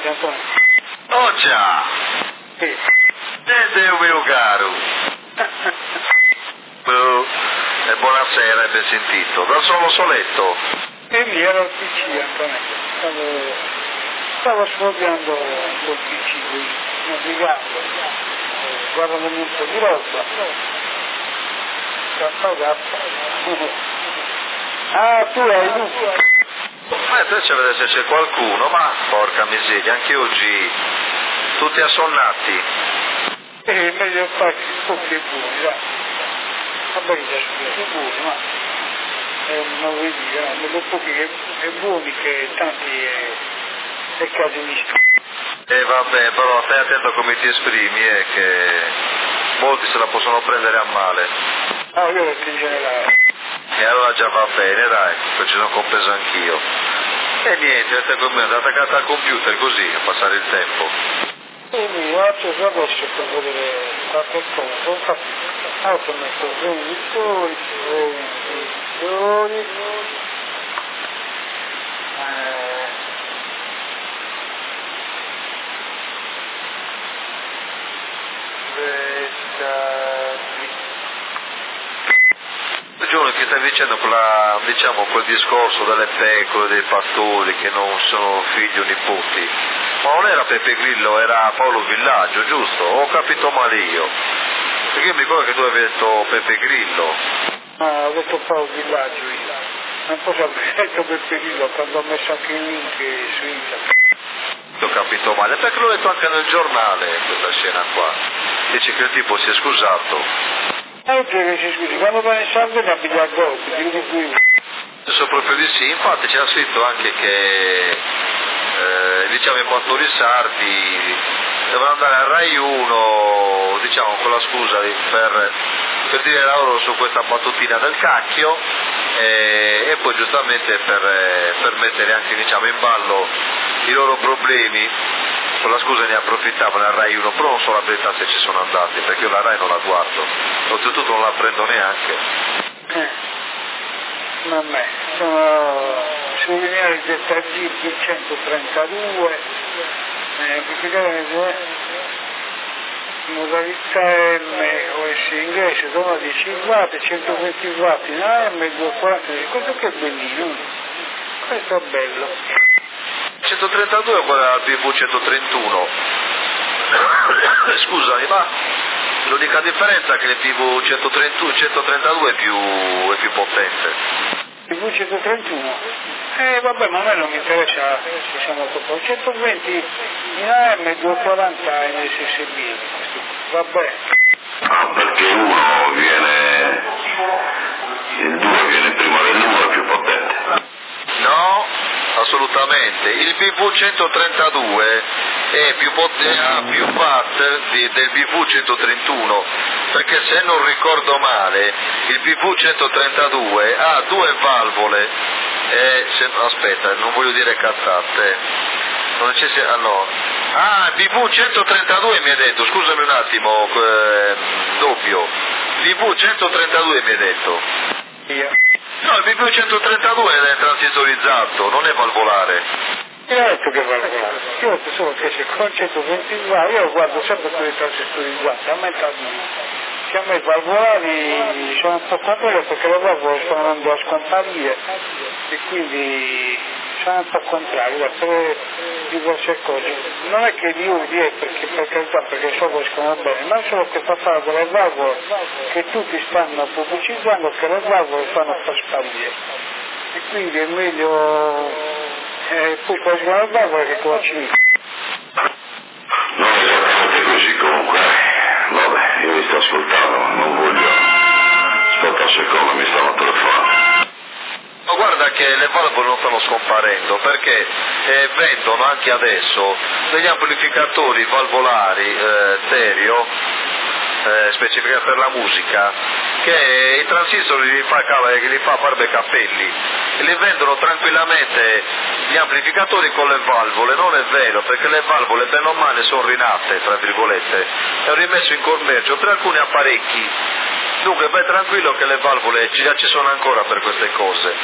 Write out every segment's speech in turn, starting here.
senti Antonio? Oh già! Sì. Ed è mio caro! E buonasera e ben sentito. Da solo soletto? E lì era il PC Antonio. Stavo sfogliando un po' il PC qui, navigando, guardando un po' di roba. Ah, tu hai Luca? Te ci vede se c'è qualcuno, ma porca miseria, anche oggi tutti assonnati. Meglio fare pochi buoni, dai. Vabbè che sono buoni, ma non vuoi dire, no? Meglio pochi che buoni che tanti è casinista. Vabbè, però stai attento come ti esprimi, che molti se la possono prendere a male. Ah, io l'ho detto in generale. E allora già va bene, dai, poi ci sono compreso anch'io. E niente, resta con me, andate attaccata al computer così, a passare il tempo. E mi faccio adesso per vedere qualche cosa, ho capito. Adesso metto venditori. Il giorno che stai dicendo quel discorso delle pecore, dei pastori che non sono figli o nipoti, ma non era Peppe Grillo, era Paolo Villaggio, giusto? Ho capito male io, perché io mi ricordo che tu avevi detto Peppe Grillo. Ah, ho detto Paolo Villaggio io, non posso aver detto Peppe Grillo quando ho messo anche il link su internet. Ho capito male, perché l'ho detto anche nel giornale questa scena qua, dice che il tipo si è scusato. Oggi che si scusi, quando va in salve da Bigliardo, di qui. Adesso proprio di sì, infatti c'era scritto anche che diciamo i pastori sardi devono andare a Rai 1, diciamo con la scusa per dire la loro su questa battutina del cacchio e poi giustamente per mettere anche diciamo in ballo i loro problemi, con la scusa ne approfittavano a Rai 1, però non so la verità se ci sono andati, perché io la Rai non la guardo, oltretutto non la prendo neanche. Vabbè, sono sui lineari del 3G 132, modalità M OS inglese, sono 10 watt, 120 watt in AM e 240, questo che è bellino, questo è bello. 132 è quella al BV 131. Scusami, ma l'unica differenza è che il BV 132 è più potente. BV 131? Vabbè, ma a me non mi interessa, diciamo dopo. 120 in AM e 240 in SSB, vabbè. Ah, perché il 2 viene prima dell'1 è più potente. No, assolutamente. Il BV 132 è ha più watt del BV 131, perché se non ricordo male il BV 132 ha due valvole, aspetta, non voglio dire cazzate, non c'è il BV 132 mi hai detto, scusami un attimo, doppio, BV 132 mi hai detto. No, il BV 132 è transistorizzato, non è valvolare. Io ho detto che valvolare, io ho detto solo che se con 120 watt, io guardo sempre quelli transistorizzati, a me i valvolari sono un po' contrario perché le valvole stanno andando a scomparire e quindi sono un po' contrario per diverse cose. Non è che li odi perché per carità, perché so che escono bene, ma solo che fa fare delle valvole che tutti stanno pubblicizzando che le valvole fanno far sparire. E quindi è meglio poi poi escono le valvole che con la civile. Non esattamente così comunque. Vabbè, io vi sto ascoltando, non voglio. Aspetta un secondo, mi stanno telefonando. Ma guarda che le valvole non stanno scomparendo perché vendono anche adesso degli amplificatori valvolari stereo specificati per la musica che i transistor li fa barbecappelli e li vendono tranquillamente gli amplificatori con le valvole. Non è vero, perché le valvole bene o male sono rinate tra virgolette e ho rimesso in commercio per alcuni apparecchi. Dunque vai tranquillo che le valvole già ci sono ancora per queste cose.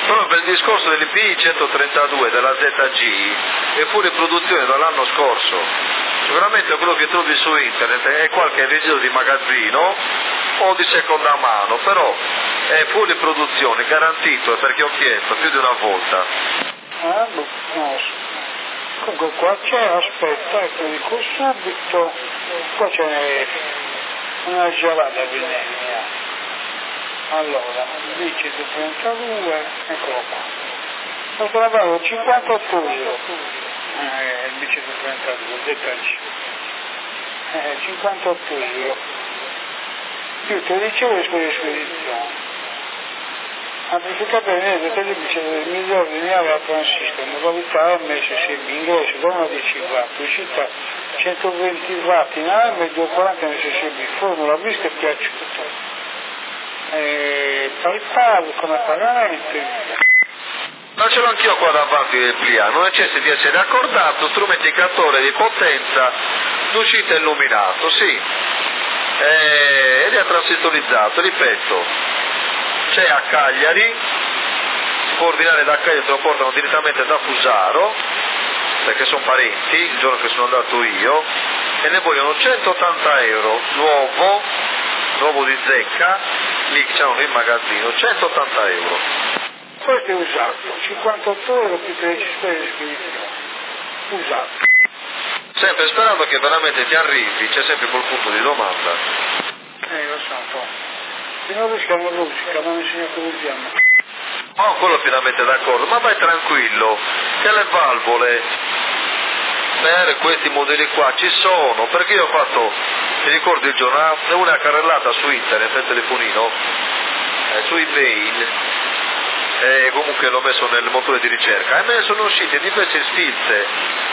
Però per il discorso del P132 della ZG è fuori produzione dall'anno scorso. Sicuramente quello che trovi su internet è qualche residuo di magazzino o di seconda mano, però è fuori produzione, garantito, perché ho chiesto più di una volta. Ah, boh, non lo so. Comunque qua c'è, aspetta, ecco, dico subito, qua c'è una gelata di linea. Allora, B132, eccolo qua. Ho trovato 58 euro, il B132, ZG. 58 euro. Più 13 euro di spedizione. Amplificatore elettrico del miglior lineare a transistor, modalità MSSB, ingresso da 1 a 10 watt, uscita 120 watt in AM e 240 MSSB, formula vista e piaciuta. PayPal come pagamento. Ma ce l'ho anch'io qua davanti del PLIA, non necessita di essere accordato, strumenticatore di potenza, d'uscita illuminato, sì, ed è transistorizzato, ripeto. C'è a Cagliari, si può ordinare da Cagliari, te lo portano direttamente da Fusaro, perché sono parenti, il giorno che sono andato io, e ne vogliono 180 euro, nuovo di zecca, lì che c'hanno in magazzino, 180 euro. Questo è usato, 58 euro più 13 spese di spedizione, usato. Sempre sperando che veramente ti arrivi, c'è sempre quel punto di domanda. Lo so un po'. Se non rischiamo musica, non insegna come usiamo. Oh, quello finalmente d'accordo, ma vai tranquillo, che le valvole per questi modelli qua ci sono, perché io ho fatto, mi ricordo il giorno, una carrellata su internet, nel telefonino, su eBay, comunque l'ho messo nel motore di ricerca, e me ne sono uscite diverse sfilze,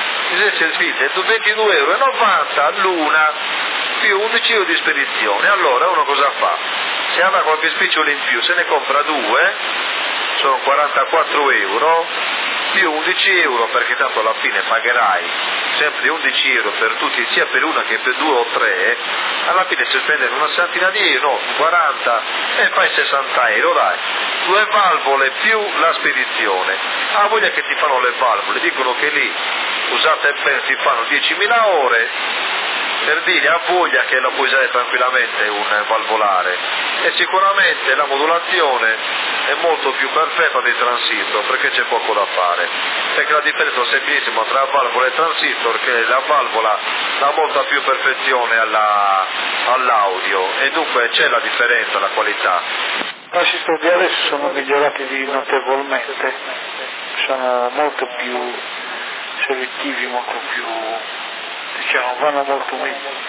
22,90 euro l'una, più 11 euro di spedizione. Allora uno cosa fa? Se ha qualche spicciolo in più, se ne compra due, sono 44 euro, più 11 euro, perché tanto alla fine pagherai sempre 11 euro per tutti, sia per una che per due o tre, alla fine se spendere una settantina di euro, 40, e fai 60 euro, dai, due valvole più la spedizione. Ah, voglia che ti fanno le valvole, dicono che lì, usate bene, ti fanno 10.000 ore, per dire a voglia che la puoi usare tranquillamente un valvolare, e sicuramente la modulazione è molto più perfetta dei transistor, perché c'è poco da fare, perché la differenza lo sai benissimo tra valvola e transistor, che la valvola dà molta più perfezione all'audio, e dunque c'è la differenza, la qualità. I transistor di adesso sono migliorati notevolmente, sono molto più selettivi, molto più, diciamo, vanno molto meglio.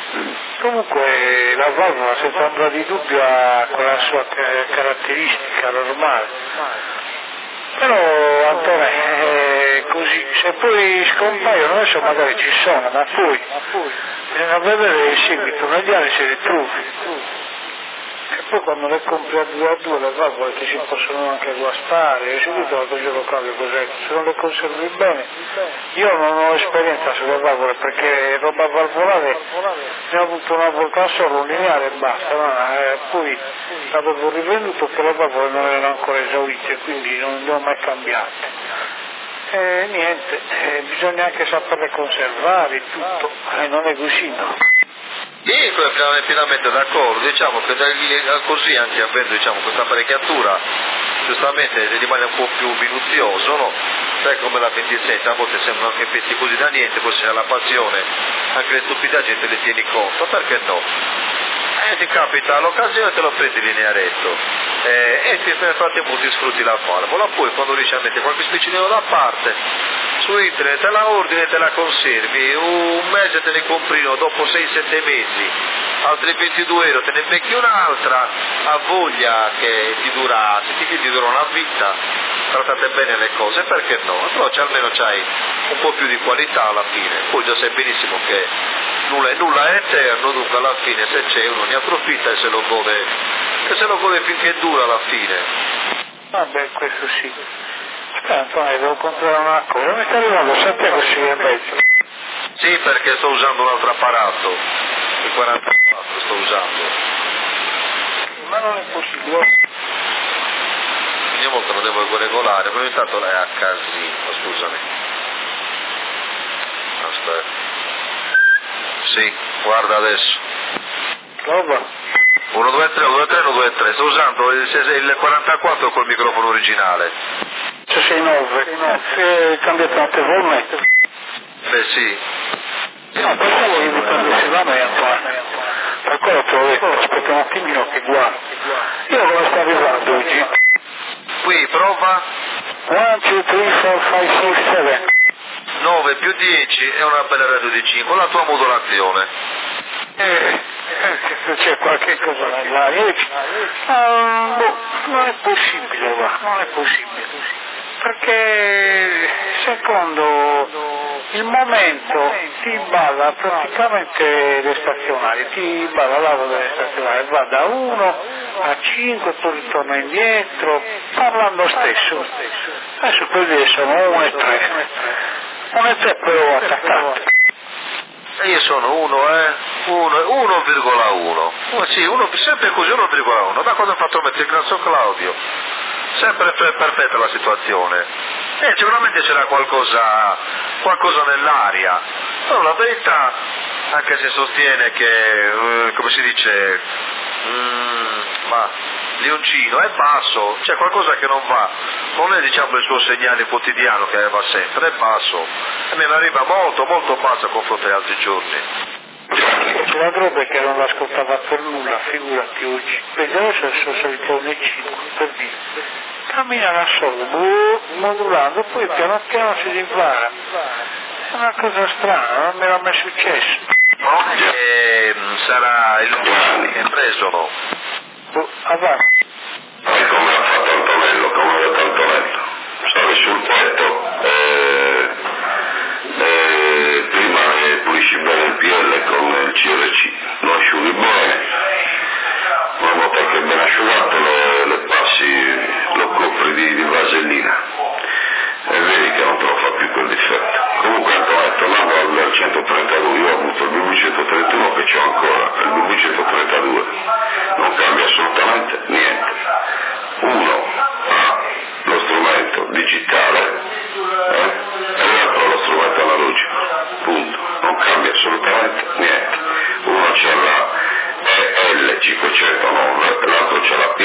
Comunque la valvola, senza ombra di dubbio, ha quella sua caratteristica normale, però Antonio, così, se poi scompaiono, adesso magari ci sono, ma poi bisogna vedere il seguito, negli anni se li trovi. E poi quando le compri a 2 le valvole ti si possono anche guastare, hai sentito la cosa locale cos'è? Se non le conservi bene, io non ho esperienza sulle valvole, perché roba valvolare ne ho avuto una volta solo, un lineare e basta, poi l'avevo rivenduto che le valvole non erano ancora esaurite, quindi non le ho mai cambiate. E niente, bisogna anche saperle conservare tutto, non è così, no? Sì, finalmente d'accordo, diciamo che così anche avendo, diciamo, questa apparecchiatura giustamente rimane un po' più minuzioso, no? Sai come la 27, a volte sembrano anche pezzi così da niente, poi c'è la passione, anche le stupidaggini te le tieni conto, perché no? Ti capita l'occasione, te lo prendi linearetto, e nel frattempo ti sfrutti la valvola, poi quando riesci a mettere qualche spiccino da parte, su internet te la ordini e te la conservi, un mese te ne compri uno, dopo 6-7 mesi, altri 22 euro, te ne becchi un'altra, a voglia che ti dura, se ti dura una vita, trattate bene le cose, perché no? Però almeno c'hai un po' più di qualità alla fine, poi già sai benissimo che nulla è eterno, dunque alla fine se c'è uno ne approfitta e se lo gode finché dura alla fine. Vabbè, questo sì. Antonio, devo comprare una cosa, mi sta arrivando Santiago Silvestro. Sì, perché sto usando un altro apparato, il 44 sto usando. Ma non è possibile. Ne volta lo devo regolare, però intanto è a casino, scusami. Aspetta. Sì, guarda adesso. Prova. 1, 2, 3, 1, 2, 3, 1, 2, 3. Sto usando il 44 col microfono originale. 669. Cambiato notevolmente. Beh sì. No, pensavo che mi cambiasse la mente. Per quello te l'ho detto, aspetta un attimino che guardo. Io come sto arrivando oggi? Qui, prova. 1, 2, 3, 4, 5, 6, 7. 9 più 10 è una bella radio di 5, la tua modulazione. C'è qualche cosa nell'aria. Non è possibile, va, non è possibile. Perché secondo il momento ti balla praticamente le stazionali, ti balla l'auto delle stazionali, va da 1 a 5, poi ritorna indietro, parlando stesso. Adesso per dire sono 1 e 3. 1 e 3 però attaccato. E io sono 1,1. Sì, sempre così 1,1. Da cosa ho fatto mettere il grasso Claudio? Sempre perfetta la situazione. E sicuramente c'era qualcosa nell'aria. Però la verità, anche se sostiene che, come si dice, ma Leoncino è basso, c'è qualcosa che non va. Non è diciamo il suo segnale quotidiano che va sempre, è basso. E me ne arriva molto, molto basso a confronto agli altri giorni. C'è la roba che non l'ascoltava per nulla, figurati oggi. Vedi, adesso sono salito alle 5, per dire. Cammina da solo, modulando, poi piano piano si ripara. È una cosa strana, non mi era mai successo. Sarà il Giovanni che è preso, no? Avanti. Come ha fatto Antonello, come ha detto Antonello. Stavi sul tetto, prima pulisci bene il PL con il CRC, lo asciughi bene, una volta che è ben asciugato le passi, lo copri di vasellina e vedi che non te lo fa più quel difetto. Comunque tornando al 132, io ho avuto il BV131 che c'ho ancora, il BV132 non cambia assolutamente niente. Uno ha lo strumento digitale e l'altro lo strumento analogico, punto, non cambia assolutamente niente. Uno c'è la EL509 e l'altro c'è la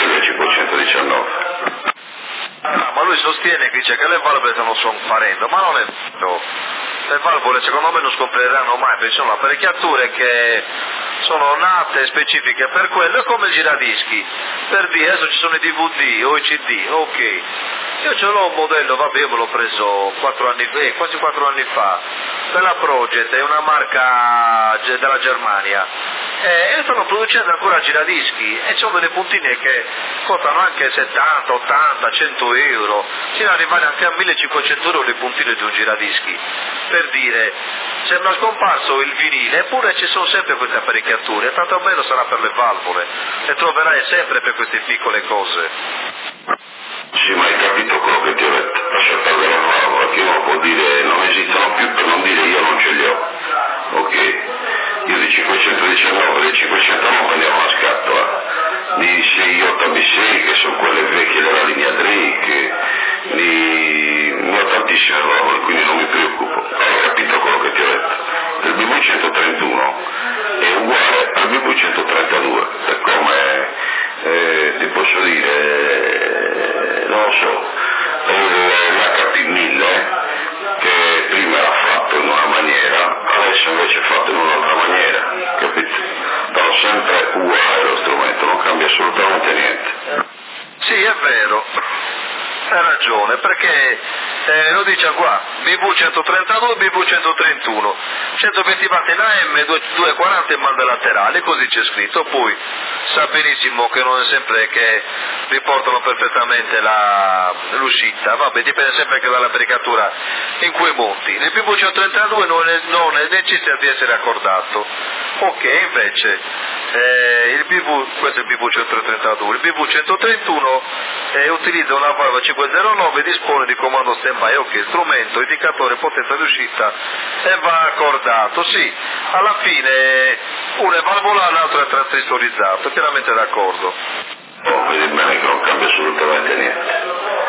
PL519. Ma lui sostiene che dice che le valvole stanno scomparendo, ma non è vero. Le valvole secondo me non scompariranno mai, perché sono apparecchiature che sono nate specifiche per quello, è come il giradischi. Per dire, adesso ci sono i DVD o i CD, ok. Io ce l'ho un modello, vabbè, io me l'ho preso 4 anni, quasi 4 anni fa, della Proget, è una marca della Germania. E stanno producendo ancora giradischi e ci sono delle puntine che costano anche 70, 80, 100 euro, fino ad arrivare anche a 1500 euro le puntine di un giradischi. Per dire, sembra scomparso il vinile, eppure ci sono sempre queste apparecchiature, tanto bello sarà per le valvole, le troverai sempre per queste piccole cose. Sì, ma hai capito quello che ti ho detto, lascia perdere la valvola, che uno può dire non esistono più per non dire io non ce li ho, ok? Io di 519, di 509 ne ho una scatola, di 686 che sono quelle vecchie della linea Drake, ne ho tantissime valvole, quindi non mi preoccupo, hai capito quello che ti ho detto? Il BV131 è uguale al BV132, per come ti posso dire, non lo so, l'HT1000 che prima era fatto in una maniera, adesso invece è fatto in un'altra maniera, capito? Però sempre uguale lo strumento, non cambia assolutamente niente. Sì, è vero, hai ragione, perché lo dice qua, BV132, BV131, 120 watt in AM, 240 in banda laterale, così c'è scritto, poi sa benissimo che non è sempre che riportano perfettamente l'uscita, vabbè, dipende sempre anche dall'apparecchiatura in cui monti. Il BV132 non necessita di essere accordato, ok, invece questo è il BV132, il BV131 utilizza una valvola 509 e dispone di comando stand-by, ok, strumento, indicatore, potenza di uscita e va accordato, sì, alla fine uno è valvolare, l'altro è transistorizzato, pienamente d'accordo. Vedi bene che non cambia assolutamente niente.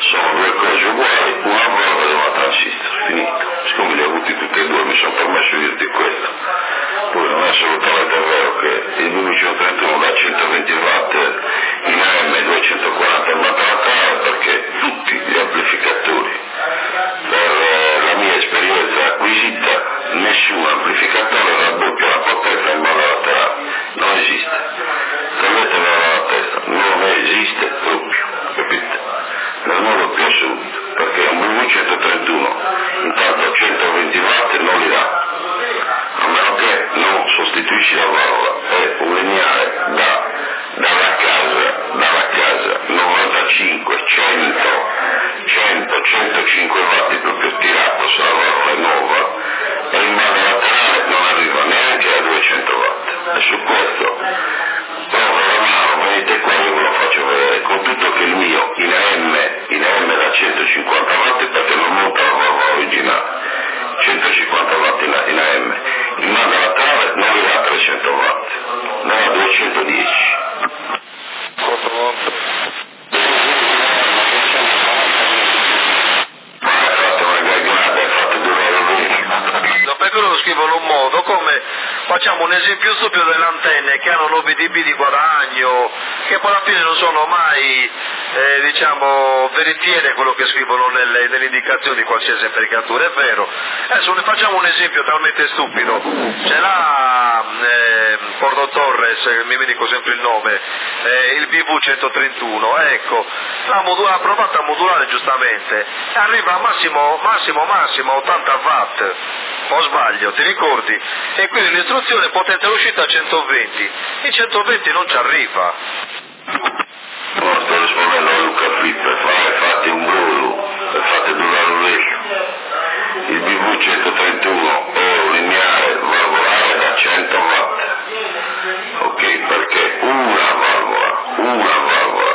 sono due cose uguali, una valvola e una transistor, finito. Siccome li ho avuti tutti e due mi sono permesso di dirti questo. Poi non è assolutamente vero che il 1131 da 120 watt in AM e 240 watt alla tara, perché tutti gli amplificatori, per la mia esperienza acquisita, nessun amplificatore raddoppia la potenza in modo laterale, non esiste. Prendetelo alla testa, non esiste proprio, capite? Nel modo più assoluto, perché un BV131 intanto 120 watt non li dà, a meno che non sostituisci la valvola, è un lineare dalla casa 95, 100, 105 watt proprio tirato se la valvola è nuova, e in banda laterale non arriva neanche a 200 watt. E su questo proprio la mano, venite qua, io ve lo faccio vedere, con tutto che il mio in AM da 150 watt perché non monta la valvola originale, 150 watt in AM, in banda laterale non arriva a 300 watt, non a 210. Per quello lo scrivono un modo, come facciamo un esempio stupido delle antenne che hanno l'OBDB di guadagno, che poi alla fine non sono mai veritiere quello che scrivono nelle indicazioni di qualsiasi applicatura, è vero. Adesso ne facciamo un esempio talmente stupido, c'è là Porto Torres, mi dico sempre il nome, il BV131, ecco, ha provato a modulare giustamente, arriva a massimo 80 watt, o sbaglio, ti ricordi? E quindi l'istruzione potente all'uscita a 120, il 120 non ci arriva. No, sto rispondendo a Luca Flipper, fate un brolo e fate durare un lecchio. Il BV131 è un lineare valvolare da 100 watt, ok? Perché una valvola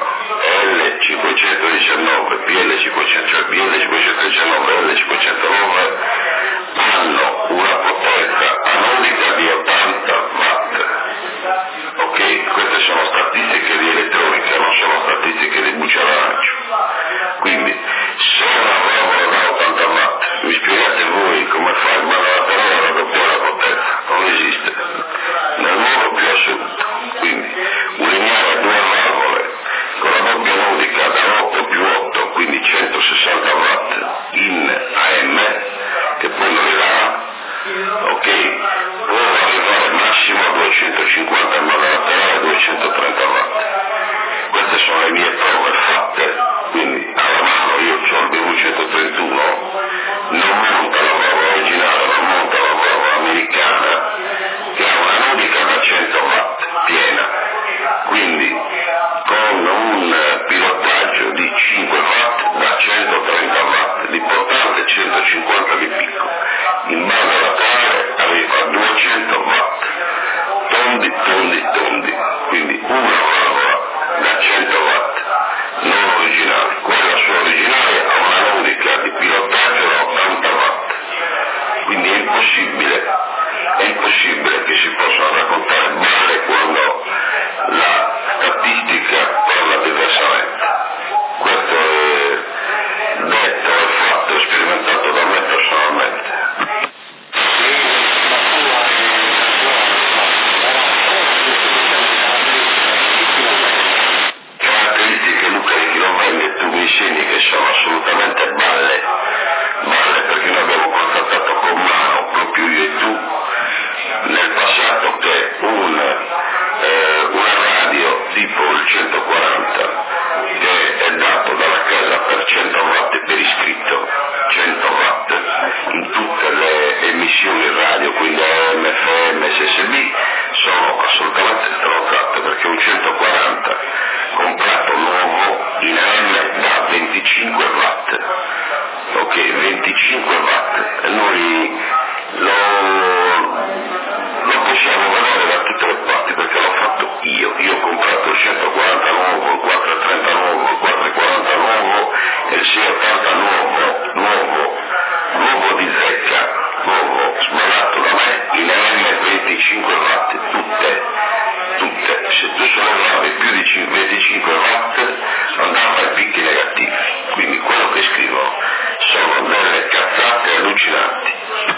L519, PL500, cioè BL519, L509 hanno una potenza anodica di 80 watt, ok? Queste sono statistiche di elettronica, non sono statistiche di buciarancio. Quindi se una valvola da 80 watt, mi spiegate voi come fa il mano laterale a raddoppiare la potenza? Non esiste, nel modo più assoluto. Quindi un lineare a due valvole con la doppia anodica da 8 più 8, quindi 160 watt in AM, che poi non là, ok, può arrivare massimo a 250 in modo laterale, 230 watt. Queste sono le mie prove fatte, quindi alla mano io ho il BV131, non monta la valvola originale, ma monta la valvola americana che ha un'anodica da 100 watt piena, quindi con un pilotaggio di 5 watt da 130 watt, l'importante è 150 di picco, in banda laterale arriva a 200 watt, tondi, quindi una valvola da 100 watt, non originale, quella sua originale ha un'anodica di pilotaggio da 80 watt, quindi è impossibile che si possano raccontare male quando la statistica parla diversamente. Questo è detto e fatto e sperimentato da me personalmente. Caratteristiche, Luca, di chi lo vende, tu mi insegni che sono assolutamente balle perché noi abbiamo contattato con mano, proprio io e tu, nel passato, che una radio tipo il 140 che è dato dalla casa per 100 watt per iscritto, 100 watt in tutte le emissioni radio, quindi AM, FM, SSB, sono assolutamente strozzate, perché un 140 comprato nuovo in AM da 25 watt, ok, 25 watt, e noi lo possiamo vedere da tutte le parti perché l'ho fatto io ho comprato il 140 nuovo, il 430 nuovo, il 440 nuovo e il 680 nuovo di zecca, nuovo sbarato da me in AM 25 25 watt, tutte. Se tu sollevavi più di 25 watt andava ai picchi negativi, quindi quello che scrivo sono delle cazzate allucinanti.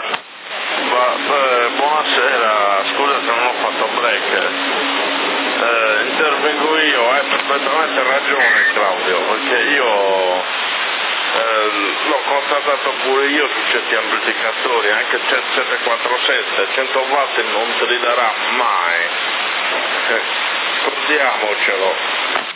Buonasera, scusa se non ho fatto break. Intervengo io, hai perfettamente ragione Claudio, perché io l'ho constatato pure io su certi amplificatori, anche il 747, 100 watt non te li darà mai, scordiamocelo.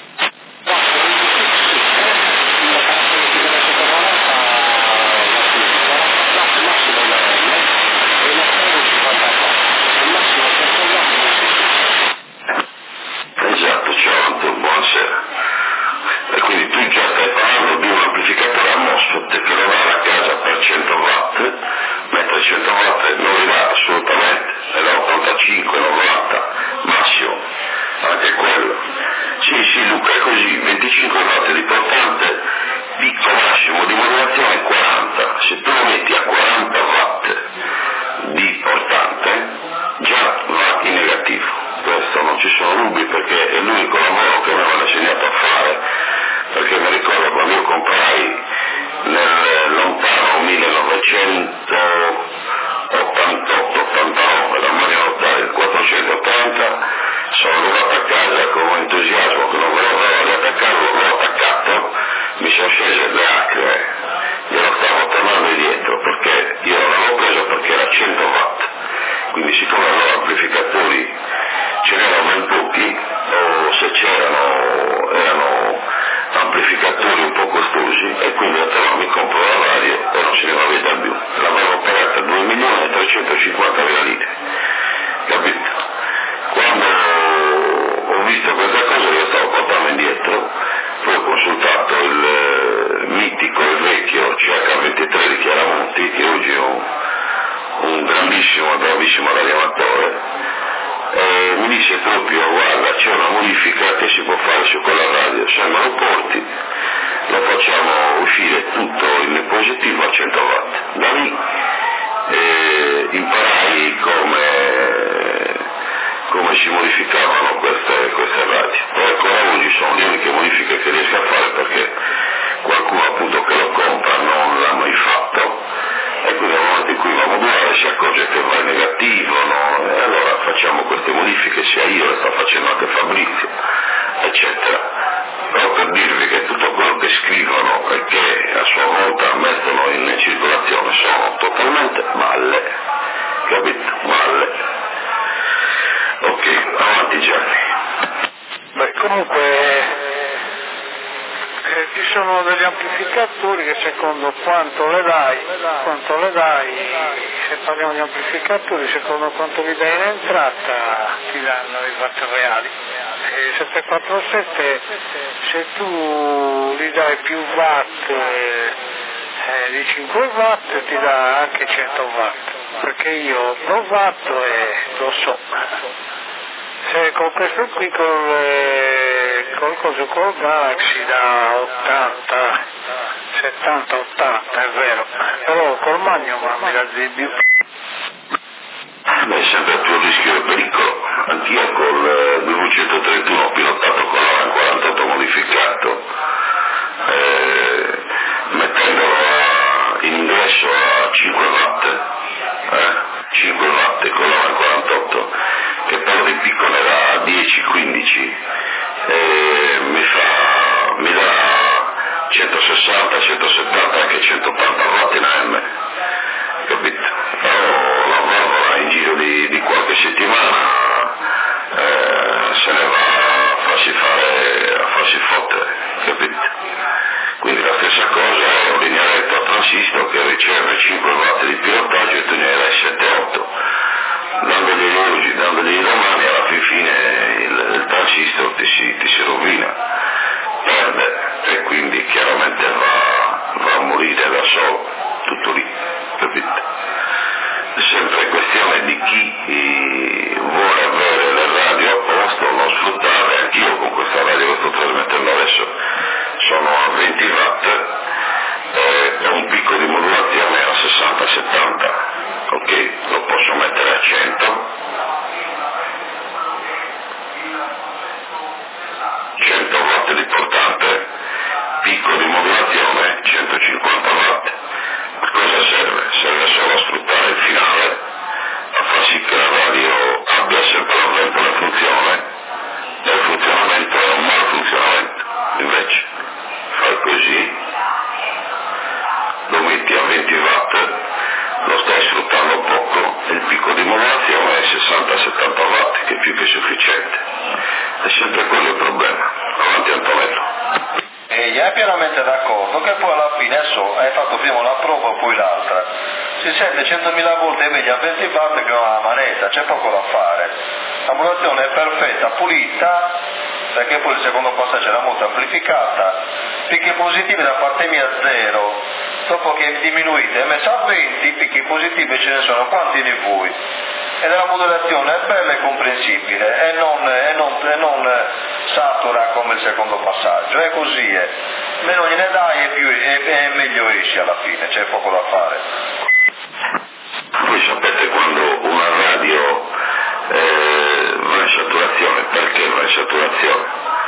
Esatto, ciao Antonio, buonasera. E quindi tu già stai parlando di un amplificatore a MOSFET che lo dà alla casa per 100 watt, mentre 100 watt non li dà assolutamente, ne dà 85, 90 massimo, anche quello. Sì Luca, è così, 25 watt di portante, picco massimo di modulazione 40, se tu lo metti a 40 watt di portante già va in negativo. Questo non ci sono dubbi perché è l'unico lavoro che mi aveva insegnato a fare, perché mi ricordo quando io comprai nel lontano 1988-89 la Mario Notaio 430, sono arrivato a casa con un entusiasmo che non volevo riattaccarlo, l'ho attaccato, mi sono scese le lacrime, glielo stavo tornando indietro perché io non l'avevo preso perché era 100 watt, quindi siccome avevo amplificatori ce n'erano ben pochi, o se c'erano erano amplificatori un po' costosi e quindi ho detto no, mi compro la radio e non se ne va via più. L'avevo pagata 2.350.000 lire, capito? Quando ho visto questa cosa io stavo portando indietro, poi ho consultato il mitico e vecchio CH23 di Chiaramonti, che oggi è un grandissimo, bravissimo radioamatore. Mi disse proprio guarda c'è una modifica che si può fare su quella radio, se me lo porti lo facciamo uscire tutto il positivo a 100 watt. Da lì imparai come si modificavano queste radio. Poi ancora oggi sono le uniche modifiche che riesco a fare perché qualcuno appunto che lo compra non l'ha mai fatto. E quindi nel momento in cui va a modulare si accorge che va in negativo, no? E allora facciamo queste modifiche, sia io, le sta facendo anche Fabrizio, eccetera. Però per dirvi che tutto quello che scrivono e che a sua volta mettono in circolazione sono totalmente balle, capito? Balle. Ok, avanti Gianni. Beh, comunque ci sono degli amplificatori che secondo quanto le dai, se parliamo di amplificatori, secondo quanto li dai in entrata ti danno i watt reali. 747 se tu gli dai più watt di 5 watt ti dà anche 100 watt, perché io ho provato e lo so. Se con questo qui col Galaxy da 80, 70, 80 è vero, però col Magnum mi dà di più. Beh, sempre a tuo rischio e pericolo. Anch'io col 231 ho pilotato con la 48 modificato, mettendolo in ingresso a 5 watt, 5 watt con la 48, che però di picco ne dà 10-15, mi dà 160, 170, anche 180 watt in AM, capito? Però la valvola in giro di qualche settimana se ne va a farsi fottere, capito? Quindi la stessa cosa è un lignaretto a transistor che riceve 5 watt di pilotaggio e tu ne hai 7-8, dandogli oggi, dandogli domani, alla fine il transistor fine hai fatto prima una prova poi l'altra, si sente 100.000 volte meglio a 20 watt che una manetta, c'è poco da fare, la modulazione è perfetta, pulita, perché poi il secondo passaggio era molto amplificata, picchi positivi da parte mia 0, dopo che diminuite è messa a 20, picchi positivi ce ne sono quanti ne vuoi, e la modulazione è bella e comprensibile e non satura come il secondo passaggio, è così, meno gliene dai e meglio esci alla fine, c'è poco da fare. Voi sapete quando una radio va in saturazione, perché va in saturazione?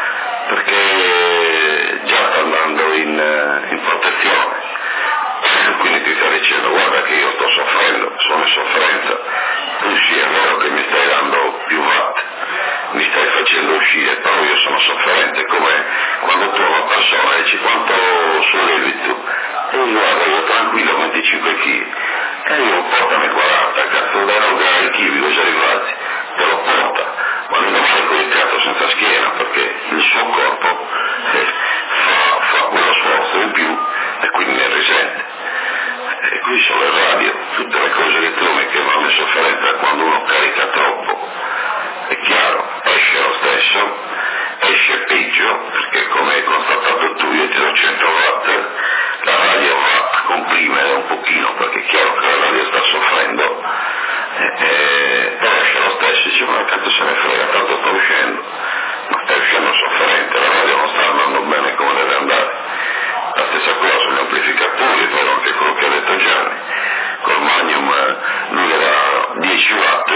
Perché già sta andando in protezione, quindi ti sta dicendo guarda che io sto soffrendo, sono in sofferenza, tu sì è vero che mi stai dando più watt, mi stai facendo uscire, però io sono sofferente, come quando tu a una persona dici quanto sollevi tu, e guarda io tranquillo 25 kg, e io portami 40, cazzo da roba ai chili, cosa arrivati, te lo porta, ma non è coricato senza schiena, perché il suo corpo fa quello sforzo in più e quindi ne risente. E qui sono le radio, tutte le cose elettroniche che vanno in sofferenza quando uno carica troppo, è chiaro, esce lo stesso, esce peggio, perché come hai constatato tu, io ti do 100 watt, la radio va a comprimere un pochino, perché è chiaro che la radio sta soffrendo, però esce lo stesso, dice ma tanto se ne frega, tanto sta uscendo, ma sta uscendo sofferente, la radio non sta andando bene come deve andare. La stessa cosa sugli amplificatori, però anche quello che ha detto Gianni, col Magnum lui era 10 watt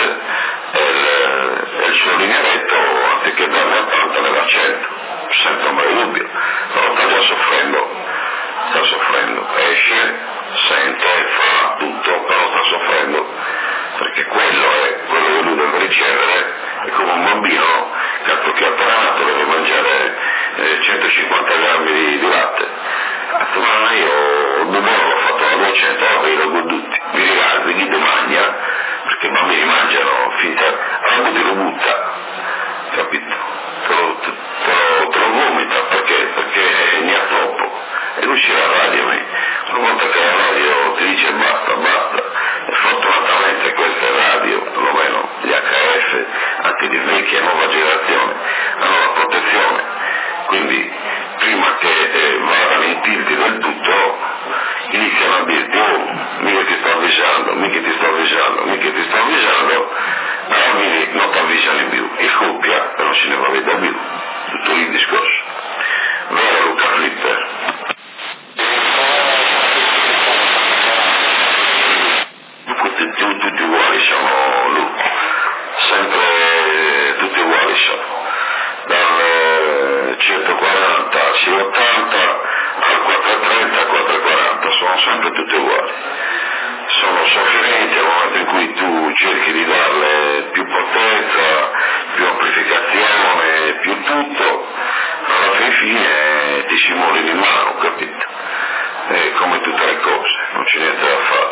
e il suo linearetto anziché darne a 80 ne dà 100, senza ombra di dubbio, però sta già soffrendo, esce, sente, fa tutto, però sta soffrendo, perché quello che lui deve ricevere, è come un bambino che ha appena deve mangiare 150 grammi di latte. Ma io domani l'ho fatto a 200, io l'ho goduti, mi rigardi, chi mangia, perché i bambini mangiano finta, allora ti lo butta, capito? Te lo vomita, perché ne ha troppo, e lui ci la radio, una volta che la radio ti dice basta, e fortunatamente queste radio, perlomeno gli HF, anche di vecchia nuova generazione, hanno la protezione, quindi prima che vadano in tilti del tutto iniziano a dirti mica ti sto avvisando, alla fine non ti avvisano più, e scoppia e non se ne va via più, tutto lì il discorso. Vero Luca Flipper? Tutti uguali sono Luca, sempre tutti uguali sono. Dal 140 a 80 al 430 440 sono sempre tutte uguali, sono sofferenti al momento in cui tu cerchi di darle più potenza, più amplificazione, più tutto, alla fine ti si muore in mano, capito? Come tutte le cose, non c'è niente da fare.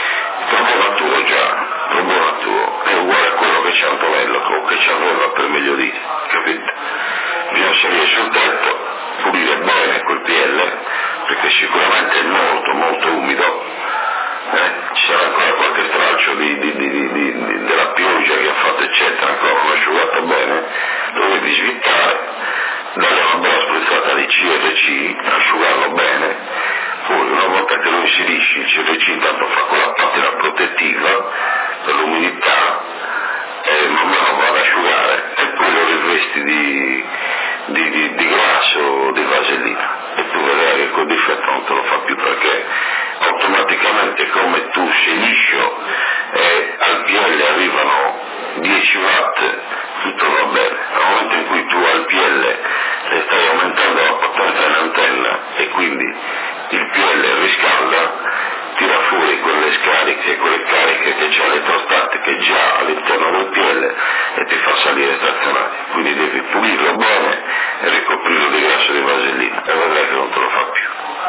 Troppo naturo, è uguale a quello che c'è Antonello, che c'è Antonello per migliorare, capito? Bisogna salire sul tetto, pulire bene quel PL, perché sicuramente è molto umido, ci sarà ancora qualche straccio della pioggia che ha fatto eccetera, ancora non asciugato bene, lo devi svittare, dargli una bella spruzzata di CRC, asciugarlo bene, poi una volta che lo inserisci il CRC intanto fa quella patina protettiva per l'umidità e man mano va ad asciugare e poi lo rivesti di grasso o di vasellina e tu vedrai che quel difetto non te lo fa più, perché automaticamente come tu sei liscio e al PL arrivano 10 watt tutto va bene. Nel momento in cui tu al PL le stai aumentando la potenza dell'antenna e quindi il PL riscalda, tira fuori quelle scariche, quelle cariche che c'è elettrostatiche già all'interno del PL e ti fa salire stazionario, quindi devi pulirlo bene e ricoprirlo di grasso di vasellina e vedrai che non te lo fa più.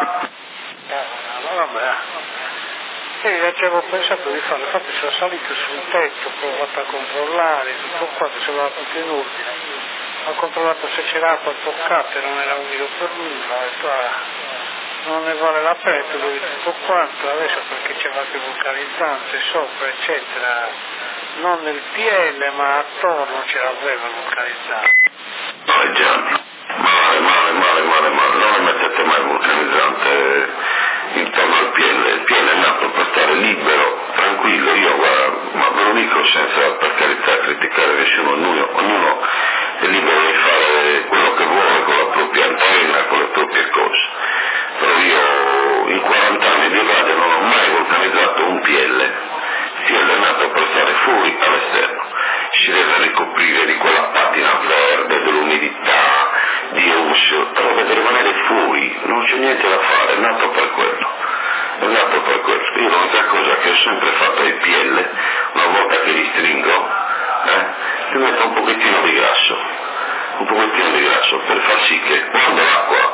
Vabbè. Io ci avevo pensato di fare, infatti sono salito sul tetto, ho provato a controllare, tutto qua che sembrava tutto in ordine, ho controllato se c'era acqua toccata e non era umido per nulla, e qua non ne vale la pena, dove tutto quanto, adesso perché c'è qualche vulcanizzante sopra, eccetera, non nel PL ma attorno ce l'aveva il vulcanizzante. No, Gianni, male, non mettete mai il vulcanizzante intorno al PL, il PL è nato per stare libero, tranquillo, io guarda, ma ve lo dico senza per carità criticare nessuno, ognuno è libero di fare quello che vuole con la propria antenna, con le proprie cose, però io in 40 anni di radio non ho mai vulcanizzato un PL, il PL è nato per stare fuori all'esterno, si deve ricoprire di quella patina verde, dell'umidità, di uso, però deve rimanere fuori, non c'è niente da fare, è nato per quello. Io l'unica cosa che ho sempre fatto ai PL, una volta che li stringo, ti metto un pochettino di grasso per far sì che quando l'acqua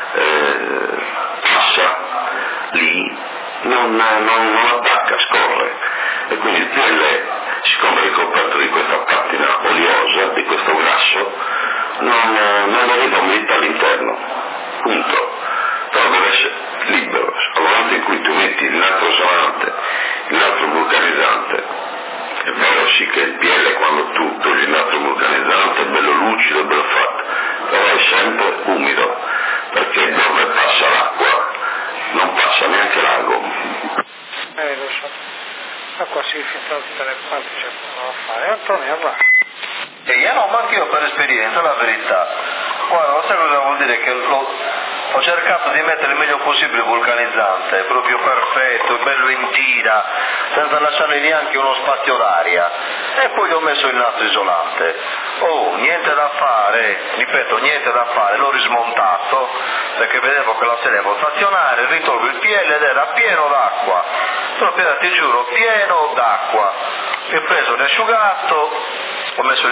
passa lì non attacca, scorre, e quindi il PL, siccome è ricoperto di questa patina oliosa, di questo grasso, non arriva umidità all'interno, punto, però deve essere libero. Al momento in cui tu metti il nastro isolante, il nastro vulcanizzante, è vero sì che il PL quando tu togli il nastro vulcanizzante è bello lucido, bello fatto, però è sempre umido, perché dove passa l'acqua non passa neanche l'ago. Lo so, l'acqua si filtra da tutte le parti, c'è poco da fare. Antonio, va. No, ma anche io per esperienza, la verità. Guarda, lo sai cosa vuol dire? Che ho cercato di mettere il meglio possibile il vulcanizzante, proprio perfetto, bello in tira, senza lasciargli neanche uno spazio d'aria. E poi gli ho messo il nastro isolante. Niente da fare, ripeto, niente da fare, l'ho rismontato, perché vedevo che la serie può stazionare, ritolgo il PL ed era pieno d'acqua. Proprio, ti giuro, pieno d'acqua. E ho preso l'asciugato, ho messo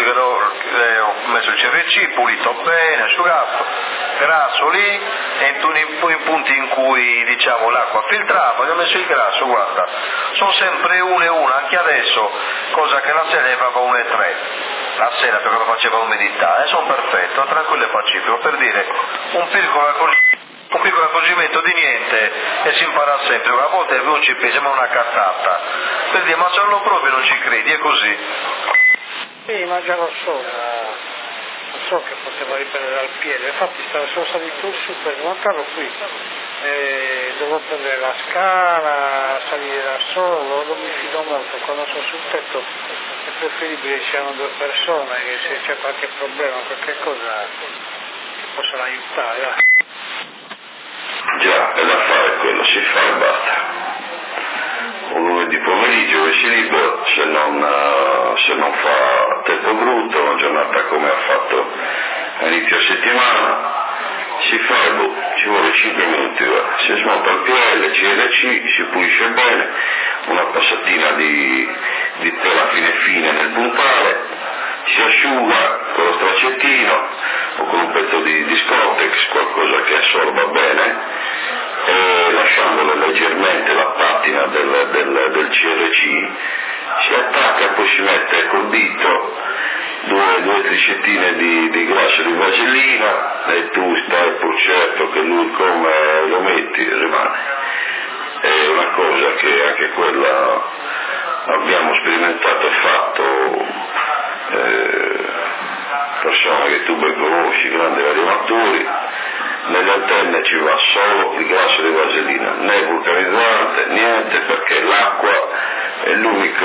il CRC, pulito bene, asciugato, grasso lì, e in punti in cui diciamo l'acqua filtrava, gli ho messo il grasso, guarda, sono sempre 1,1, anche adesso, cosa che la sera ne fava 1,3, la sera perché lo faceva l'umidità, sono perfetto, tranquillo e pacifico, per dire un piccolo accorgimento di niente e si impara sempre, a volte è veloce, sembra una cazzata, per dire ma se non lo provi non ci credi, è così. Sì, ma già lo so che poteva riprendere dal piede, infatti sono salito su per montarlo qui, dovevo prendere la scala, salire da solo, non mi fido molto, quando sono sul tetto è preferibile che siano 2 persone, che se c'è qualche problema, qualche cosa che possano aiutare. Già, è da fare quello, si fa e basta. Un lunedì pomeriggio è libero, se non fa tempo brutto, una giornata come ha fatto a inizio settimana, si fa ci vuole 5 minuti, si smonta il PL, CRC, si pulisce bene, una passatina di tela fine nel puntale, si asciuga con lo stracettino o con un pezzo di Scortex, qualcosa che assorba bene, e lasciandolo leggermente la patina del CRC, si attacca e poi si mette col dito due triscettine di grasso di vasellina e tu stai pur certo che lui come lo metti rimane. È una cosa che anche quella abbiamo sperimentato e fatto, persone che tu ben conosci, grandi radioamatori. Nelle antenne ci va solo il grasso di vasellina, né vulcanizzante, niente, perché l'acqua è l'unica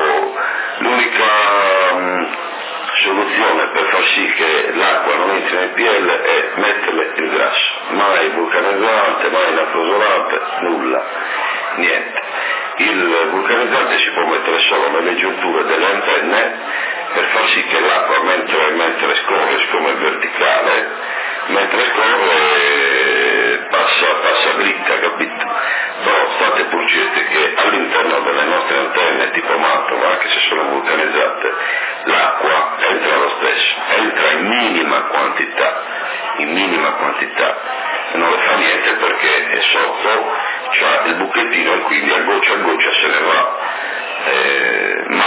soluzione per far sì che l'acqua non entri nel PL è metterle il grasso, mai vulcanizzante, mai nattosolante, nulla, niente. Il vulcanizzante si può mettere solo nelle giunture delle antenne per far sì che l'acqua mentre scorre, siccome è verticale, mentre scorre passa dritta, capito? Però state pur certi che all'interno delle nostre antenne tipo Mantova, anche se sono vulcanizzate, l'acqua entra lo stesso, entra in minima quantità, e non le fa niente perché è sotto, c'ha il buchettino e quindi a goccia se ne va, ma lei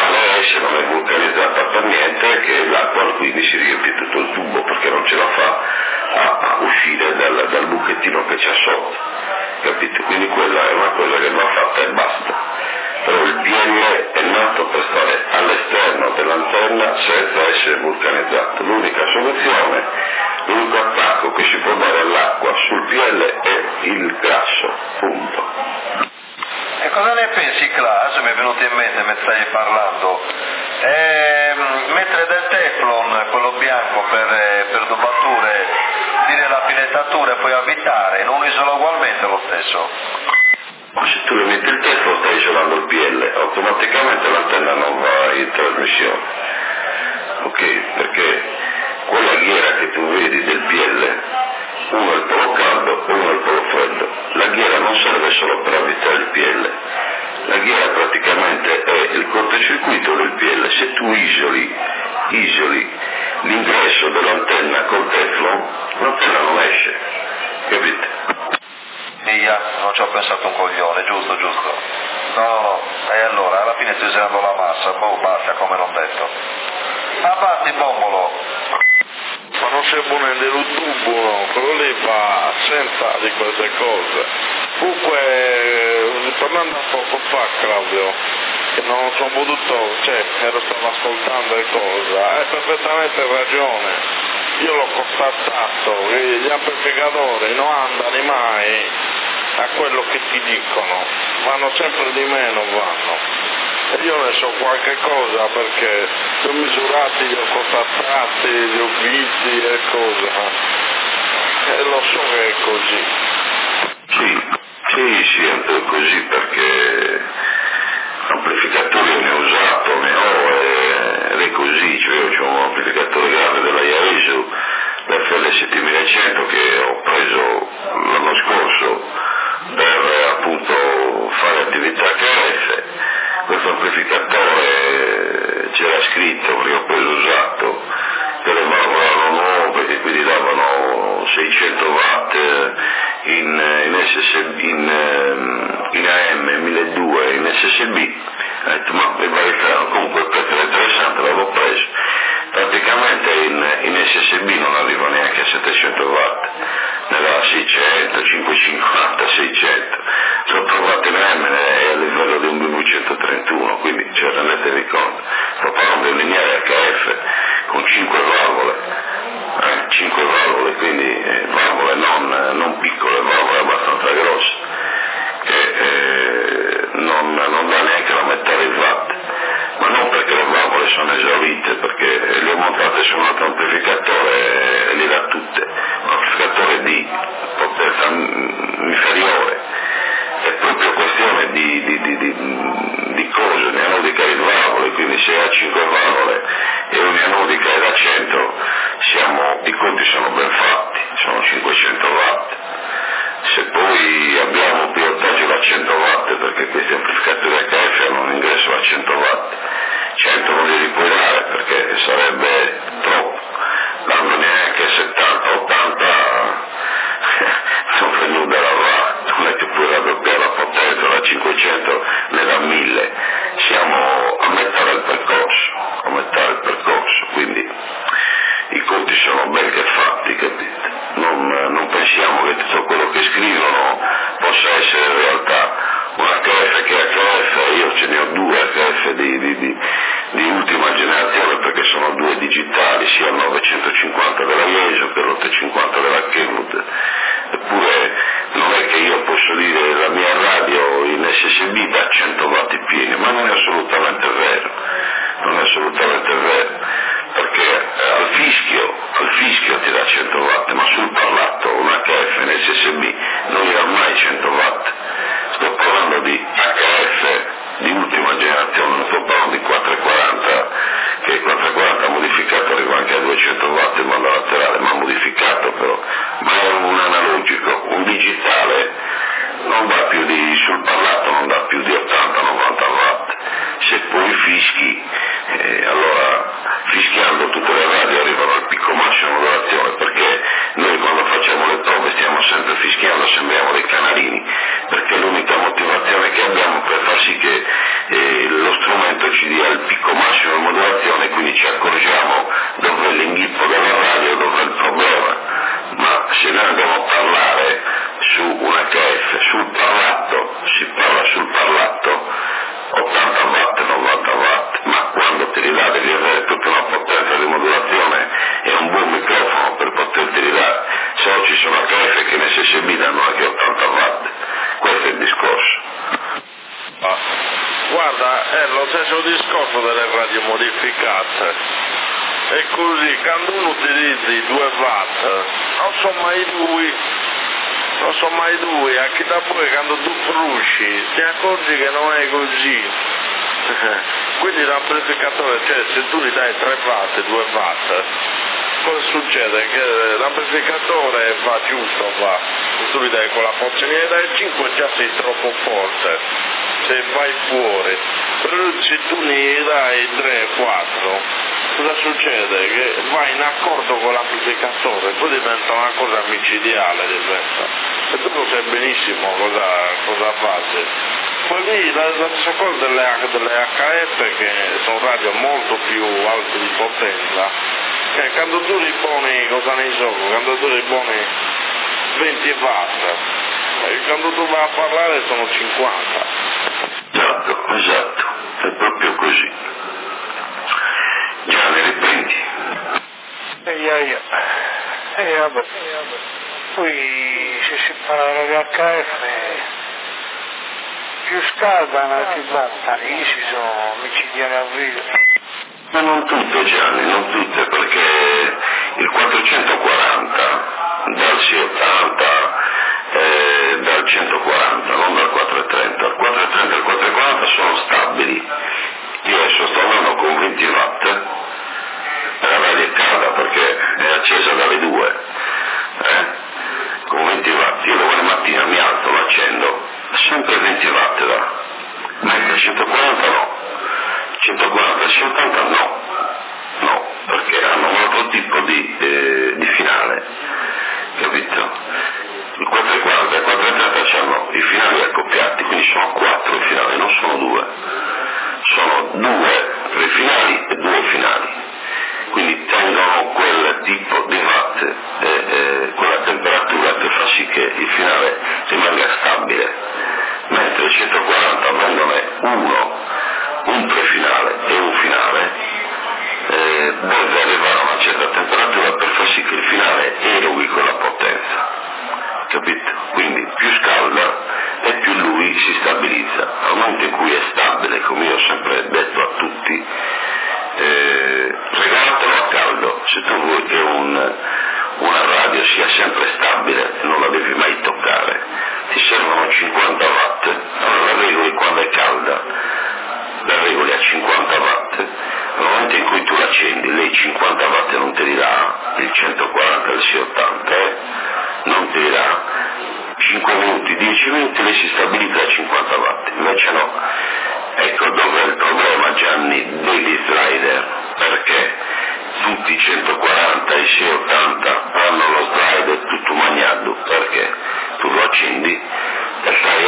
S non è vulcanizzata per niente, che l'acqua quindi si riempie tutto il tubo perché non ce la fa a uscire dal buchettino che c'è sotto, capite? Quindi quella è una cosa che va fatta e basta. Però il PL è nato per stare all'esterno dell'antenna senza essere vulcanizzato. L'unica soluzione, l'unico attacco che si può dare all'acqua sul PL è il grasso, punto. E cosa ne pensi, Claas? Mi è venuto in mente mentre stavi parlando. Mettere del teflon, quello bianco per dobature, dire la filettatura e poi avvitare, non isola ugualmente lo stesso? Ma se tu le metti il teflon stai isolando il PL, automaticamente l'antenna non va in trasmissione. Ok? Perché quella ghiera che tu vedi del PL, uno è il polo caldo e uno è il polo freddo. La ghiera non serve solo per avvitare il PL, la ghiera praticamente è il cortocircuito del PL. Se tu isoli l'ingresso dell'antenna col teflon, l'antenna non esce, capite? Via, non ci ho pensato un coglione, giusto. No, e allora, alla fine sto usando la massa, basta, come non detto. Avanti, bombolo. Ma non si può prendere un tubo, no? Quello lì va senza di queste cose. Comunque, tornando a poco fa, Claudio, che non sono potuto, stavo ascoltando le cose, hai perfettamente ragione. Io l'ho constatato, che gli amplificatori non andano mai a quello che ti dicono, vanno sempre di meno, e io ne so qualche cosa perché li ho misurati, li ho contattati, li ho visti e cose, e lo so che è così. Sì, è un po' così perché amplificatori ne ho usato, ne ho ed è così, cioè io ho un amplificatore grande della Yaesu, l'FL 7100 che ho preso l'anno scorso per appunto fare attività KF. Questo amplificatore c'era scritto, perché ho preso usato, che le valvole erano nuove, che quindi davano 600 watt in AM, 1200 in SSB. Ho detto ma comunque il prezzo era interessante, l'avevo preso. Praticamente in SSB non arriva neanche a 700 watt, ne va 600, 550, 600. Sono trovato in AM a livello di un BV131, quindi rendetevi conto. Sto parlando di un lineare HF con 5 valvole, 5 valvole, quindi valvole non piccole, valvole abbastanza grosse, che non dà neanche la metà dei watt. Ma non perché le valvole sono esaurite, perché le ho montate su un altro amplificatore e le dà tutte, un amplificatore di potenza inferiore, è proprio questione di cose, ne anodica di valvole, quindi se ha 5 valvole e una anodica è da 100, i conti sono ben fatti, sono 500 watt. Se poi abbiamo un pilotaggio da 100 watt, perché questi amplificatori HF hanno un ingresso a 100 watt, 100 non li puoi dare perché sarebbe troppo, dando neanche 70-80 non fai nulla da va, non è che puoi raddoppiare la potenza da 500 ne da 1000, siamo a metà del percorso, ma è lo stesso discorso delle radio modificate. E così, quando uno utilizzi 2 watt, non sono mai due, anche da poi quando tu frusci ti accorgi che non è così. Quindi l'amplificatore, cioè se tu gli dai 3 watt, 2 watt, cosa succede? Che l'amplificatore va giusto, va, se tu gli dai quella pozione, gli dai 5 già sei troppo forte, se vai fuori, però se tu ne dai 3, 4, cosa succede? Che vai in accordo con l'amplificatore, poi diventa una cosa micidiale, e tu lo sai benissimo cosa fate. Poi lì la stessa cosa delle HF, che sono radio molto più alte di potenza, che quando tu li poni, cosa ne so, quando tu li poni 20 watt, quando tu vai a parlare sono 50. Esatto, è proprio così. Già, ne riprendi? Vabbè. Poi se si parla di HF, più scaldano più battano, io si sono micidiali a vita. Ma non tutte, Gianni, non tutte, perché il 440 dal C80 dal 140, non dal 430. Il 430 e il 440 sono stabili. Io adesso sto andando con 20 watt, la radio è calda perché è accesa dalle 2, con 20 watt. Io domani mattina mi alzo, lo accendo, sempre 20 watt là, mentre 140 no, 140 e 180 no, perché hanno un altro tipo di finale, capito? Il 440 e il 430 hanno i finali accoppiati, quindi sono 4 i finali, non sono 2, sono 2 prefinali e 2 finali, quindi tengono quel tipo di watt, quella temperatura che fa sì che il finale rimanga stabile, mentre il 140 avendone un prefinale e un finale, deve arrivare a una certa temperatura per far sì che il finale eroghi quella potenza, capito? Quindi più scalda e più lui si stabilizza. Al momento in cui è stabile, come io ho sempre detto a tutti, regalatelo a caldo. Se tu vuoi che una radio sia sempre stabile, non la devi mai toccare, ti servono 50 watt, allora la regoli quando è calda, la regoli a 50 watt, nel momento in cui tu l'accendi, lei 50 watt non te li dà, il 140 del C80, non te li dà, 5 minuti, 10 minuti lei si stabilizza a 50 watt, invece no. Ecco dove è il problema, Gianni, degli slider, perché tutti i 140 e i C80 hanno lo slider tutto magnato, perché tu lo accendi e fai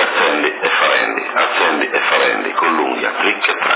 accendi e farendi con l'unghia, trick e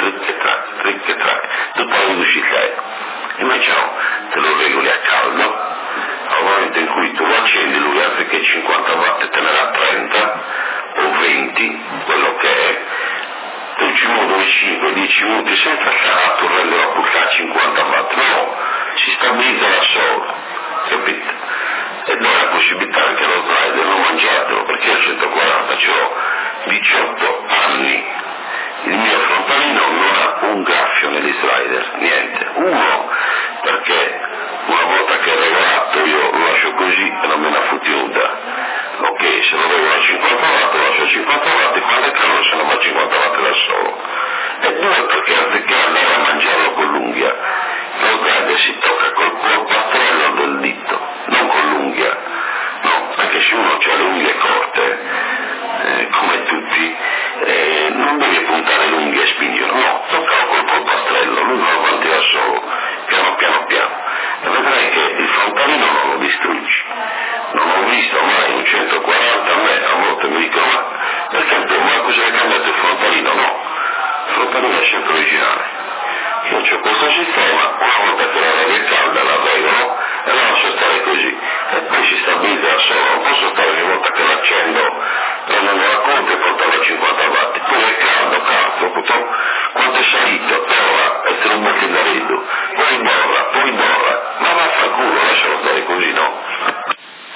track, tutta la velocità. Invece no, te lo regoli a caldo, al momento in cui tu lo accendi lui anziché 50 watt te ne dà 30 o 20, quello che è, tu ci muovi 5-10 minuti senza stare a renderlo a puntare a 50 watt, no, si stabilizza da solo, capito? E dà la possibilità anche allo slider, non mangiatelo, perché al 140 c'ho 18 anni, il mio frontalino non ha un graffio negli slider, niente. Uno, perché una volta che è regolato io lo lascio così e non me ne futiuta. Ok, se lo regolo a 50 watt lo lascio a 50 watt e quando è caldo se ne va a 50 watt da solo. E due, perché anziché andare a mangiarlo con l'unghia, lo slider si tocca col pastrello del dito, non con l'unghia. No, anche se uno ha le unghie corte, come tutti, non devi puntare l'unghia e spingere, no, toccalo col polpastrello, lui non avanti da solo, piano, e vedrai che il frontalino non lo distruggi. Non ho visto mai un 140, a volte mi dicono, ma perché ma cosa hai cambiato il frontalino? No, il frontalino è sempre originale. Io ho questo sistema, una volta che la radio è calda la regolo e la lascio stare così, e poi si stabilizza da solo, non posso stare ogni volta che l'accendo prendendo la conta e portarlo a 50 watt, poi è caldo, quanto è salito, prova e te lo metti da rido, poi borra, ma vaffanculo, lascialo stare così, no?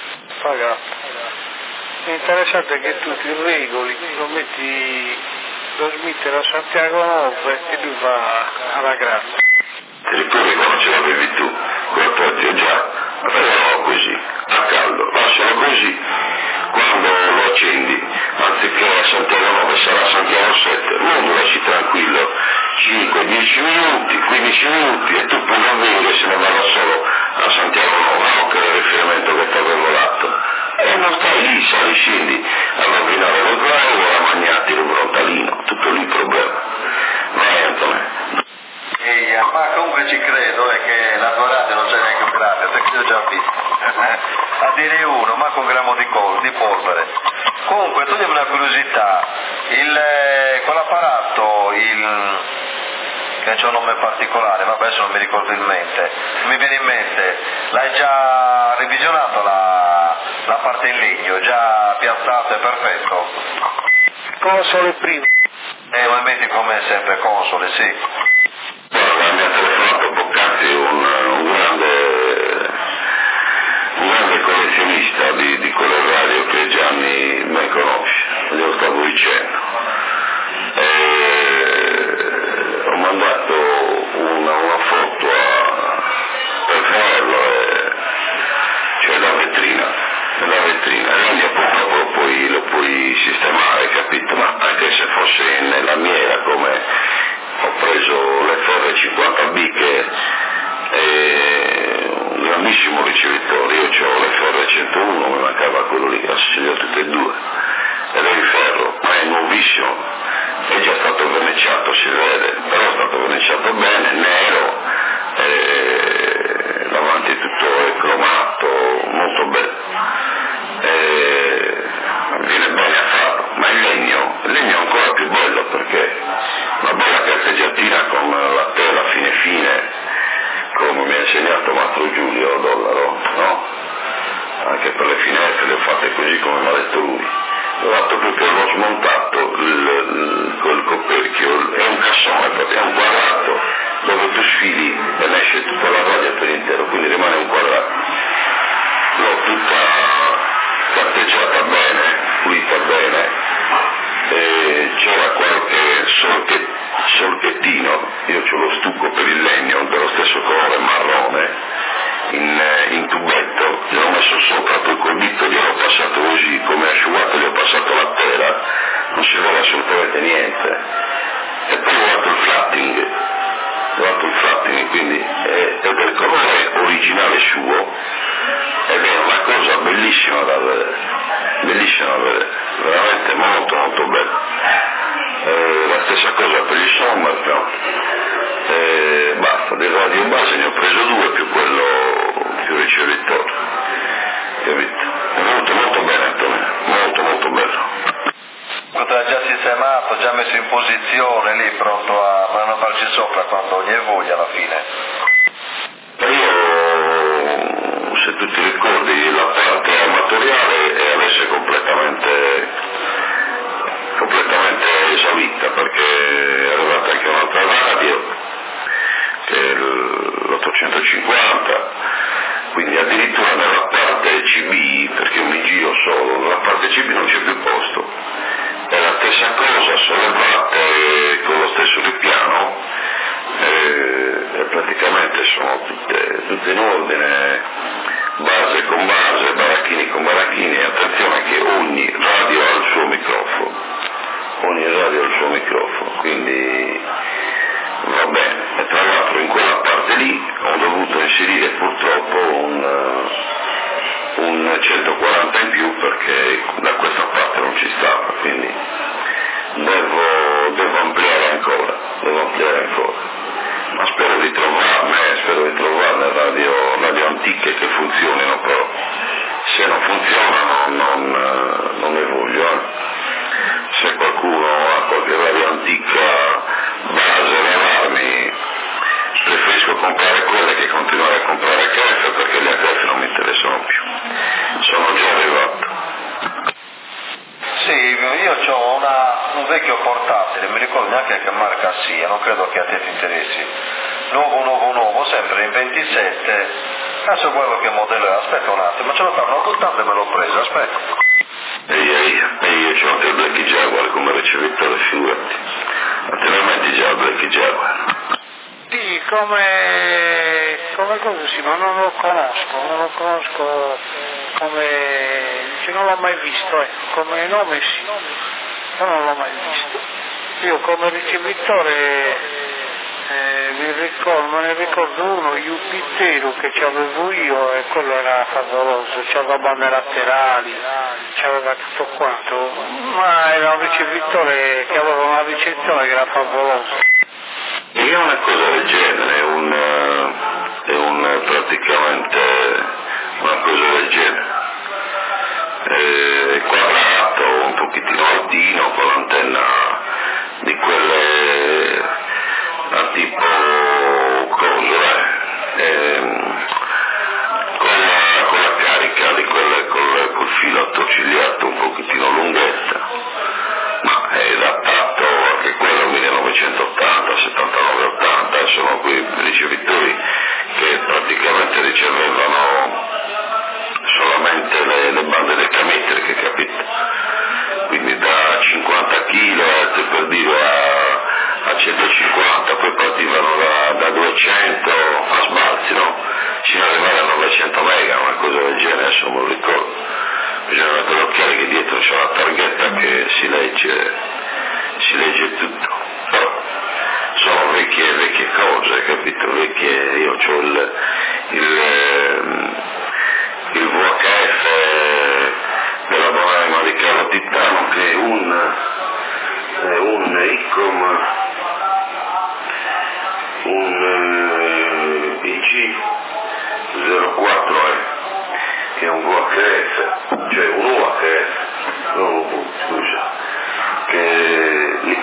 Paga. È interessante che tu ti regoli, lo metti trasmettere a Santiago 9 e lui va alla grande. Ti ricordi quando ce l'avevi tu? Quel prezzo già, facciamo così, a caldo, lascialo così, quando lo accendi, anziché a Santiago 9 sarà Santiago 7, non lasci tranquillo, 5, 10 minuti, 15 minuti e tu puoi non vedere se ne vada solo a Santiago 9, no che è il riferimento che ti avevo dato. E non stai lì, sali, scendi a rovinare lo sguardo o a mangiarti lo frontalino, tutto lì il problema. Vai Antonio. Ma comunque ci credo che la tua radio non c'è neanche un grande, perché io ho già visto. A dire uno, ma con un grammo di polvere. Comunque, togliami una curiosità, quell'apparato, che c'è un nome particolare, ma adesso non mi ricordo in mente, mi viene in mente, l'hai già revisionato la parte in legno, già piazzato e perfetto? Console prima. Ovviamente come sempre console, sì. Guarda, mi ha telefonato poc'anzi un grande collezionista di quelle radio che Gianni me conosce, glielo stavo dicendo. Ho mandato una foto per farlo, cioè la vetrina, e quindi purtroppo lo puoi sistemare, capito? Ma anche se fosse nella lamiera, come ho preso l'FR50B che è un grandissimo ricevitore, io ho l'FR101, mi mancava quello lì, li ho tutti e due, ed è di ferro, ma è nuovissimo, è già stato verniciato, si vede, però è stato verniciato bene, nero, davanti tutto è cromato, molto bello, viene bene a farlo, ma il legno è ancora più bello perché una bella carteggiatina con la tela fine, come mi ha insegnato Mastro Giulio Dollaro, no? Anche per le finestre le ho fatte così come mi ha detto lui. Ho fatto perché l'ho smontato col coperchio, è un cassone, è un quadrato dove tu sfili e ne esce tutta la radio per intero, quindi rimane un quadrato. L'ho tutta carteggiata bene, pulita bene, c'era qualche solchettino, io ho lo stucco per il legno dello stesso colore marrone in tubetto, gli ho messo sopra, poi col dito gli ho passato così, come asciugato gli ho passato la tela, non si vede assolutamente niente, e poi ho fatto il flatting, quindi è del colore originale suo, ed è una cosa bellissima da vedere, veramente molto molto bella. La stessa cosa per il Sommerfeld, basta, del radio base ne ho preso 2 più ricevitore, capito? È venuto molto bene Antonio, molto bello. Potrà già sistemato, già messo in posizione lì, pronto a non farci sopra quando gli è voglia alla fine. Io, se tu ti ricordi, la parte amatoriale è adesso completamente esaurita, perché è arrivata anche un'altra radio, che è l'850, quindi addirittura nella parte CB, perché io mi giro solo, nella parte CB non c'è più posto, è la stessa cosa, sollevate con lo stesso ripiano, e praticamente sono tutte in ordine, base con base, baracchini con baracchini, e attenzione che ogni radio ha il suo microfono, quindi va bene. E tra l'altro in quella parte lì ho dovuto inserire purtroppo un 140 in più perché da questa parte non ci stava, quindi devo ampliare ancora, ma spero di trovarne radio antiche che funzionino, però se non funzionano non ne voglio. Se qualcuno ha qualche radio antica, base, levarmi, preferisco comprare quelle che continuare a comprare HF, perché le HF non mi interessano più, sono già arrivato. Sì, io ho un vecchio portatile, mi ricordo neanche che marca sia, non credo che a te ti interessi, nuovo, sempre in 27, adesso guardo che modello è, aspetta un attimo, ce lo stavano buttando e me l'ho preso, aspetta. E io c'ho anche il Black Jaguar come ricevitore, figurati. che Jaguar? Sì, come cosa sì, ma non lo conosco come, cioè non l'ho mai visto, come nome sì, ma non l'ho mai visto. Io come ricevitore me ne ricordo uno, Jupitero, che c'avevo io e quello era favoloso, c'aveva bande laterali, c'aveva tutto quanto, ma era un ricevitore che aveva una ricezione che era favolosa. È una cosa del genere, è praticamente una cosa del genere. È quadrato, un pochettino altino, con l'antenna di quelle a tipo cosa, con la carica di quelle col filo attorcigliato un pochettino lunghetta, ma è adattato anche quello 1980, 79, 80, sono quei ricevitori che praticamente ricevevano solamente le bande decametriche, capito? Quindi da 50 kHz per dire a 150, poi partivano da 200 a sbalzi, no? Sino ad arrivare a 900 mega, una cosa del genere, adesso non lo ricordo. Bisogna mettere l'occhiale che dietro c'è la targhetta che si legge tutto. Però sono vecchie cose, capito? Io ho il VHF della Boema di Carlo Tittano, che è un ICOM, un IG04, che è un VHF, cioè un UHF, non un scusa, che li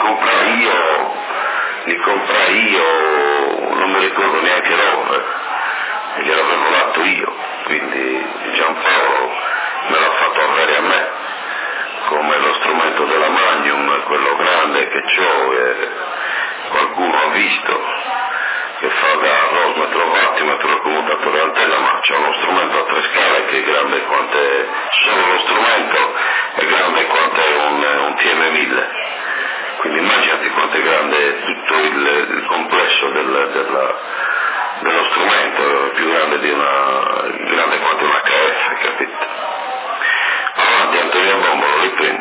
comprai io, non mi ricordo neanche l'ora, gliel'avevo dato io, quindi Giampaolo me l'ha fatto avere a me, come lo strumento della Magnum, quello grande che c'ho, e qualcuno ha visto, che fa da rosmetro, wattimetro e commutatore antella, ma c'è uno strumento a 3 scale che è grande quanto è, solo lo strumento è grande quanto è un TM1000, quindi immaginati quanto è grande tutto il complesso dello strumento, è più grande grande quanto un HF, capito? Avanti Antonio Bombolo, riprendi.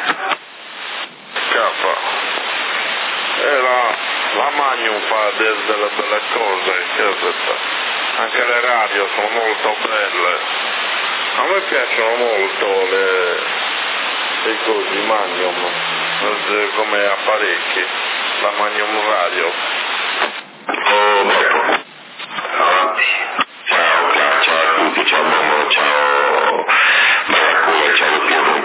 La Magnum fa delle belle cose, anche le radio sono molto belle. A me piacciono molto le cose Magnum, come apparecchi, la Magnum radio. Avanti. Ciao a tutti, ciao Bombolo, ciao Maracula, ciao Piero.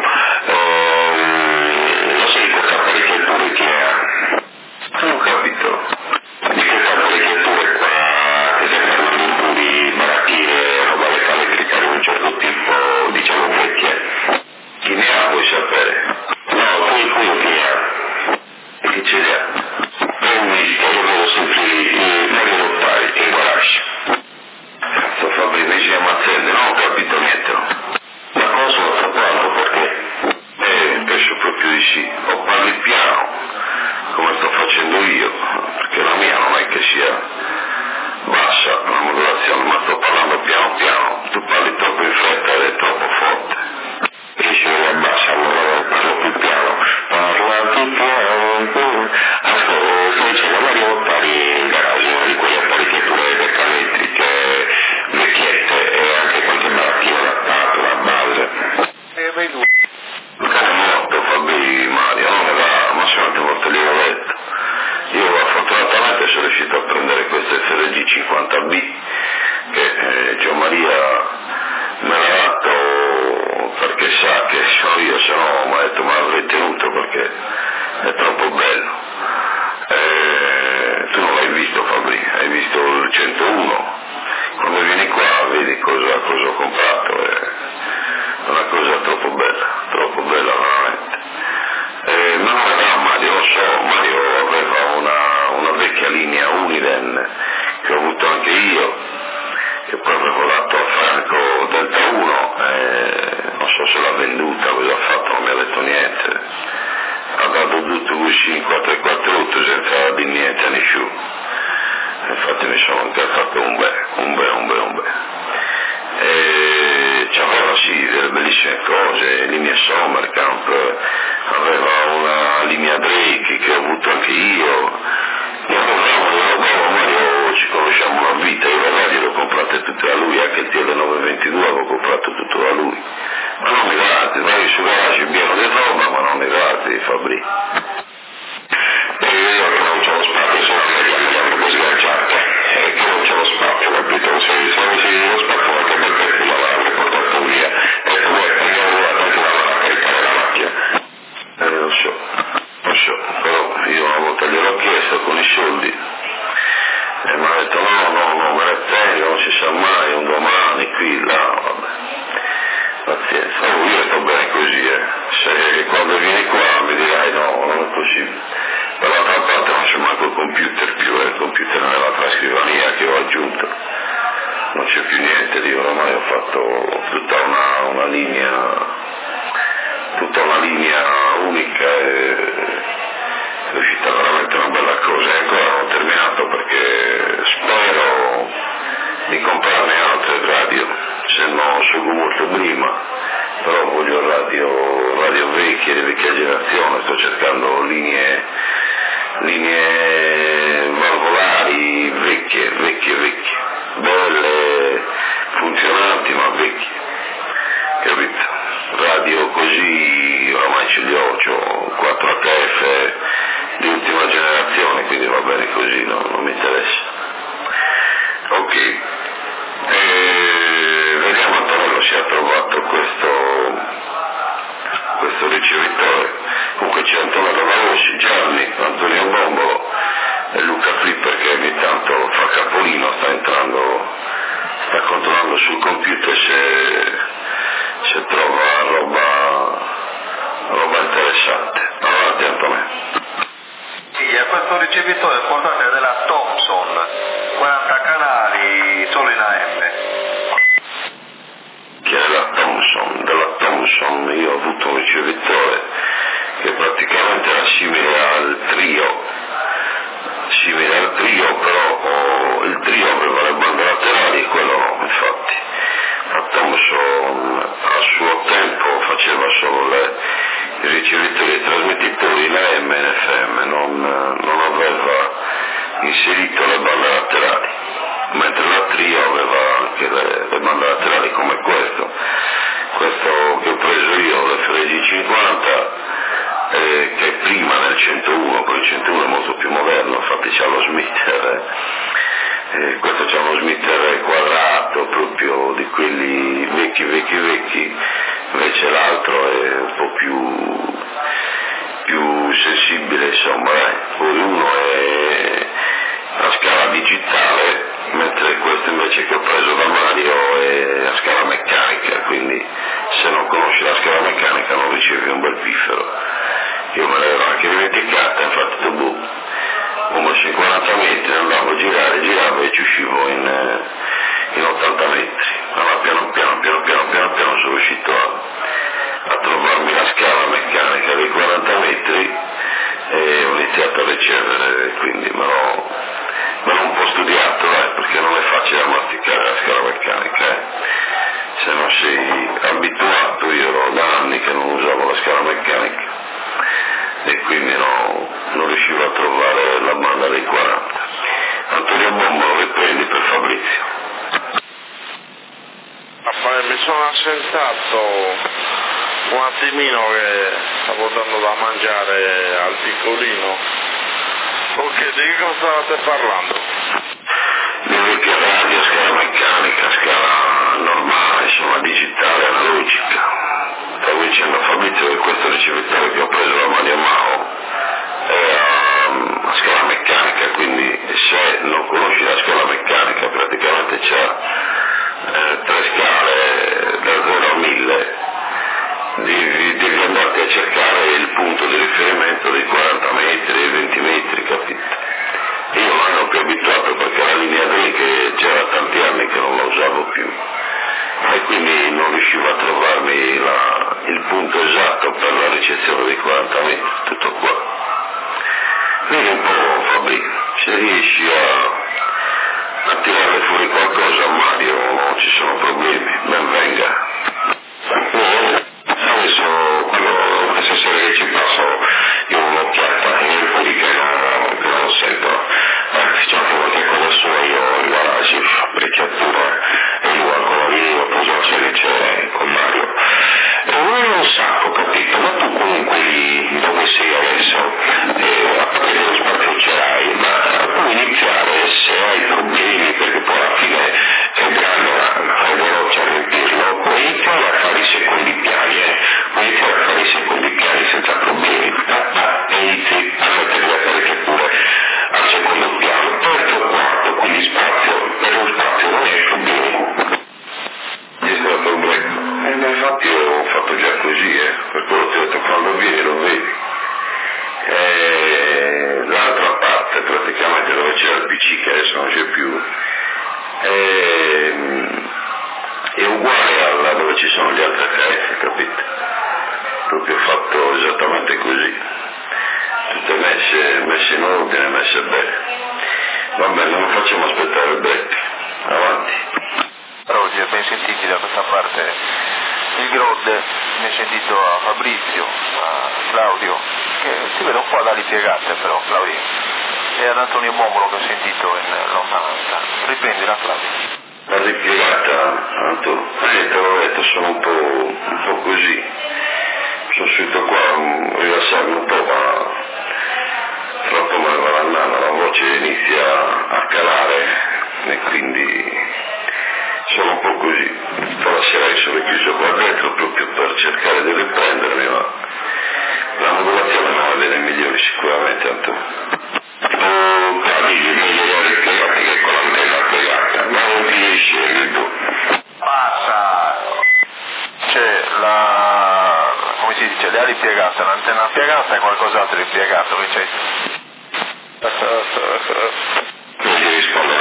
Lo sai questa apparecchiatura che ha? Non ho capito. Di questa apparecchiatura qua, che servono di malattie, roba elettrica di un certo tipo, diciamo vecchie. Chi ne ha vuoi sapere? No, quello che ha. E che ce li ha? È un misto, dovevo sempre Mario Rottari in garage. Cazzo Fabri, invece di ammazzelle, non ho capito niente. La cosa l'ho trovato perché penso proprio di sì. O parli piano, come sto facendo io, perché la mia non è che sia bassa la modulazione, ma sto parlando piano piano. Tu parli troppo in fretta ed è troppo forte. E se la bassa, allora parlo più piano. Parla più piano. Poi c'è la Mario Rottari in garage, una di quelle apparecchiature elettriche vecchiette, e anche qualche malattia adattata, la base. Molto Fabri Mario, non ne va, ma quante volte gliel'ho detto. Io fortunatamente sono riuscito a prendere questo FRG 50B che Gio Maria me l'ha dato perché sa che sono io, se no mi ha detto ma l'avrei tenuto perché è troppo bello. Tu non l'hai visto Fabri, hai visto il 101, quando vieni qua vedi cosa ho comprato, è una cosa troppo bella veramente. Ma non era Mario, lo so, Mario aveva una vecchia linea Uniden che ho avuto anche io, che poi avevo dato a Franco Delta 1, non so se l'ha venduta, cosa ha fatto, non mi ha detto niente. Ha dato tutto uscì in 448, se senza di niente a nessuno. Infatti mi sono incazzato un bel. E c'aveva sì delle bellissime cose, linea Sommerkamp, aveva una linea Drake che ho avuto anche io. Ormai ci conosciamo una vita, io le radio le ho comprate tutte da lui, anche il TL922 avevo comprato tutto da lui. Ma non mi guardi, vai su garage pieno di roba, ma non mi guardi, Fabri. E io che non c'ho lo spazio, sono proprio sganciato, e che non c'ho lo spazio, capito? Se lo spazio anche per te lavorare, portato via, e poi io ho anche lavorato per fare la macchina. Lo so, però io una volta gliel'ho chiesto con i soldi, e mi ha detto no, me ne tengo, non si sa mai, un domani, qui, là, vabbè. Pazienza, io sto bene così, se quando vieni qua mi dirai no, non è possibile. Per l'altra parte non c'è manco il computer più, il computer nell'altra scrivania che ho aggiunto, non c'è più niente, io ormai ho fatto tutta una linea unica e è uscita veramente una bella cosa, e ancora non ho terminato perché spero di comprarne altre radio, se no sugo molto prima, però voglio radio vecchie, di vecchia generazione, sto cercando linee valvolari vecchie, belle, funzionanti ma vecchie, capito? Radio così oramai ce li ho 4 HF di ultima generazione, quindi va bene così, no? Non mi interessa. Ok, vediamo, Antonello si è trovato questo ricevitore. Comunque c'è Antonello Valossi, Gianni, Antonio Bombolo e Luca Flipper che ogni tanto fa capolino, sta controllando sul computer se trova roba interessante. Avanti Antonello. Sì, a questo ricevitore portate della Thomson, 40 canali solo in AM. Che è della Thomson, io ho avuto un ricevitore che praticamente era simile al trio, però il trio aveva le bande laterali e quello no, infatti. La Thomson a suo tempo faceva solo i ricevitori e trasmettitori in AM e in FM, non aveva inserito le bande laterali, mentre la trio aveva anche le bande laterali come questo che ho preso io, l'FRG 50, che è prima nel 101, poi il 101 è molto più moderno, infatti c'ha lo smitter, questo c'ha uno smitter quadrato proprio di quelli vecchi, invece l'altro è un po' più sensibile, insomma, poi uno è a scala digitale, mentre questo invece che ho preso da Mario è a scala meccanica, quindi se non conosci la scala meccanica non ricevi un bel piffero. Io me l'ero anche dimenticata, infatti ho messo in 40 metri, andavo a giravo e ci uscivo in 80 metri. Allora piano sono riuscito a trovarmi la scala meccanica dei 40 metri e ho iniziato a ricevere, quindi me l'ho un po' studiato, perché non è facile masticare la scala meccanica, se non sei abituato. Io ero da anni che non usavo la scala meccanica e quindi non riuscivo a trovare la banda dei 40. Antonio Bombolo, che prendi per Fabrizio? Mi sono assentato un attimino che stavo dando da mangiare al piccolino. Ok, di che cosa state parlando? Di vecchia radio, scala meccanica, scala normale, insomma digitale, analogica. Stavo dicendo a Fabrizio che questo ricevitore che ho preso da Mario Mao è a scala meccanica, quindi se non conosci la scala meccanica praticamente c'è 3 scale da 0 a 1000, devi andarti a cercare il punto di riferimento dei 40 metri, dei 20 metri, capito? Io non ero più abituato perché la linea D che c'era tanti anni che non la usavo più e quindi non riuscivo a trovarmi il punto esatto per la ricezione dei 40 metri, tutto qua. riesci a tirare fuori qualcosa, Mario, non ci sono problemi, ben venga. Adesso, questa sera che ci passo io un'occhiata, quelli che non sento, facciamo qualche cosa sua, io in garage, apparecchiatura, e lui ancora lì, ho preso la serie c'è con Mario. Non so, capito, ma tu comunque dove sei adesso, a parte dello spazio ce l'hai, ma puoi iniziare se hai problemi, perché poi alla fine è grande, è veloce a riempirlo, puoi iniziare a fare i secondi piani, senza problemi, e inizi a mettere le apparecchiature al secondo piano, terzo, quarto, quindi spazio, per lo spazio non è problemi. Gli è stato un break. Infatti ho fatto già così, per quello ti ho detto quando vieni lo vedi. L'altra parte praticamente dove c'era il PC che adesso non c'è più è uguale alla dove ci sono gli altri attrezzi, capite? Proprio fatto esattamente così, tutte messe in ordine, messe bene. Va bene, non facciamo aspettare il break, avanti. Oggi ben sentiti da questa parte il Grode, ne sentito a Fabrizio, a Claudio, che si vede un po' da ripiegate però, Claudio, e ad Antonio Momulo che ho sentito in lontananza. Riprendila, Claudio. La ripiegata, Antonio, te l'ho detto, sono un po' così, sono subito qua a rilassarmi un po', ma troppo me ne va andando, la voce inizia a calare e quindi sono un po' così. Stasera io sono chiuso qua dentro proprio per cercare di riprendermi, ma la modulazione non va bene migliore sicuramente, Antonio. Capito, meglio la ripiegata che con l'antenna piegata, ma non ti riesci tu. Passa! C'è come si dice, le ali piegate, l'antenna piegata e qualcos'altro ripiegato che c'è. Non ti rispondo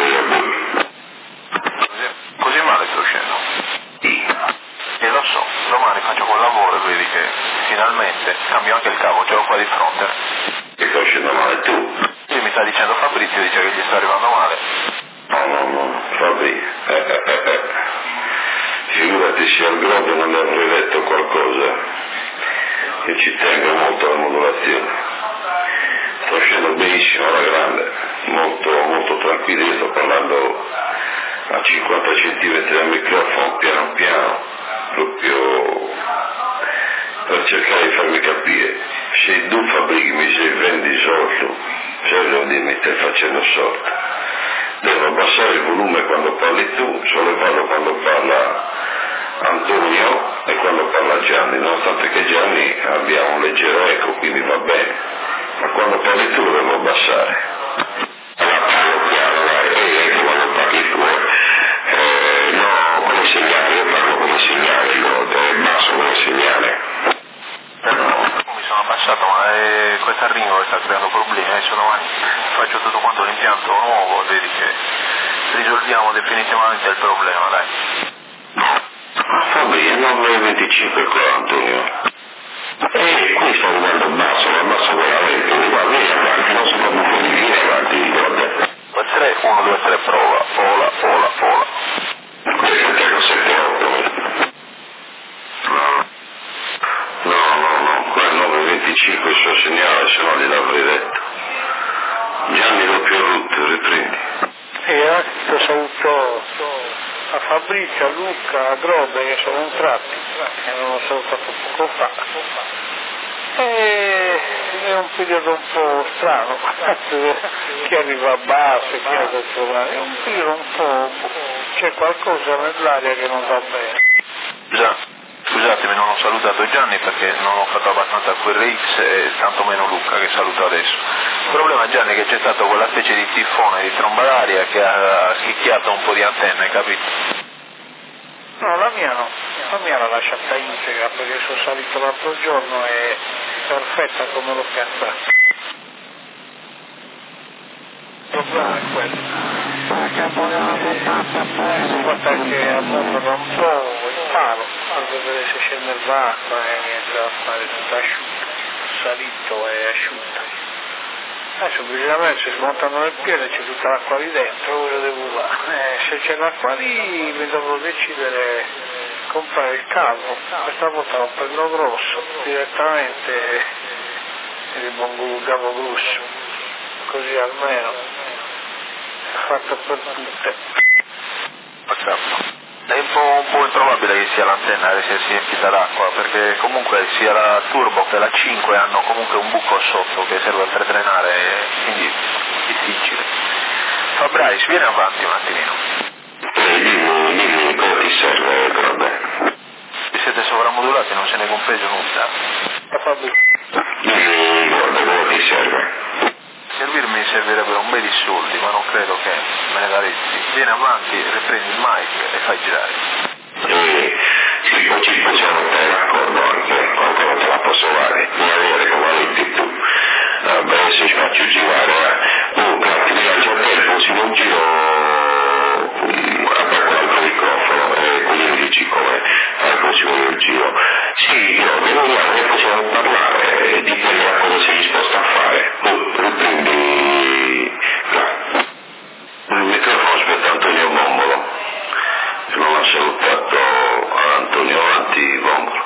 Così male sto uscendo. E lo so, domani faccio quel lavoro e vedi che finalmente cambio anche il cavo, ce l'ho qua di fronte. Che sta uscendo male tu? Sì, mi sta dicendo Fabrizio, dice che gli sta arrivando male. No, Fabri. Figurati se al Grode non le avrei detto qualcosa, che ci tengo molto alla modulazione. Sto uscendo benissimo alla grande, molto tranquillo, io sto parlando a 50 centimetri dal microfono, piano piano, proprio per cercare di farmi capire. Se tu Fabri mi sei vendi sordo, se devo dire mi stai facendo sordo. Devo abbassare il volume quando parli tu, sollevarlo quando parla Antonio e quando parla Gianni, nonostante che Gianni abbia un leggero eco, quindi va bene, ma quando parli tu lo devo abbassare. Allora parlo piano, che quando parli tu, no, come segnale, io parlo come segnale, io basso come segnale. Mi sono abbassato, ma questo arringo che sta creando problemi, adesso domani faccio tutto quanto l'impianto nuovo, vedi che risolviamo definitivamente il problema, dai. Fabri, è 9,25 qua, Antonio. E qui sto arrivando basso, ma basso veramente, mi va bene avanti, non so come puoi dire avanti, ricorda. 3, 1, 2, 3, prova, ola. Questo è 378. No, qua è 9,25 il suo segnale, se no gliel'avrei detto. Gianni l'ho più rotto, riprendi. E anche saluto a Fabrizio, a Luca, a Grode che sono entrati, che non ho salutato poco fa. E è un periodo un po' strano, chi arriva a basso, chi ha da trovare, è un periodo un po', c'è qualcosa nell'aria che non va bene. Già, scusatemi, non ho salutato Gianni perché non ho fatto abbastanza QRX e tanto meno Luca che saluto adesso. Il problema, Gianni, è che c'è stato quella specie di tifone, di tromba d'aria che ha schicchiato un po' di antenne, capito? No, la mia no, la mia la lasciata integra perché sono salito l'altro giorno e perfetta come l'ho piantata. Il problema è quello. Guarda che abbombano un po' il palo per vedere se scende l'acqua e niente da fare, tutta asciutta, salito e asciutta. Semplicemente si smontano nel piede, c'è tutta l'acqua lì dentro, cosa devo fare? Se c'è l'acqua lì mi dovrò decidere comprare il cavo, questa volta lo prendo grosso, direttamente ripongo il cavo grosso, così almeno è fatto per tutte. È un po' improbabile che sia l'antenna a essersi empita d'acqua, perché comunque sia la turbo che la 5 hanno comunque un buco sotto che serve per drenare, quindi difficile. Fabrais, vieni avanti un attimino. Dimmi cosa ti serve, vabbè. Vi siete sovramodulati, non se ne è compreso nulla. Guarda cosa ti serve. Servirmi servirebbero un bel di soldi, ma non credo che me ne daresti. Vieni avanti, riprendi il mic e fai girare. Sì, poi ci facciamo d'accordo anche, quanto non te la posso fare. Non avere come hai detto tu. Vabbè, se ci faccio girare, grazie di lancio a tempo, si non giro a quell'altro microfono e così mi dici come al prossimo giro. Sì, io devo dire che possiamo parlare e dipende da cosa sei disposto a fare. Riprendi il microfono, aspetta Antonio Bombolo, che non ha salutato Antonio, avanti Bombolo.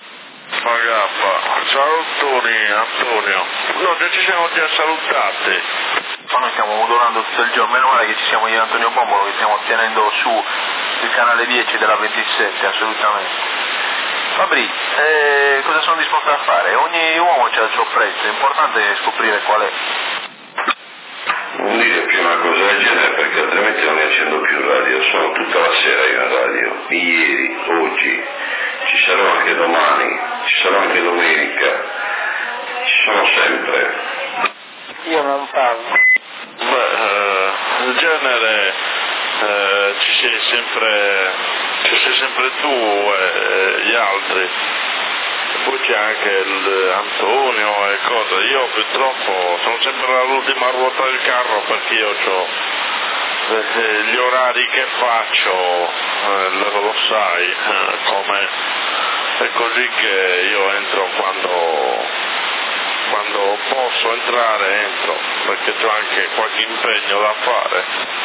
Ciao Antonio, no, già ci siamo già salutati. Ma noi stiamo modulando tutto il giorno, meno male che ci siamo io e Antonio Bombolo che stiamo tenendo su il canale 10 della 27, assolutamente. Fabri, cosa sono disposto a fare? Ogni uomo ha il suo prezzo, è importante scoprire qual è. Non dire più una cosa del genere perché altrimenti non mi accendo più in radio, sono tutta la sera io in radio, ieri, oggi, ci sarò anche domani, ci sarò anche domenica, ci sono sempre. Io non parlo. In genere ci sei sempre tu e gli altri. Poi c'è anche Antonio e cosa. Io purtroppo sono sempre all'ultima ruota del carro perché io ho gli orari che faccio, lo sai, come è così che io entro quando posso entrare entro, perché ho anche qualche impegno da fare.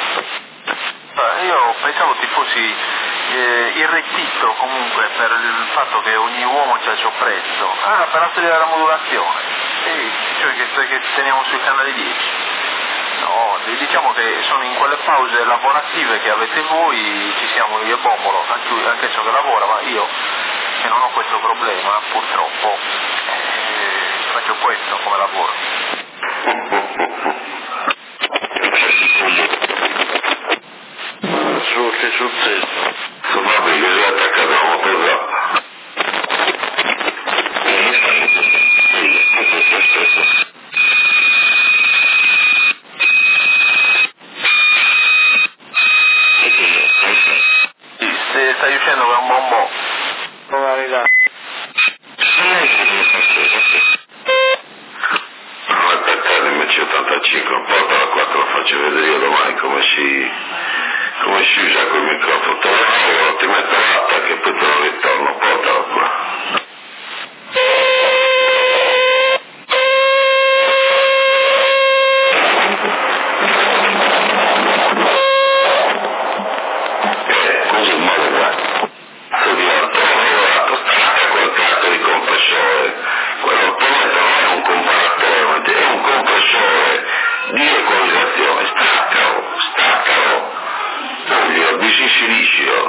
Io pensavo ti fossi irretito comunque per il fatto che ogni uomo ha il suo prezzo. Per la storia della modulazione. Sì, cioè che teniamo sui canali 10. No, diciamo che sono in quelle pause lavorative che avete voi, ci siamo io e Bombolo, anche ciò che lavora, ma io che non ho questo problema, purtroppo, faccio questo come lavoro. Che è successo? Vabbè, che si è attaccato a motosappa. Stai uscendo con un bombò. Non arriva. Non attaccare MC85, portala qua, te lo faccio vedere io domani come si usa quel microfono. Te lo lascio, ti metto l'atta che poi te lo ritorno, portala qua. Così male guarda. Se di Antonio stacca quel cazzo di compressore. Quello ponente non è un comparatore, è un compressore di equalizzazione. Staccalo. Glielo avvisi si liscio.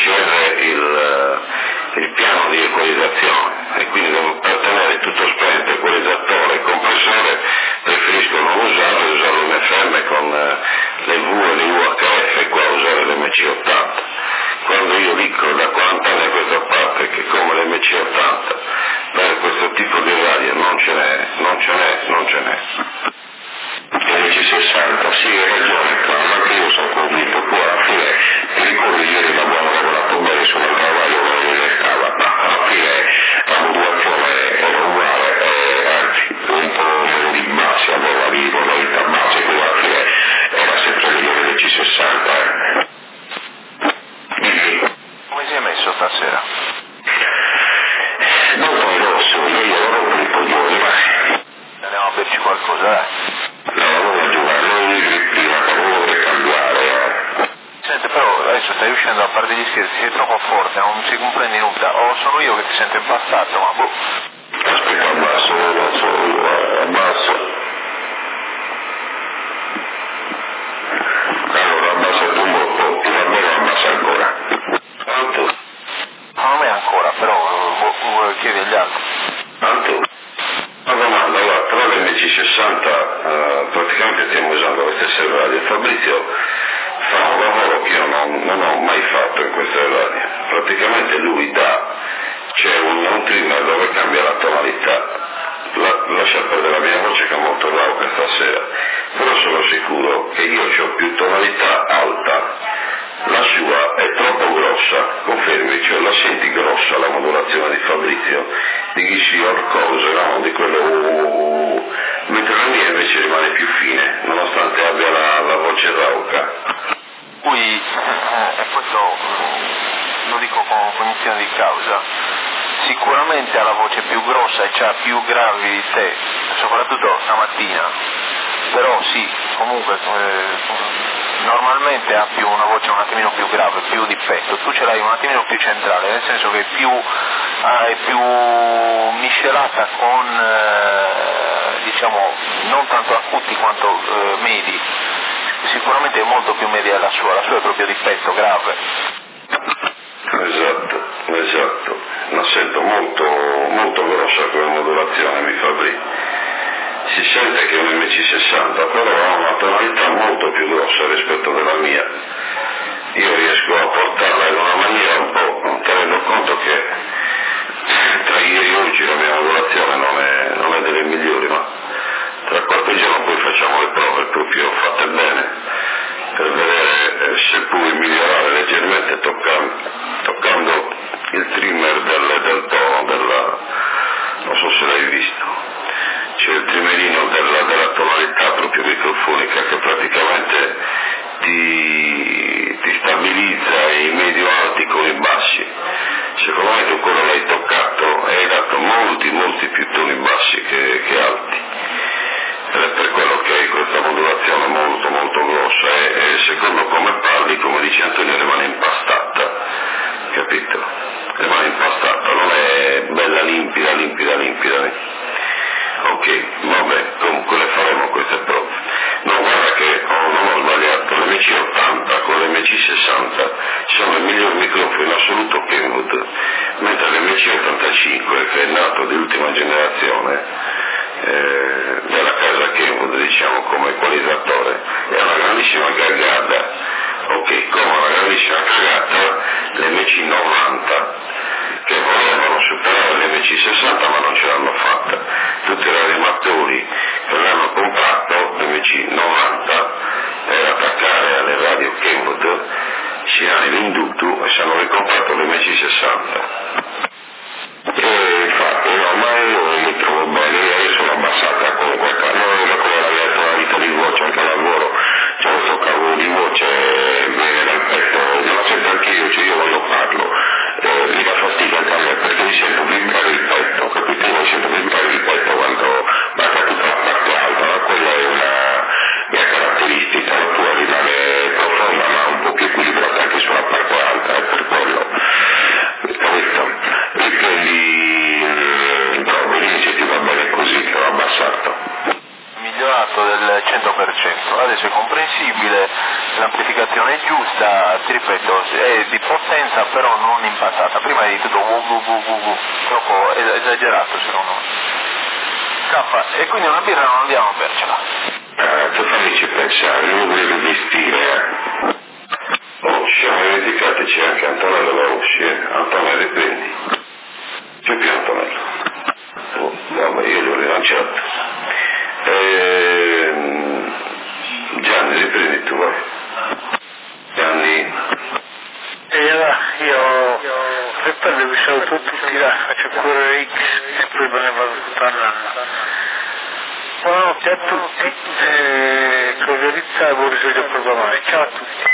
riceve il piano di equalizzazione e quindi per tenere tutto spento, equalizzatore e compressore, preferisco non usarlo e usare l'MFM con le V e le UHF e qua usare l'MC80. Quando io dico da 40 anni a questa parte che come l'MC80 per questo tipo di radio non ce n'è. l'MC60, sì, hai ragione, ma anche io sono convinto, poi alla fine mi ricordo ieri che abbiamo lavorato bene sull'altra radio dove ne stava, ma alla fine la modulazione era uguale, anzi un po' meno di base, aveva di modalità base, quindi alla fine era sempre migliore l'MC60. Come si è messo stasera? Non poi rosso, io ero un po' di ore, Andiamo a berci qualcosa, Senti, però adesso stai riuscendo a fare degli scherzi, sei troppo forte, non si comprende nulla, o sono io che ti sento impassato, ma boh. Aspetta, abbasso. Allora, abbassa tu un po', ti va bene, abbassa ancora. Tanto? Non è ancora, però chiedi agli altri. Tanto? Una domanda, guarda, però l'MC60 praticamente stiamo usando le stesse radio. Fabrizio fa un lavoro che io non ho mai fatto in queste radio. Praticamente lui c'è un trimmer dove cambia la tonalità. Lascia perdere la mia voce che è molto rauca stasera, però sono sicuro che io ho più tonalità alta, la sua è troppo grossa, confermi, cioè la senti grossa la modulazione di Fabrizio, di chi si orcose, no? Di quello mentre la mia invece rimane più fine, nonostante abbia la voce rauca. Qui, e questo lo dico con cognizione di causa, sicuramente ha la voce più grossa e c'ha più gravi di te, soprattutto stamattina, però sì, comunque normalmente ha una voce un attimino più grave, più di petto, tu ce l'hai un attimino più centrale, nel senso che è più miscelata con, diciamo, non tanto acuti quanto medi, sicuramente è molto più media la sua è proprio di petto grave. Esatto, la sento molto grossa come modulazione, mi fa brividi. Si sente che è un MC60, però ha una tonalità molto più grossa rispetto alla mia. Io riesco a portarla in una maniera un po', tenendo conto che tra ieri e oggi la mia modulazione non è delle migliori, ma tra qualche giorno poi facciamo le prove proprio fatte bene, per vedere se puoi migliorare leggermente toccando il trimmer del tono, non so se l'hai visto, c'è il trimmerino della tonalità proprio microfonica che praticamente ti stabilizza i medio alti con i bassi. Secondo me tu quello l'hai toccato e hai dato molti più toni bassi che alti. Ed è per quello che hai questa modulazione molto grossa e secondo come parli, come dice Antonio, rimane impastata, capito? Rimane impastata, non è bella limpida. Ok, vabbè, comunque le faremo queste prove. No, guarda che non ho sbagliato, l'MC80 con l'MC60 sono i migliori microfoni in assoluto Kenwood, mentre l'MC85, che è nato di ultima generazione, della casa Kenwood, diciamo, come equalizzatore, è una grandissima cagata. Ok, come una grandissima cagata l'MC90, che volevano superare l'MC60 ma non ce l'hanno fatta. Tutti i radioamatori che l'hanno comprato l'MC90 per attaccare alle radio Kenwood si hanno venduto e si hanno ricomprato l'MC60. E infatti ormai io mi trovo bene, io sono abbassata con questa, non come la mia tonalità di voce, anche al lavoro c'è questo cavo di voce viene dal petto, non la sento anch'io, cioè io quando parlo mi dà fastidio anche a me perché mi sento vibrare il petto, capito? Io mi sento vibrare il petto quando manca tutta la parte alta, ma quella è una mia caratteristica, la tua rimane profonda ma un po' più equilibrata anche sulla parte alta, è per quello. Capito? E quindi però vedi se ti va bene così che l'ho abbassato. Migliorato del 100%, adesso è comprensibile, l'amplificazione è giusta, ti ripeto, è di potenza però non impattata, prima di tutto troppo esagerato secondo me. E quindi una birra non andiamo a bercela. Tu fammici pensare, noi volevo investire. Ci siamo dimenticati, c'è anche Antonello da Ossi, Antonello riprendi. C'è più Antonello. Vabbè, io l'ho rilanciato. Gianni, riprendi tu, vai. Gianni. E allora io ripeto, vi saluto tutti là, faccio correre X e poi me ne vado parlando. Buonanotte a tutti, con verità e buon risveglio programmare. Ciao a tutti.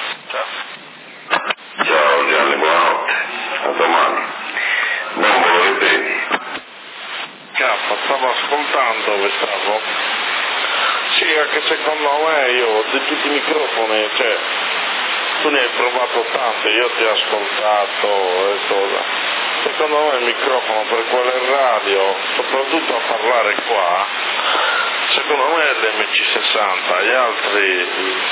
Ciao Gianni, buonanotte, a domani. Non me lo ripeti? Stavo ascoltando dove stavo. Sì, anche secondo me io di tutti i microfoni, cioè tu ne hai provato tante, io ti ho ascoltato e tutto. Secondo me il microfono per quelle radio, soprattutto a parlare qua, secondo me è l'MC60, gli altri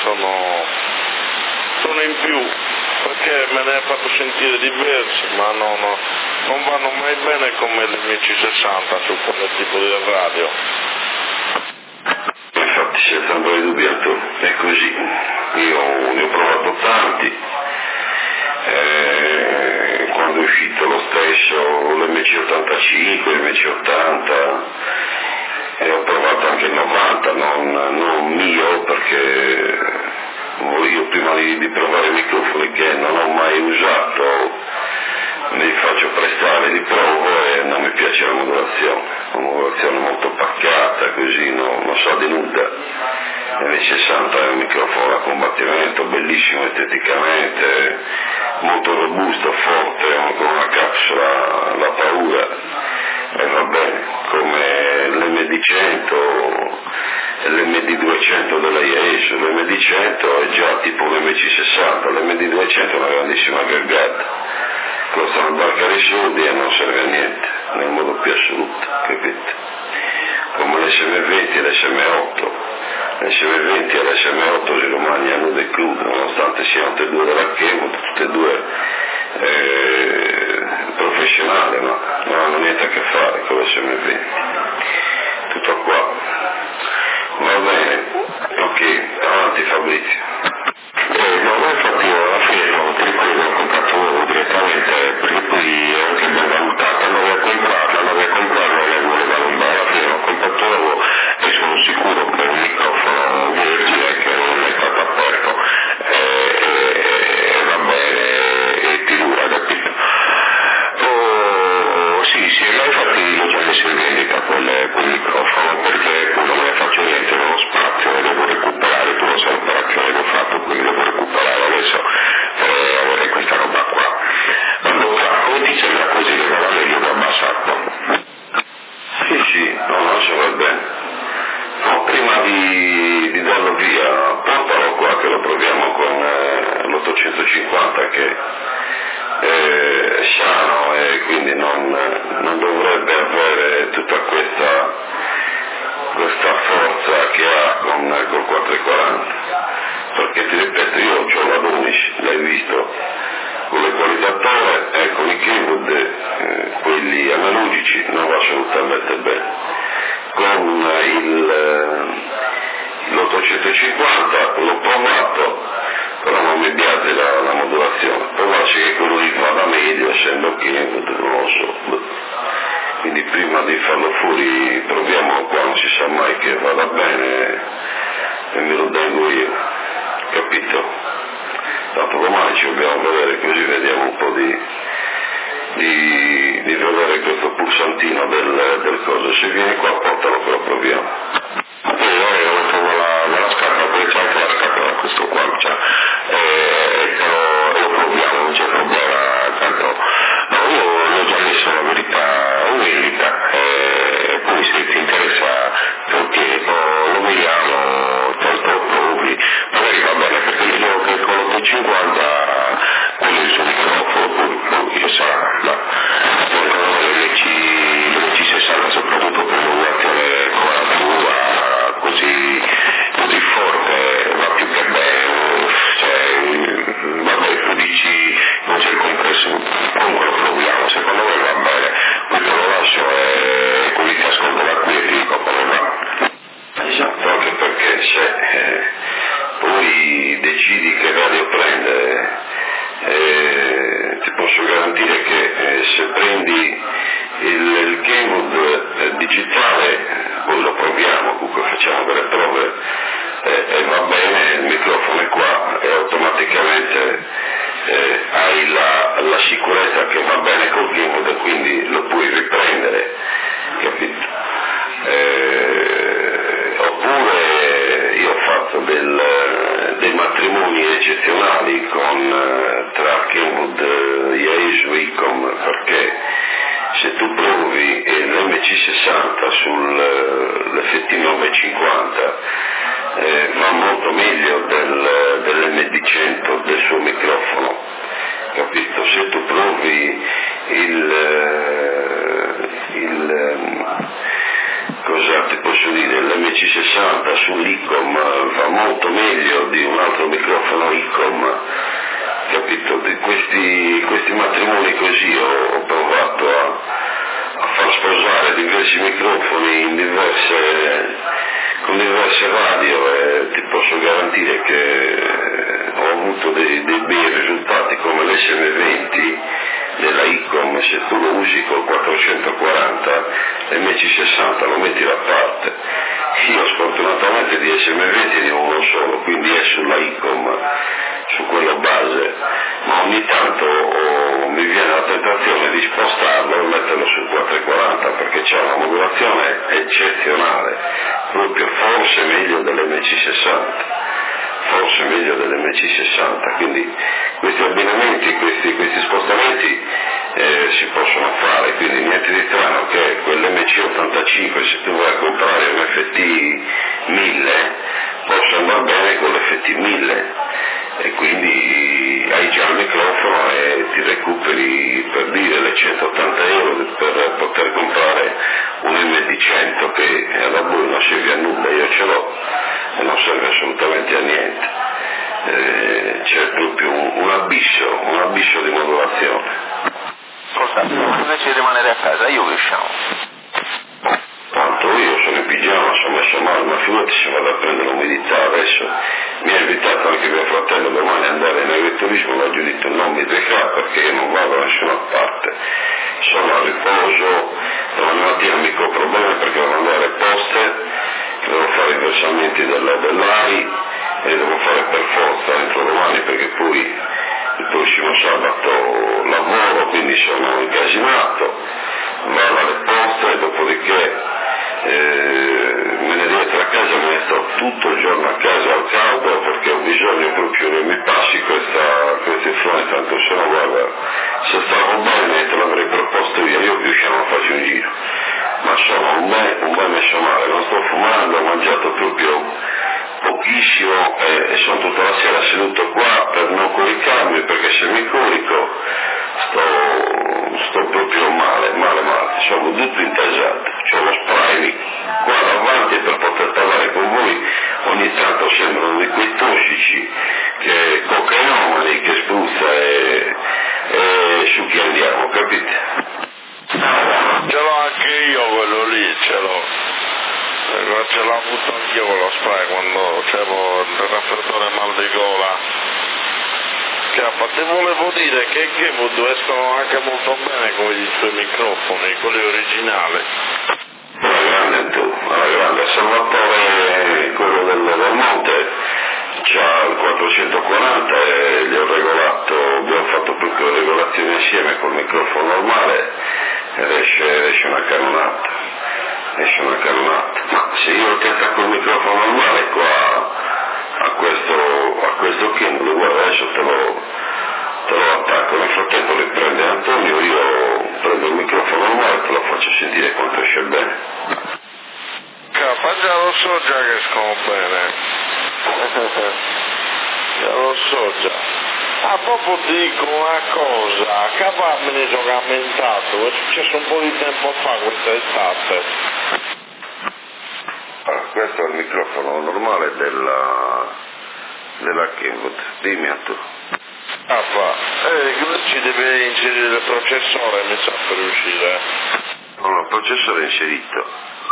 sono in più, perché me ne ha fatto sentire diversi, ma non vanno mai bene come l'MC60 su quel tipo di radio. Infatti senza ombra di dubbio è così, io ne ho provato tanti, quando è uscito lo stesso l'MC85, l'MC80, e ho provato anche il 90, non mio, perché io prima di provare microfoni che non ho mai usato, li faccio prestare, li provo e non mi piace la modulazione, una modulazione molto paccata, così non sa di nulla. L'M60 è un microfono a combattimento, bellissimo esteticamente, molto robusto, forte, con una capsula da paura, e va bene, come l'MD100 e l'MD200 della IAS. L'MD100 è già tipo l'MC60, l'MD200 è una grandissima gargata, costa una barca di soldi e non serve a niente, nel modo più assoluto, capite? Come l'SM20 e l'SM8. L'SM20 e l'SM8 si lo mangiano del club, nonostante siano tutte e due della Chemo, tutte e due professionali, no? Non hanno niente a che fare con l'SM20. Tutto qua. Va bene, ok, avanti Fabrizio. No, infatti io alla fine non ti ricordo, ho comprato direttamente, perché poi anche ben valutata, andavo a comprarlo e voleva lombare, alla fine ho comprato nuovo e sono sicuro che un microfono vergine che non è stato aperto va bene e ti dura, capito? Sì, ma infatti l'ho già messo in vendita quel microfono, perché non me ne faccio niente, non ho spazio e devo recuperare, tu lo sai l'operazione che ho fatto, quindi devo recuperare adesso per avere questa roba qua. Allora, come ti sembra così che va meglio da abbassato? Sì, no, se va bene. No, prima di darlo via, portalo qua che lo proviamo con l'850 che è sano e quindi non dovrebbe avere tutta questa forza che ha col 440, perché ti ripeto, io ho la 12, l'hai visto, con l'equalizzatore e con i keyboard, quelli analogici, non va assolutamente bene. Con l'850 l'ho provato, però non mi piace la modulazione, provarci che quello lì vada meglio, essendo keyboard, non lo so. Quindi prima di farlo fuori proviamo qua, non si sa mai che vada bene e me lo tengo io, capito? Tanto domani ci dobbiamo vedere, così vediamo un po' di vedere questo pulsantino del coso. Se vieni qua portalo che lo proviamo. Io trovo la scatola, poi c'è anche la scatola questo qua, però lo proviamo, non c'è problema, tanto no, io l'ho già messo la verità in vendita, poi se ti interessa perché lo vediamo, tanto provi, magari va bene, perché io dico che con l'850 quello è il suo microfono, poi chissà, ma l'MC60 soprattutto per modulazione 41 ti posso garantire che se prendi il Kenwood digitale, poi lo proviamo, comunque facciamo delle prove e va bene, il microfono è qua e automaticamente hai la sicurezza che va bene col Kenwood e quindi lo puoi riprendere, capito? Oppure io ho fatto dei matrimoni eccezionali tra Kenwood, Yaesu e Icom, perché se tu provi l'MC60 sull'FT950 va molto meglio dell'MD100 del suo microfono, capito? Se tu provi cosa ti posso dire, l'MC60 sull'Icom va molto meglio di un altro microfono Icom, capito? Di questi matrimoni così ho provato a far sposare diversi microfoni con diverse radio e ti posso garantire che ho avuto dei bei risultati, come l'SM20 della Icom. Se tu lo usi col 440 l'MC60 lo metti da parte. Io sfortunatamente di SM20 ne ho uno solo, quindi è sulla Icom, su quella base, ma ogni tanto mi viene la tentazione di spostarlo e metterlo sul 440 perché c'è una modulazione eccezionale, proprio forse meglio dell'MC60, quindi questi abbinamenti, questi spostamenti si possono fare, quindi niente di strano che quell'MC85, se tu vuoi comprare un FT1000, possa andare bene con l'FT1000 e quindi hai già il microfono e ti recuperi, per dire, le 180 euro per poter comprare un MD100 che da voi non serve a nulla, io ce l'ho e non serve assolutamente a niente. C'è proprio un abisso di modulazione. Ascolta, invece di rimanere a casa, io che usciamo? Tanto io sono in pigiama, sono messo male, ma figurati se vado a prendere l'umidità adesso. Mi ha invitato anche mio fratello domani ad andare in agriturismo, ma gli ho detto non mi declara perché io non vado da nessuna parte. Sono a riposo, domani mattina mi copro bene perché devo andare alle poste, devo fare i versamenti dell'AI e devo fare per forza entro domani perché poi il prossimo sabato lavoro, quindi sono incasinato, vado alle poste, dopodiché me ne rientro a casa, me ne sto tutto il giorno a casa al caldo perché ho bisogno proprio che mi passi questa influenza, tanto se no guarda, se stavo bene te l'avrei proposto io che usciamo a farci un giro, ma sono un me messo male, non sto fumando, ho mangiato proprio pochissimo e sono tutta la sera seduto qua per non coricarmi perché se mi corico sto proprio male, sono tutto intasato, c'ho lo spray qua davanti per poter parlare con voi, ogni tanto sembrano di quei tossici che cocainomani che spruzza e su chi andiamo, capite? Ce l'ho anche io quello lì, ce l'ho avuto anch'io quello spray quando c'ero il raffreddore mal di gola. Ti volevo dire che i Kenwood escono anche molto bene con i suoi microfoni, quelli originali. Alla grande, Salvatore, quello del Monte, c'ha il 440 e gli ho regolato, abbiamo fatto proprio le regolazioni insieme col microfono normale ed esce una cannonata. Ma se io ti attacco il microfono normale qua a questo Kenwood, guarda, adesso te lo attacco, nel frattempo li prende Antonio, io prendo il microfono normale e te lo faccio sentire quanto esce bene. Già lo so già che escono bene. Già lo so già. Proprio ti dico una cosa, Capa me ne sono lamentato, è successo un po' di tempo fa questa estate. Questo è il microfono normale della Kenwood, dimmi a tu. Ci deve inserire il processore, mi sa, per uscire. No, il processore è inserito.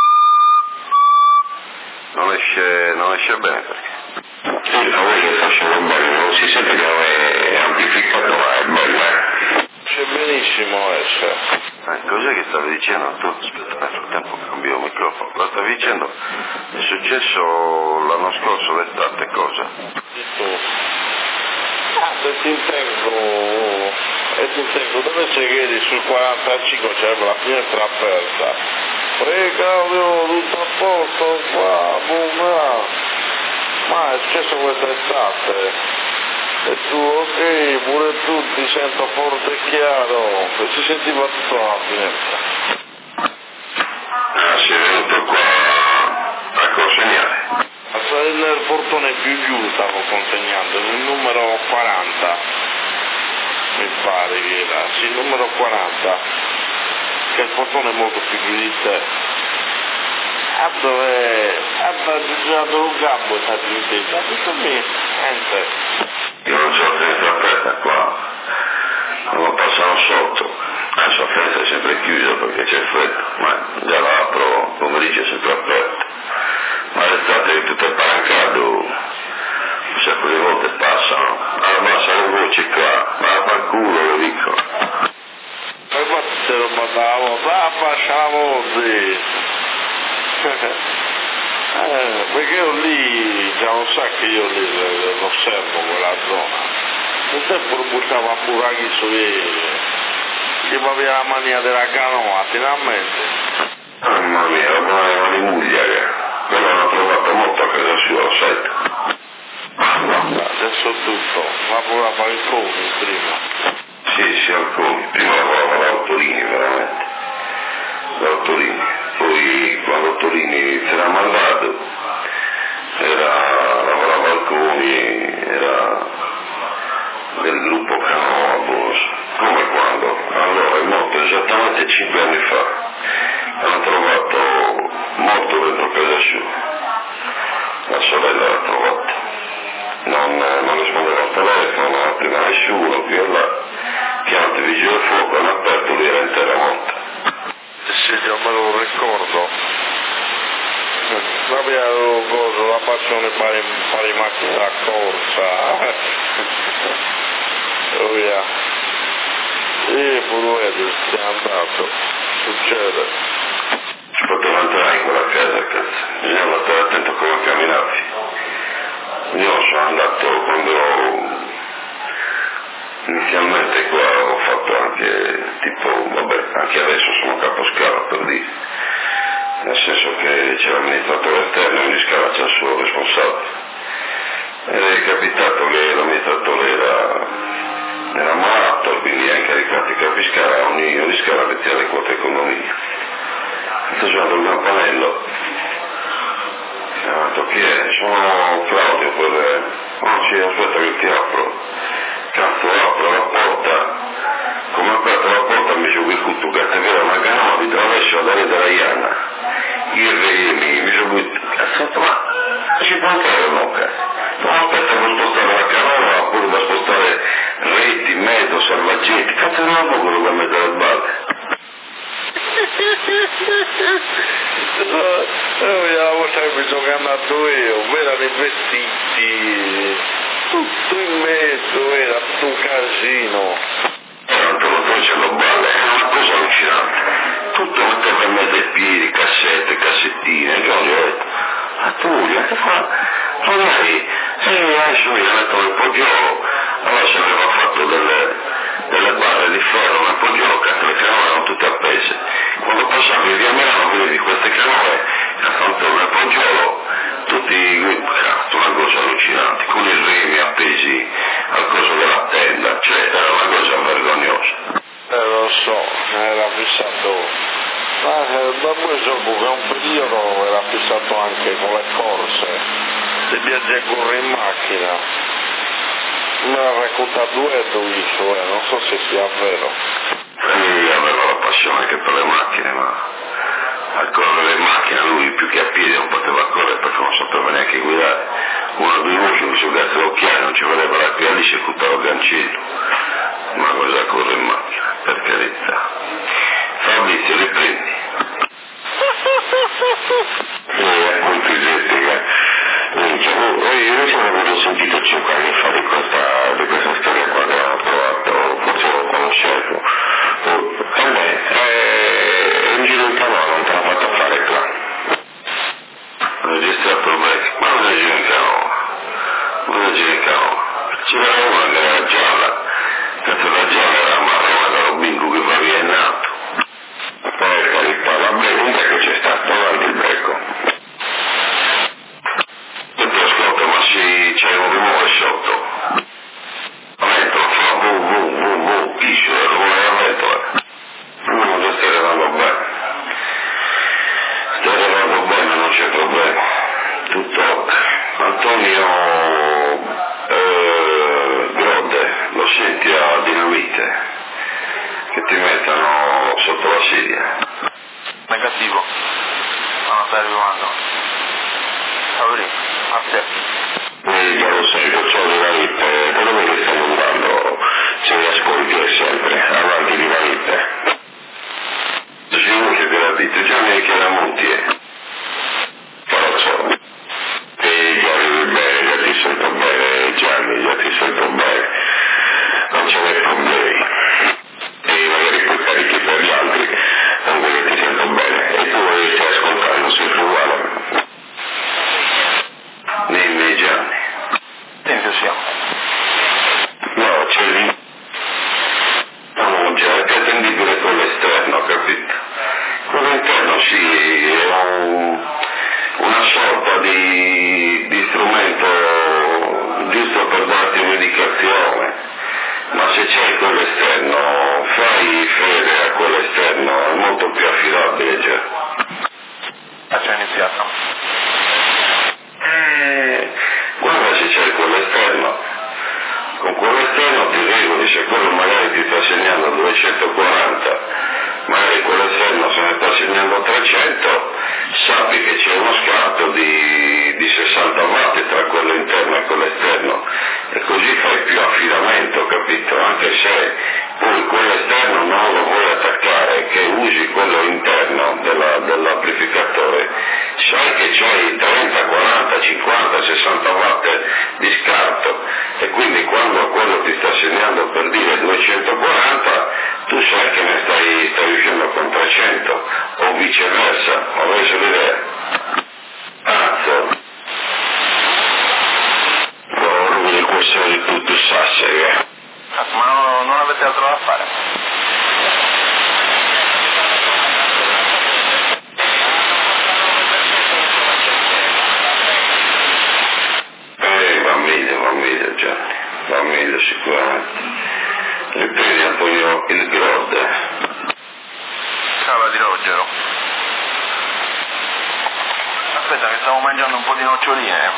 Non esce bene perché. Sì, la voce facciamo bene, non si sente che non è amplificato, ma è bello, benissimo essere. Cos'è che stavi dicendo tu? Aspetta, nel frattempo cambio il microfono. Cosa stavi dicendo? È successo l'anno scorso l'estate, cosa? E ti intendo, dove sei che eri sul 45 c'era la finestra aperta. Claudio, tutto a posto, qua, boom, ma è successo quest'estate. E tu, ok, pure tu ti sento forte e chiaro, e si sentiva tutto alla finestra. Sei venuto qua a consegnare? Nel portone più giù stavo consegnando, il numero 40, mi pare che era, sì, il numero 40, che il portone è molto più giù di te. Dove ha girato un gambo e stato in testa, tutto lì, niente. Io non so la finestra aperta qua, non passano sotto, adesso la finestra è sempre chiusa perché c'è freddo, ma già la apro, pomeriggio è sempre aperta, ma l'estate è tutto palancato, un sacco di volte passano, abbassano le voci qua, ma fa culo lo dico. E infatti se lo mandavo, abbassa la voce. Perché io lì, già lo sa che io lì osservo quella zona. Un tempo lo buttava a buraghi su che va via la mania della canoa, finalmente. Mamma mia, la buona di Muglia, quello l'ho trovato molto a casa sua, lo sai. Adesso tutto, va pure a Falconi prima. Sì, alcuni, prima lavorava da Autorini, veramente, da Autorini. Poi quando Torini si era mandato, lavorava alcuni, era del gruppo Canoa Bus, come quando? Allora è morto esattamente 5 anni fa, l'hanno trovato morto dentro casa sua, la sorella l'ha trovato, non rispondeva al telefono, non apriva nessuno, qui e là, chiamate vigili del fuoco, hanno aperto, lui era intera morta. Sì, già me lo ricordo. Avevo la passione fare macchine da corsa. Oh yeah. E pure è andato. Succede. Si poteva entrare in quella casa, cazzo. Bisognava stare attento a come camminavi. Io sono andato quando inizialmente qua ho fatto anche tipo, vabbè, anche adesso sono caposcala per dire, nel senso che c'è l'amministratore esterno e ogni scala c'è il suo responsabile. Ed è capitato che l'amministratore era malato e quindi ha incaricato il capiscala, ogni scala metteva le quote economia. Ho suonato il campanello, mi ha detto chi è? Sono Claudio, oh sì, aspetta che ti apro. Cazzo, apro la porta, come ho aperto la porta mi sono buttato, cazzo che era una canoa di traverso da della Iana, io mi sono buttato, cazzo, ma ci può entrare o no, cazzo? No, aspetta per spostare la canoa, pure da spostare reti, mezzo, salvaggetti, cazzo non ho quello da mettere al balle. La volta che mi sono andato io, erano i vestiti, tutto in mezzo, era tutto un casino. Tanto lo faccio balle, è una cosa allucinante. Tutto mettere in mezzo ai piedi, cassette, cassettine, e io gli ho detto, a tu, che fa? Magari, adesso io metto il poggiolo, allora si aveva fatto delle barre di ferro nel poggiolo, cazzo, le canoe erano tutte appese. Quando passavi via Milano vedevi queste canoe, accanto nel poggiolo, tutti, cazzo, una cosa allucinante, con i remi appesi al coso della tenda, cioè era una cosa vergognosa. Lo so, era fissato, ma da questo che un periodo era fissato anche con le corse, si viaggia ancora in macchina. Me l'ha raccontato duetto non so se sia vero. Lui aveva la passione anche per le macchine, ma a correre in macchina lui più che a piedi non poteva correre perché non sapeva neanche guidare. Uno o due voci mi sono gatti l'occhiale, non ci voleva la piedi, si buttava il gancello. Ma cosa corre in macchina, per carità. Fabrizio, riprendi. Appunto il io ci avevo sentito 5 anni fa di questa storia qua che ho trovato, forse lo conoscevo, che ti mettano sotto la sedia. Negativo. No, stai arrivando. Apri, accetti. Già lo sento, ciao Divanite, da dove che stiamo andando? Se mi ascolti sempre, avanti Divanite. Sì, uno che te l'ha detto, già mi chiama Monti, Palazzo. E già arrivi bene, già ti sento bene, Gianni, già ti sento bene. Non ce n'è problemi. E magari poi carichi per gli altri, anche che ti sento bene. E tu mi stai ascoltando, sempre uguale. Dimmi Gianni. Dentro siamo. No, c'è lì. No, già, è attendibile con l'esterno, capito? Con l'interno sì, è una sorta di strumento giusto per darti un'indicazione, ma se c'è quell'esterno, fai fede a quell'esterno, è molto più affidabile già. Faccio iniziato. Guarda se c'è quell'esterno, con quell'esterno ti regoli, se quello magari ti sta segnando 240, magari quell'esterno se ne sta segnando 300, sappi che c'è uno scatto di 60 watt tra quello interno e quello esterno, e così fai più affidamento, capito? Anche se poi quello esterno non lo vuoi attaccare, che usi quello interno dell'amplificatore, sai che c'hai 30, 40, 50, 60 watt di scarto, e quindi quando quello ti sta segnando per dire 240, tu sai che ne stai uscendo con 300, o viceversa, ho reso l'idea. Cazzo. Non mi questo di tutto sassere. Ma non avete altro da fare? Va meglio Gianni, va meglio sicuramente. Riprendi un po' il grode. Cava di Rogero. Aspetta che stavo mangiando un po' di noccioline.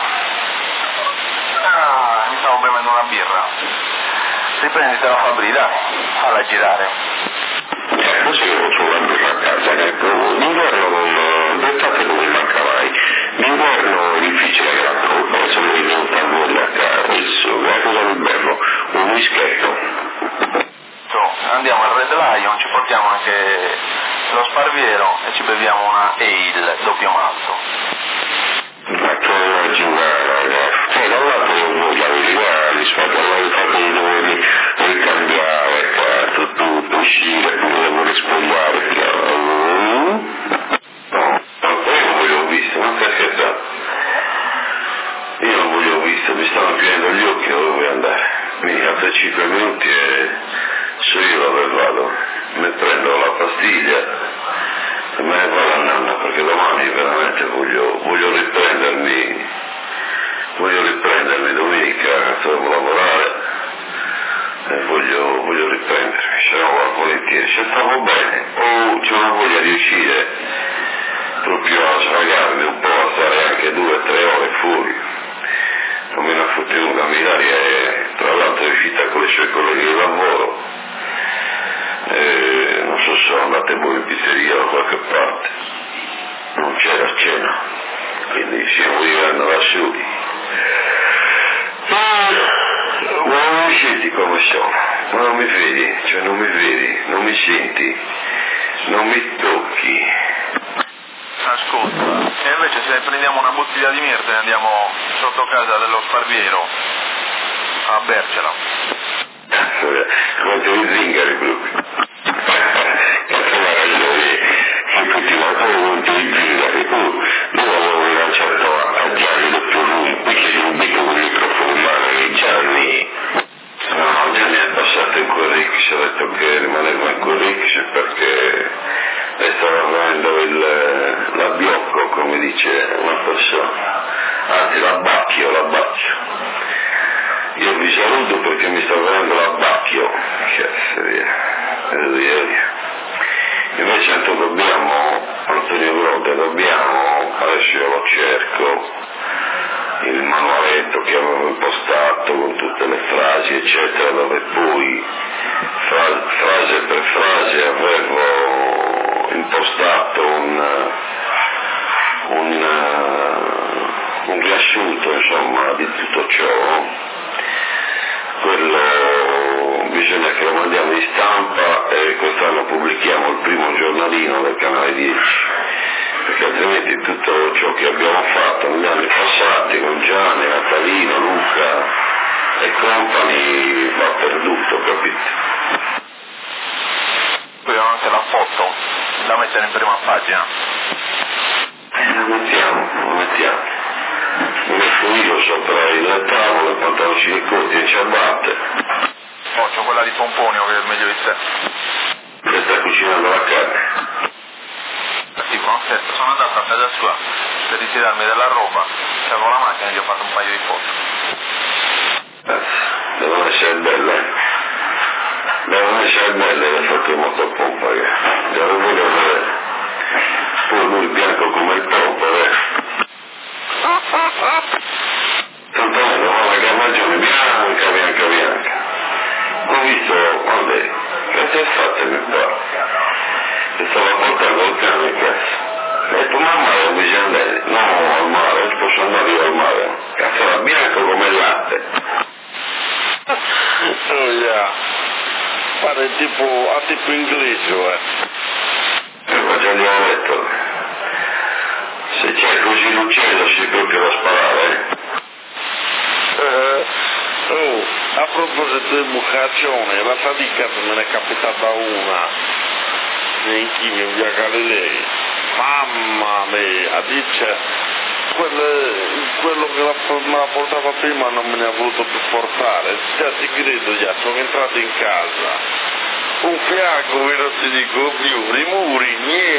Mi stavo bevendo una birra. Riprenditi la fabbrica, falla girare. Adesso io ho una birra a casa, ecco, l'inverno d'estate non mi manca mai. L'inverno è difficile che la trovo, adesso mi è venuta voglia a casa, adesso, cosa l'inverno? Un whisketto. Andiamo al Red Lion, ci portiamo anche lo Sparviero e ci beviamo una ale doppio malto. Ma che immaginare, ragazzi, da un lato non voglio arrivare, rispetto a voi fate i doveri ricambiare, cazzo, tutto, uscire, tu non vuoi spogliare, no, poi non voglio visto, ma stai scherzando? Io non voglio visto, mi stanno chiudendo gli occhi, dove vuoi andare? Quindi altri 5 minuti e se io dove vado, mi prendo la pastiglia e me ne vado a nanna, perché domani veramente voglio riprendermi domenica, devo lavorare e voglio riprendermi, se no volentieri, se stavo bene o c'è una voglia di uscire proprio a svagarmi un po', a stare anche 2 o 3 ore fuori, non me ne ha fottuto Milari e tra l'altro è uscita con le sue colleghe di lavoro, non so se sono andate voi in pizzeria o da qualche parte, non c'era cena, quindi stiamo vivendo da soli. Ma non mi senti come sono, ma non mi vedi, cioè non mi vedi, non mi senti, non mi tocchi. Ascolta, e invece se prendiamo una bottiglia di mirte e andiamo sotto casa dello Sparviero a bercela. Quanto mi zingari proprio. Cazzo la ragione, che tutti ma come non ti zingari, tu avevo lanciato a Gianni doppio lui, qui che subito con il microfono in mano e Gianni. No, Gianni è passato in Corrix, ha detto che rimaneva in Corrix perché le stava venendo l'abbiocco, come dice una persona, anzi l'abbacchio. Io vi saluto perché mi sta venendo l'abbacchio, cazzo via. Invece Antonio Grotte, adesso io lo cerco, il manualetto che avevo impostato con tutte le frasi eccetera, dove poi frase per frase tutto ciò, quello bisogna che lo mandiamo in stampa e quest'anno pubblichiamo il primo giornalino del canale 10, perché altrimenti tutto ciò che abbiamo fatto negli anni passati con Gianni, Natalino, Luca e compagni va perduto, capito? Poi ho anche la foto da mettere in prima pagina. Lo mettiamo. Mi metto io sopra il tavolo, pantaloncini corti e ciabatte. Oh, c'ho quella di Pomponio che è meglio di te. Che sta cucinando la carne. Tipo, sono andato a casa sua per ritirarmi della roba, c'avevo la macchina e gli ho fatto un paio di foto. Devono essere belle. Devono essere belle le foto in motopompa, devo vedere. Poi lui bianco come il pompa, tanto avevo la gammagione bianca. Ho visto, vabbè, che ti è fatto mio qua? Che stava portando il cane in casa. Ho detto, mamma, non bisogna andare. No, al mare, posso andare io al mare. Cazzo, era bianco come il latte. Oh yeah. Pare tipo inglese, Già gli ho detto, se c'è così l'uccello si proprio da sparare. A proposito di bucazione, la fatica me ne è capitata una in Chimio, in via Galilei. Mamma mia, dice, quello che me la portava prima non me ne ha voluto più portare. Già ti credo, sono entrato in casa. Un fianco che non ti dico più, i muri,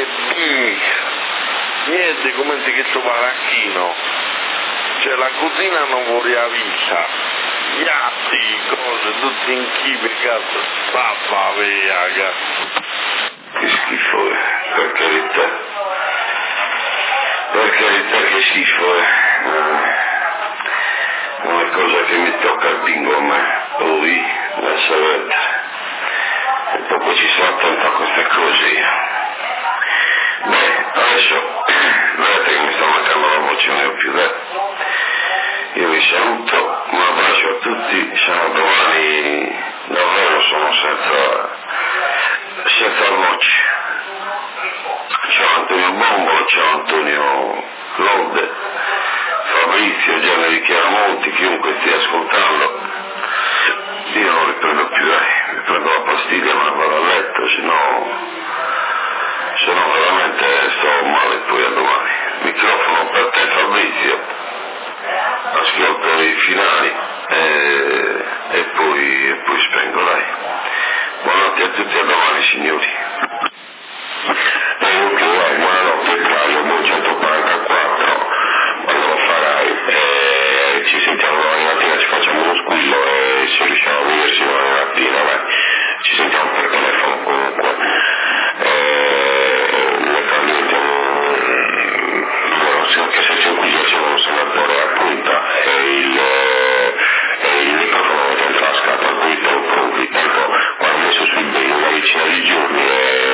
niente come se che sto baracchino, cioè la cucina non voleva vista, piatti, cose, tutti in chive, cazzo, papà via, Che schifo, per carità che schifo, una cosa che mi tocca il pingo a me, poi la salute. E dopo ci sono attento a queste cose io. Beh, adesso vedete che mi sta mancando la voce, non ne ho più detto. Io vi saluto, un abbraccio a tutti, siamo domani, davvero sono senza voce. Ciao Antonio Bombolo, ciao Antonio Lode, Fabrizio, Gianni Chiaramonti, chiunque stia ascoltando. Io non riprendo più, mi prendo la pastiglia ma vado a letto, se no veramente sto male poi a domani. Microfono per te Fabrizio, ascolto i finali e poi spengo, dai. Buonanotte a tutti, a domani signori. Ok, buonanotte Claudio, buon 144, quando lo farai, ci sentiamo domani mattina, ci facciamo uno squillo e se riusciamo a vederci domani mattina, dai. Ci sentiamo per telefono comunque. Naturalmente anche se c'è qui c'è un senatore a punta e il microfono è in tasca, per cui pronti, tanto quando ho messo sui beni una decina di giorni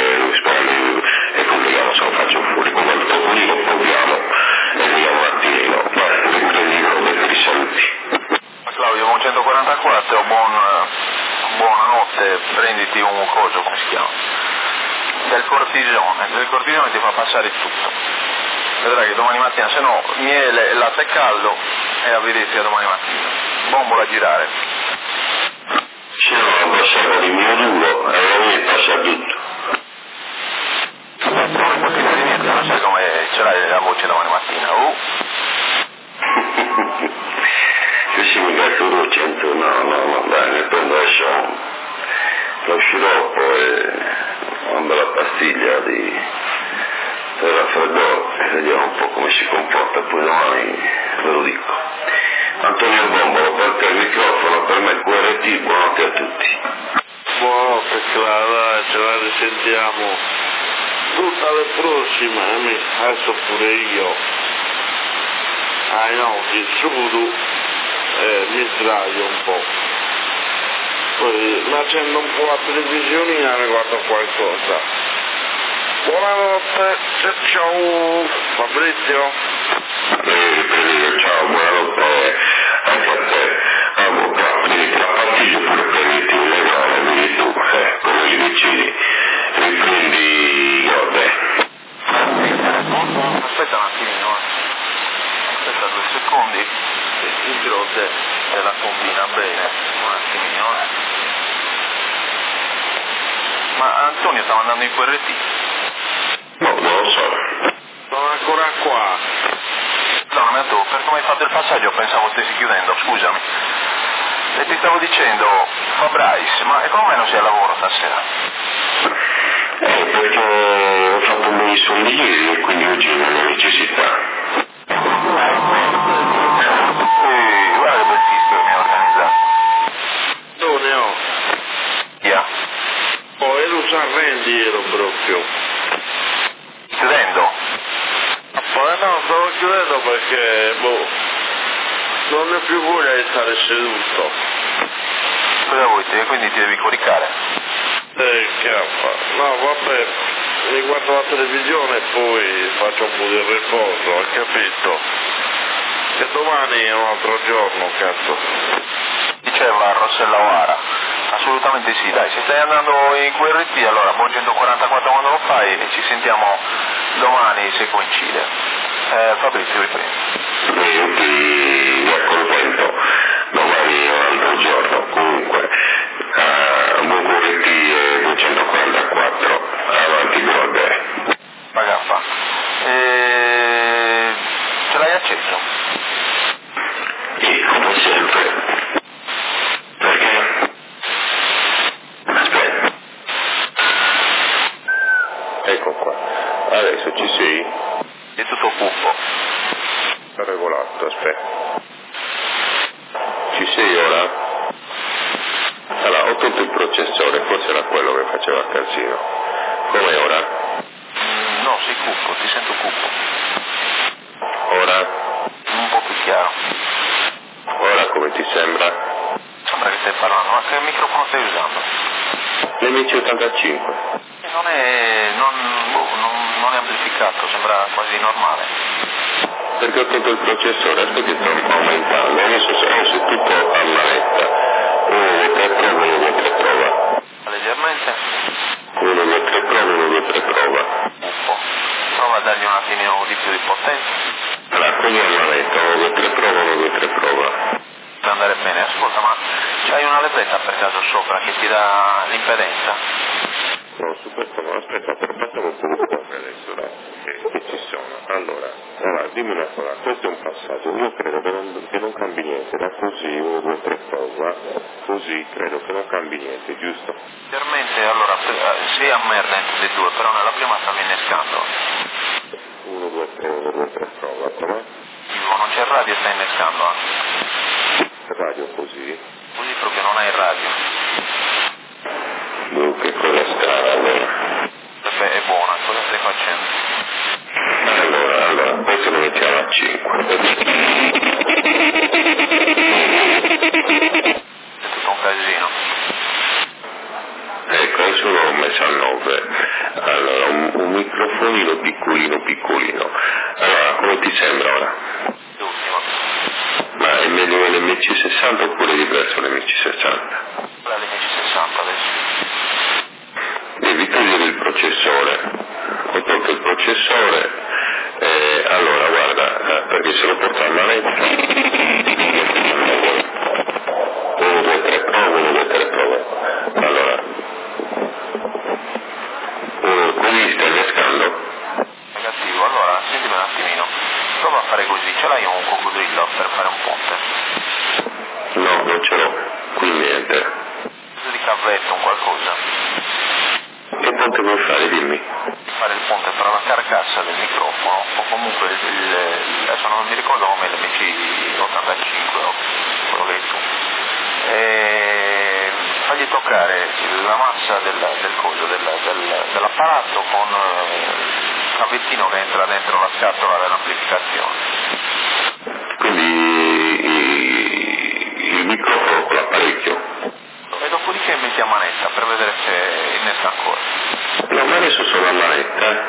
e colleghiamo, se lo faccio fuori come il topolino, proviamo e vediamo un attimino. Beh, saluti. Claudio, buon 144, buonanotte, prenditi un coso, come si chiama? Del cortisone ti fa passare tutto. Vedrai che domani mattina, se no, miele e latte caldo e a vedersi a domani mattina. Bombola a girare. Se no, la passata di mio duro, e a me passa tutto. Non sai come ce l'hai la voce domani mattina, Che si mi gatturo 100, no, dai, ne prendo adesso lo sciroppo e una bella pastiglia per raffreddore e vediamo un po' come si comporta, poi domani ve lo dico. Antonio Bombolo, per te il microfono, per me QRT, buonanotte a tutti. Buonanotte Clara, ce la risentiamo tutte le prossime, adesso pure io. No, il sudo mi sdraio un po'. Poi mi accendo un po' la televisione e ne guardo qualcosa. Buonanotte, ciao Fabrizio. Ciao, buonanotte. oppure prenditi un negrone, vedi tu, come li decidi, riprendi Gode. Aspetta un attimino, aspetta 2 secondi, il Gode te la combina bene, un attimino. Ma Antonio stava andando in QRT? No, non lo so. Sono ancora qua. No, per come hai fatto il passaggio pensavo stessi chiudendo, scusami. E ti stavo dicendo, Fabrais, ma come mai non sei al lavoro stasera? Perché ho fatto un po' di soldi ieri e quindi oggi non ho necessità. Guarda che bel fischio che mi ha organizzato. Antonio. Via. Oh, ero già rendi ero proprio. Chiudendo? Ma no, stavo chiudendo perché, non ho più voglia di stare seduto. Cosa vuoi te? Quindi ti devi coricare? No, vabbè, mi guardo la televisione e poi faccio un po' di riposo, hai capito? Che domani è un altro giorno, cazzo. Diceva Rossella O'Hara. Assolutamente sì, dai, se stai andando in QRT allora buon 144 quando lo fai e ci sentiamo domani se coincide. Fabrizio riprendi. Io ti accontento, domani è un altro giorno, comunque, buon QRT e 244, avanti Gode. Ragazza, ce l'hai acceso? Sì, come sempre. Perché? Aspetta. Ecco qua. Adesso ci sei? È tutto cupo. Regolato, aspetta. Ci sei ora? Allora, ho tolto il processore, forse era quello che faceva casino. Come ora? No, sei cupo, ti sento cupo. Ora? Un po' più chiaro. Ora come ti sembra? Sembra che stai parlando, ma che microfono stai usando? L'MC85. Non è amplificato, sembra quasi normale. Perché ho tolto il processore, aspetta che sto aumentando, adesso se tutto a manetta. 1, 2, 3 prova, 1, 2, 3 prova. Leggermente? 1, 2, 3 prova, 1, 2, 3 prova. Un po'. Prova a dargli un attimino di più di potenza. Allora, così a manetta, 1, 2, 3 prova, 1, 2, 3 prova. Per andare bene, ascolta, ma c'hai una levetta per caso sopra che ti dà l'impedenza? No, su questo no, aspetta, facciamo un po' di cose adesso, dai, che ci sono. Allora, dimmi una cosa, questo è un passaggio, io credo che non cambi niente, da così 1, 2, 3 prova, così credo che non cambi niente, giusto? Leggermente, allora, sei a merda entre le due, però nella prima stavi innescando. 1, 2, 3, 1, 2, 3 prova, com'è? Non c'è il radio e stai innescando anche. Radio così? Così proprio non hai il radio. Che cosa strana allora. Beh, è buona, cosa stai facendo? Allora, questo lo mettiamo a 5. È tutto un casino. Ecco, adesso l'ho messo a 9. Allora, un microfonino piccolino. Allora, come ti sembra ora? L'ultimo. Ma è meglio l'MC60 oppure è diverso l'MC60? Quella è l'MC60 adesso. Devi togliere il processore. Ho tolto il processore, allora guarda, perché se lo porto a manetta 1, 2, 3 prova, 1, 2, 3 prova. Allora, così stai innescando? Negativo, allora, sentimi un attimino. Prova a fare così, ce l'hai un coccodrillo per fare un ponte? No, non ce l'ho, qui niente. Cosa di cavetto, un qualcosa? Che ponte vuoi fare, dimmi? Fare il ponte tra la carcassa del microfono o comunque adesso non mi ricordo come l'MC85 o quello che è tu, e fagli toccare la massa dell'apparato con il cavettino che entra dentro la scatola dell'amplificazione. Quindi il microfono con l'apparecchio? E dopodiché metti a manetta per vedere se innesca ancora. No, ma adesso sono a manetta,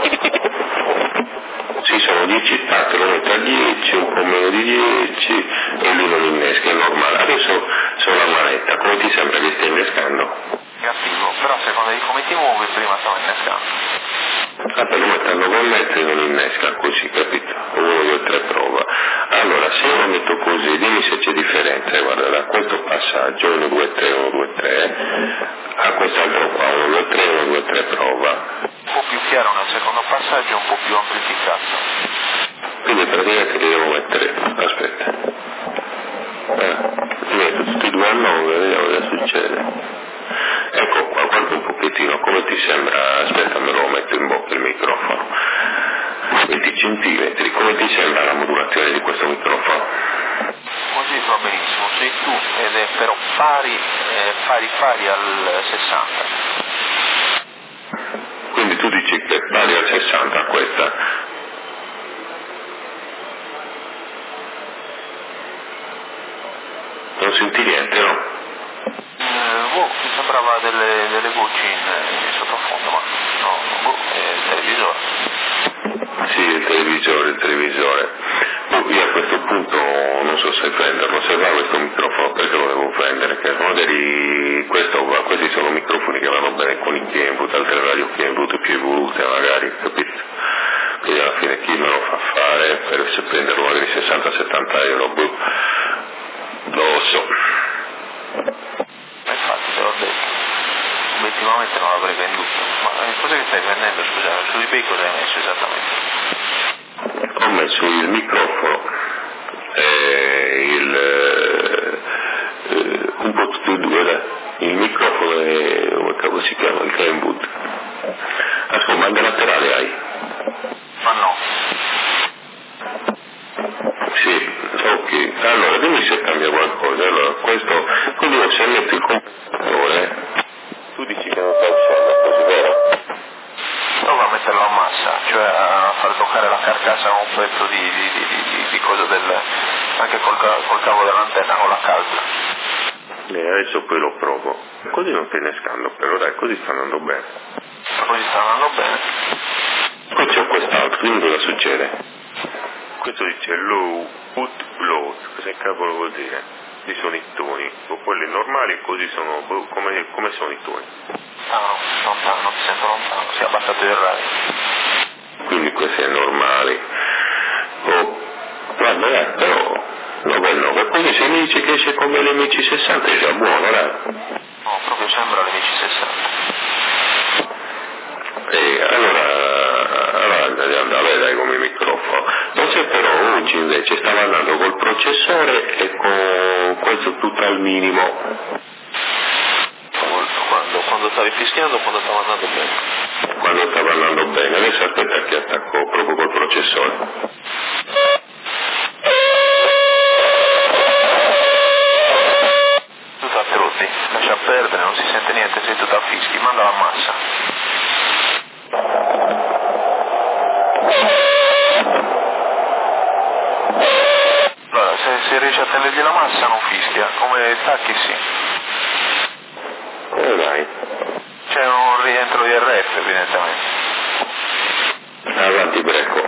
Sì, sono 10 stati, lo metto a 10, un po' meno di 10, e lui non innesca, è normale. Adesso sono la manetta, come ti sembra che stai innescando? Negativo, però secondo di come ti muovi prima stavo innescando. Ah, per come stanno connessi non innesca così, capito? 1, 2, 3 prova. Allora, se io lo metto così, dimmi se c'è differenza, guarda, da questo passaggio 1, 2, 3, 1, 2, 3, a quest'altro qua 1, 2, 3, 1, 2, 3 prova. Un po' più chiaro nel secondo passaggio, un po' più amplificato. Quindi praticamente li devo mettere, aspetta. Li metto tutti e due a 9, vediamo cosa succede. Ecco qua, guarda un pochettino, come ti sembra? Aspetta, me lo metto in bocca il microfono. 20 centimetri, come ti sembra la modulazione di questo microfono? Così va benissimo, sei tu ed è però pari al 60. Quindi tu dici che è pari al 60 questa? Non senti niente, no? Mi sembrava delle voci in sottofondo, ma no, è il televisore. Sì, il televisore. Io a questo punto non so se prenderlo, se va questo microfono, perché lo devo prendere, che magari questi sono microfoni che vanno bene con i input, altre radio che input più evolute magari, capito? Quindi alla fine chi me lo fa fare, per se prenderlo magari 60-70 euro, lo so. Infatti te l'ho detto, obiettivamente non l'avrei venduto, ma cosa che stai vendendo, scusa, su eBay cosa hai messo esattamente? Ho messo il microfono, un po' tutti e due, dai. Il microfono e come cavolo si chiama, il Kenwood. Ascolta, ma da laterale hai? Ma no. Sì, ok. Allora, dimmi se cambia qualcosa. Allora, questo, quindi io se metto il compensatore, tu dici che non sta uscendo così, vero? Prova a metterlo a massa, cioè a far toccare la carcassa a un pezzo di cosa anche col cavo dell'antenna, con la calza. Adesso poi lo provo. Così non stai innescando, però dai, così sta andando bene. Così sta andando bene. Poi c'è quest'altro, dimmi cosa succede. Questo dice low, put low, cosa cavolo vuol dire? Di sono i toni, o quelli normali così sono, come sono i toni? Ah no, lontano, ti sento lontano, si è abbassato il radio. Quindi questi è normali. Oh, vabbè, però 9,9, quindi se mi dici che esce come l'M 60 è già buono, dai. No, proprio sembra l'M 60. E allora andiamo a vedere come microfono. Non so però oggi invece stava andando col processore e con questo tutto al minimo. Quando stavi fischiando, quando stava andando bene? Quando stava andando bene, adesso aspetta che attacco proprio col processore. Tutto a trutti, lascia perdere, non si sente niente, sei tutto a fischi, manda la massa. Allora, se riesci a tenergli la massa non fischia, come tacchi sì. Come vai? C'è un rientro di RF evidentemente. Avanti, Brecco.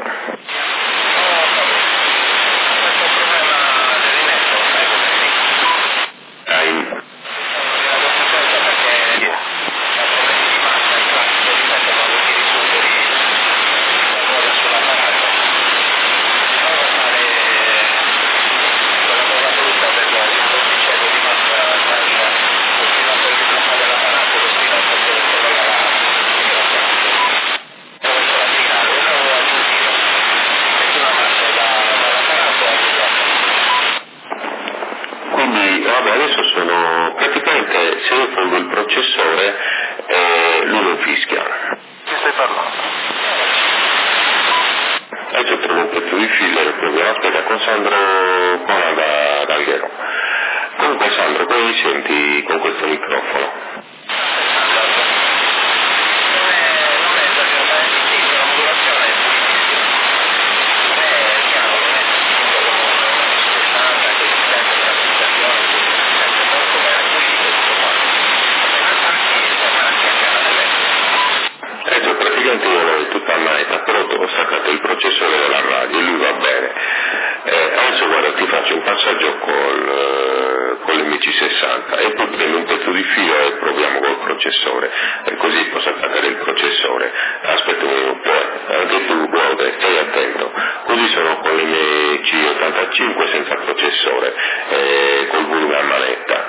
processore, e così posso attaccare il processore. Aspetta un minuto, anche tu Bode, stai attento. Così sono con l'MC85 senza processore, col volume a manetta.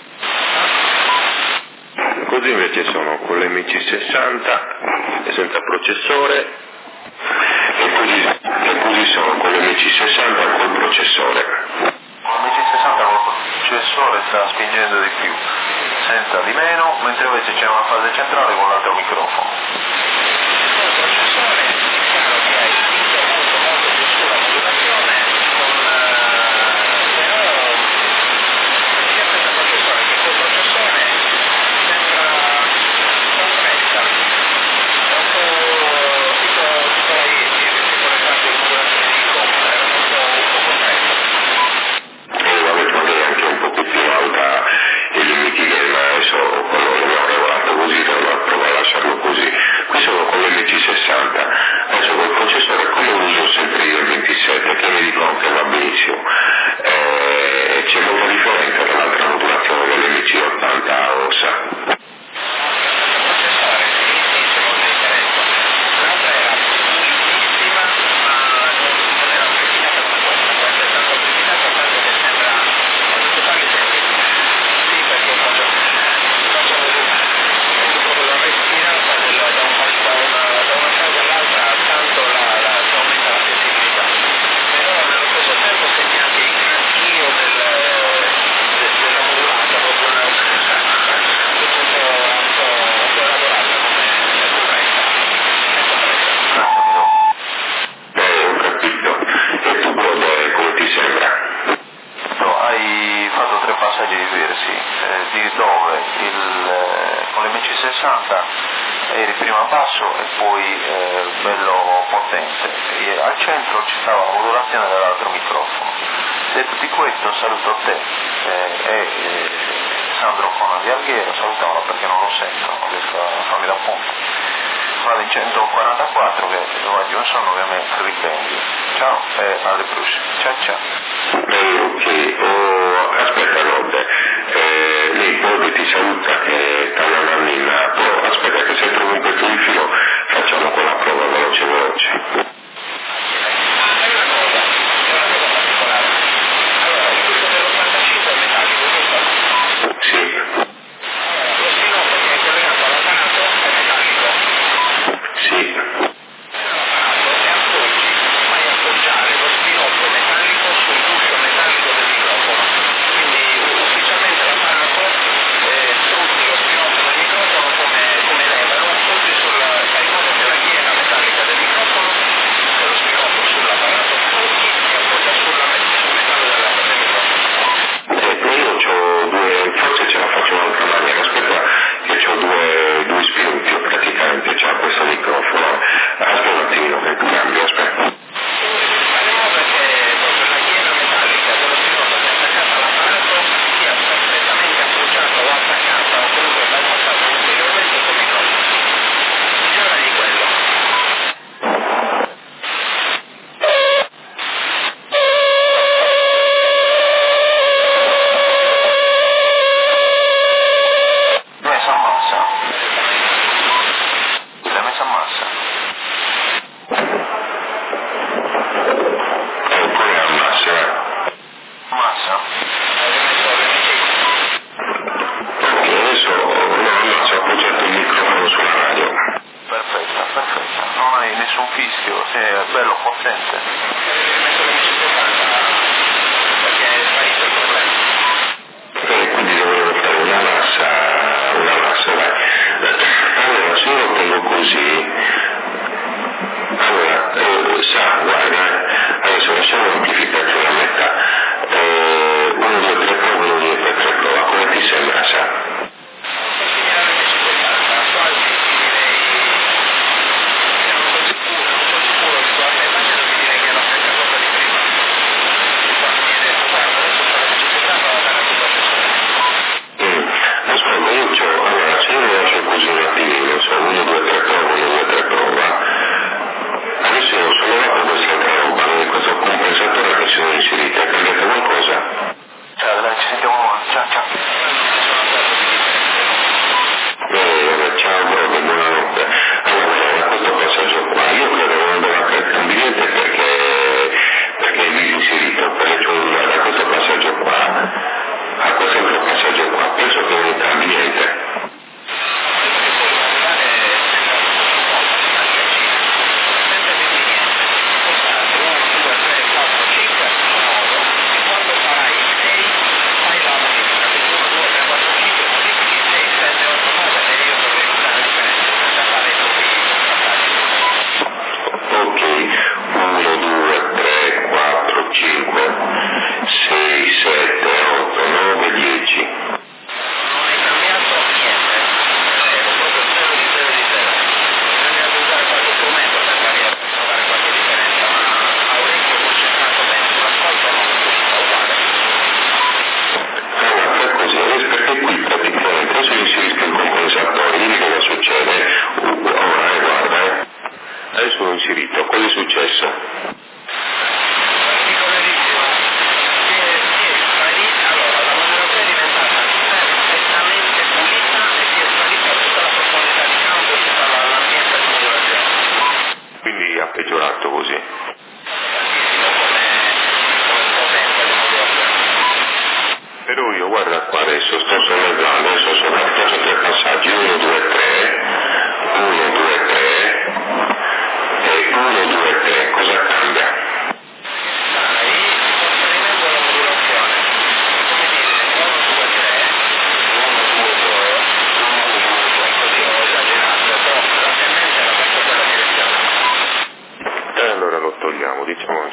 Così invece sono con l'MC60 senza processore, e così sono con l'MC60 col processore. Con l'MC60 col processore sta spingendo di più, senta di meno, mentre invece c'è una fase centrale con l'altro microfono. Il processore è chiaro che hai spinto molto più sulla modulazione, però sia senza processore che col processore sembra compressa, un po' tipo la Yeti, tipo le carte di modulazione di Coma, era un po' compressa. Vabbè, magari anche un po' più alta i limiti adesso quello l'ho regolato così, provo a lasciarlo così. Qui sono con l'MC60, adesso col processore come uso sempre io il 27, che mi dicono che va benissimo. C'è molta differenza tra l'altra modulazione dell'MC80 OSA. Con l'MC60 eri prima basso e poi bello potente, e al centro ci stava la modulazione dell'altro microfono. Detto di questo saluto te e Sandro Conan di Alghero, salutiamolo perché non lo sento, non riesco a farmi da punto. Vado in 144 che lo aggiungo sono ovviamente riprendi. Ciao e alle prossime. Ciao ciao. Ok, aspetta Robbe, lei poi ti saluta e taglia una mina, poi aspetta che se trovo un pezzo di filo facciamo quella prova veloce.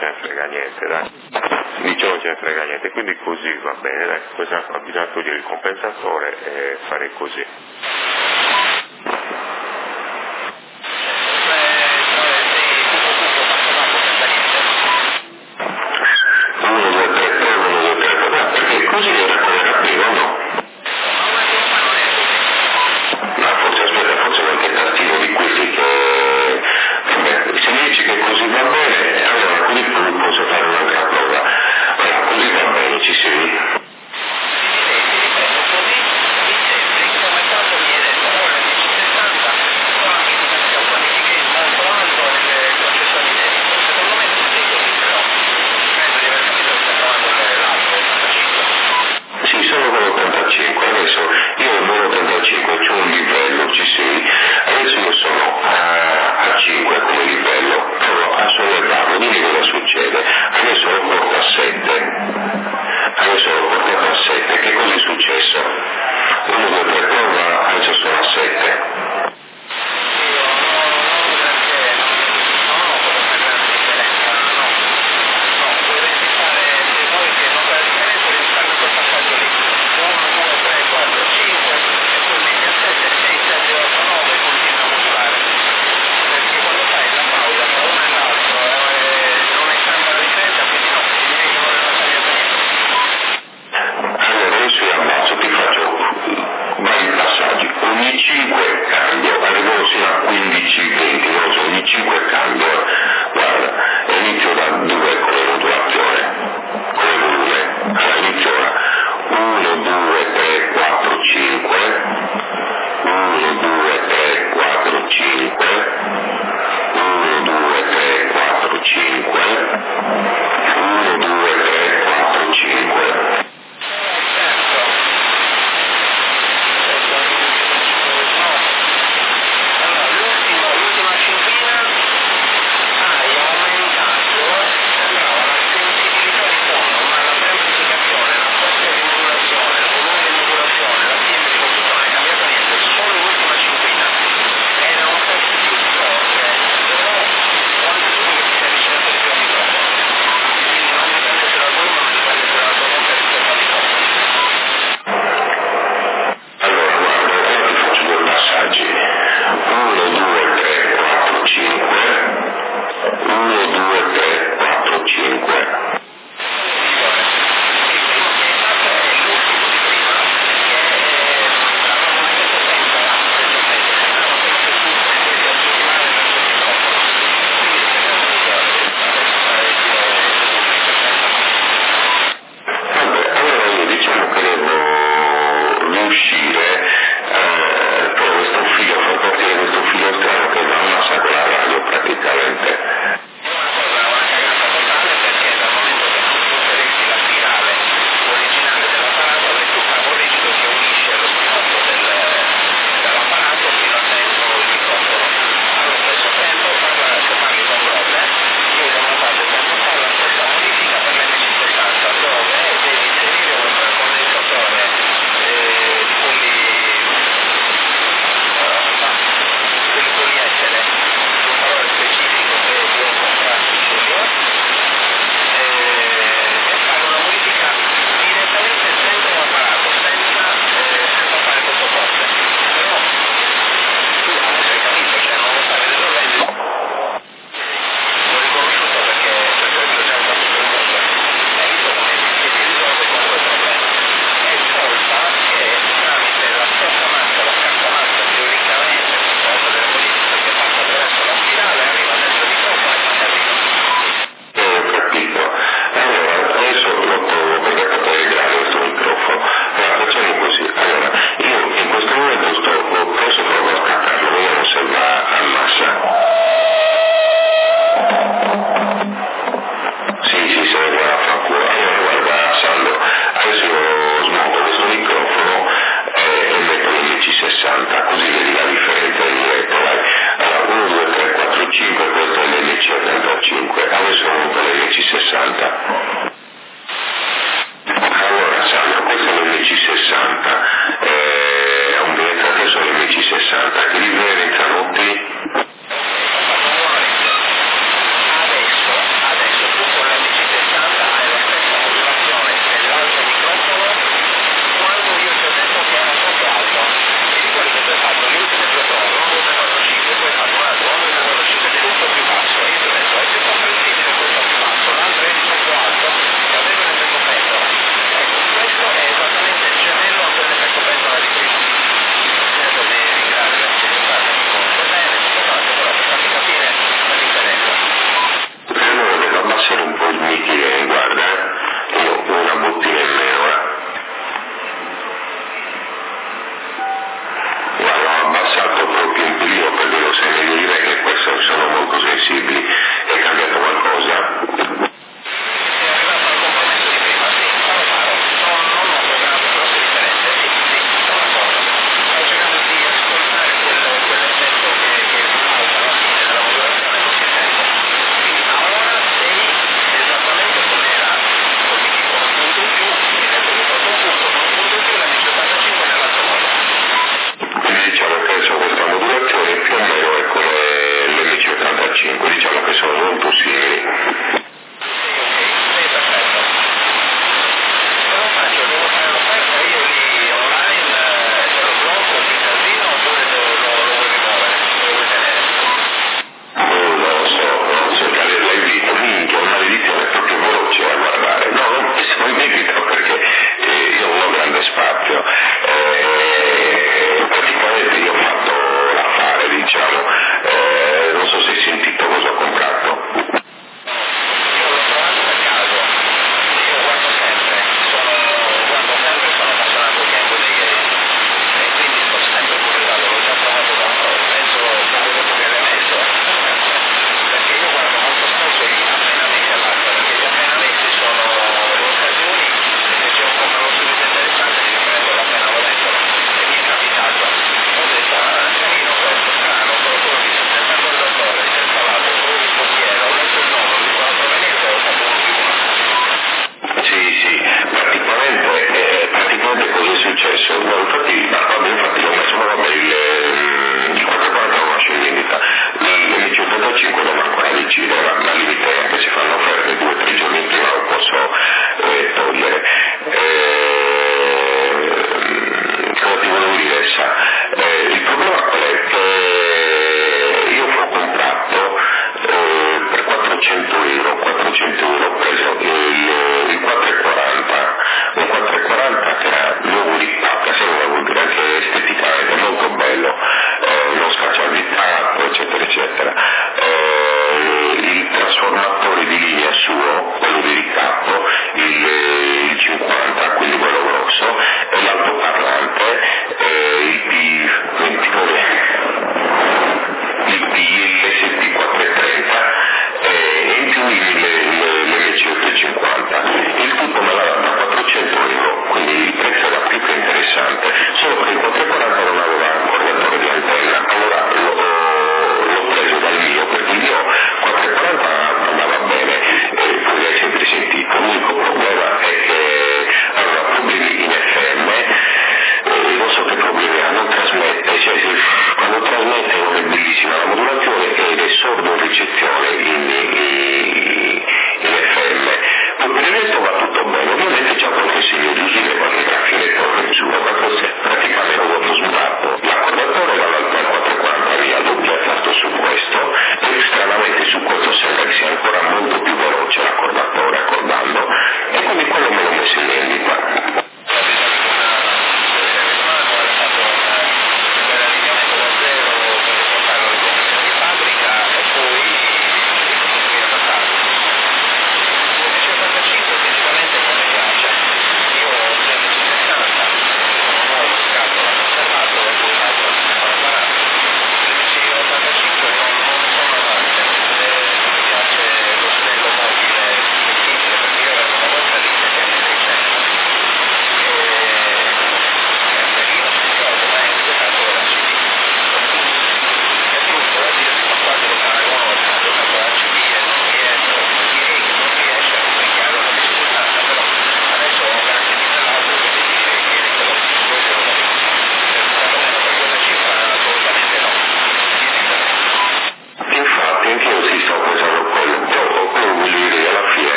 ce ne frega niente, dai. Diciamo ce ne frega niente, quindi così va bene, dai, questa qua bisogna togliere il compensatore e fare così. 1, 2, 3, 1, 2, 3, 4, perché così era come era prima, no? Ma forse aspetta, forse qualche tastino di questi che... Vabbè, se mi dici che così va bene, allora così posso fare un'altra prova. Allora, così va bene, ci sei?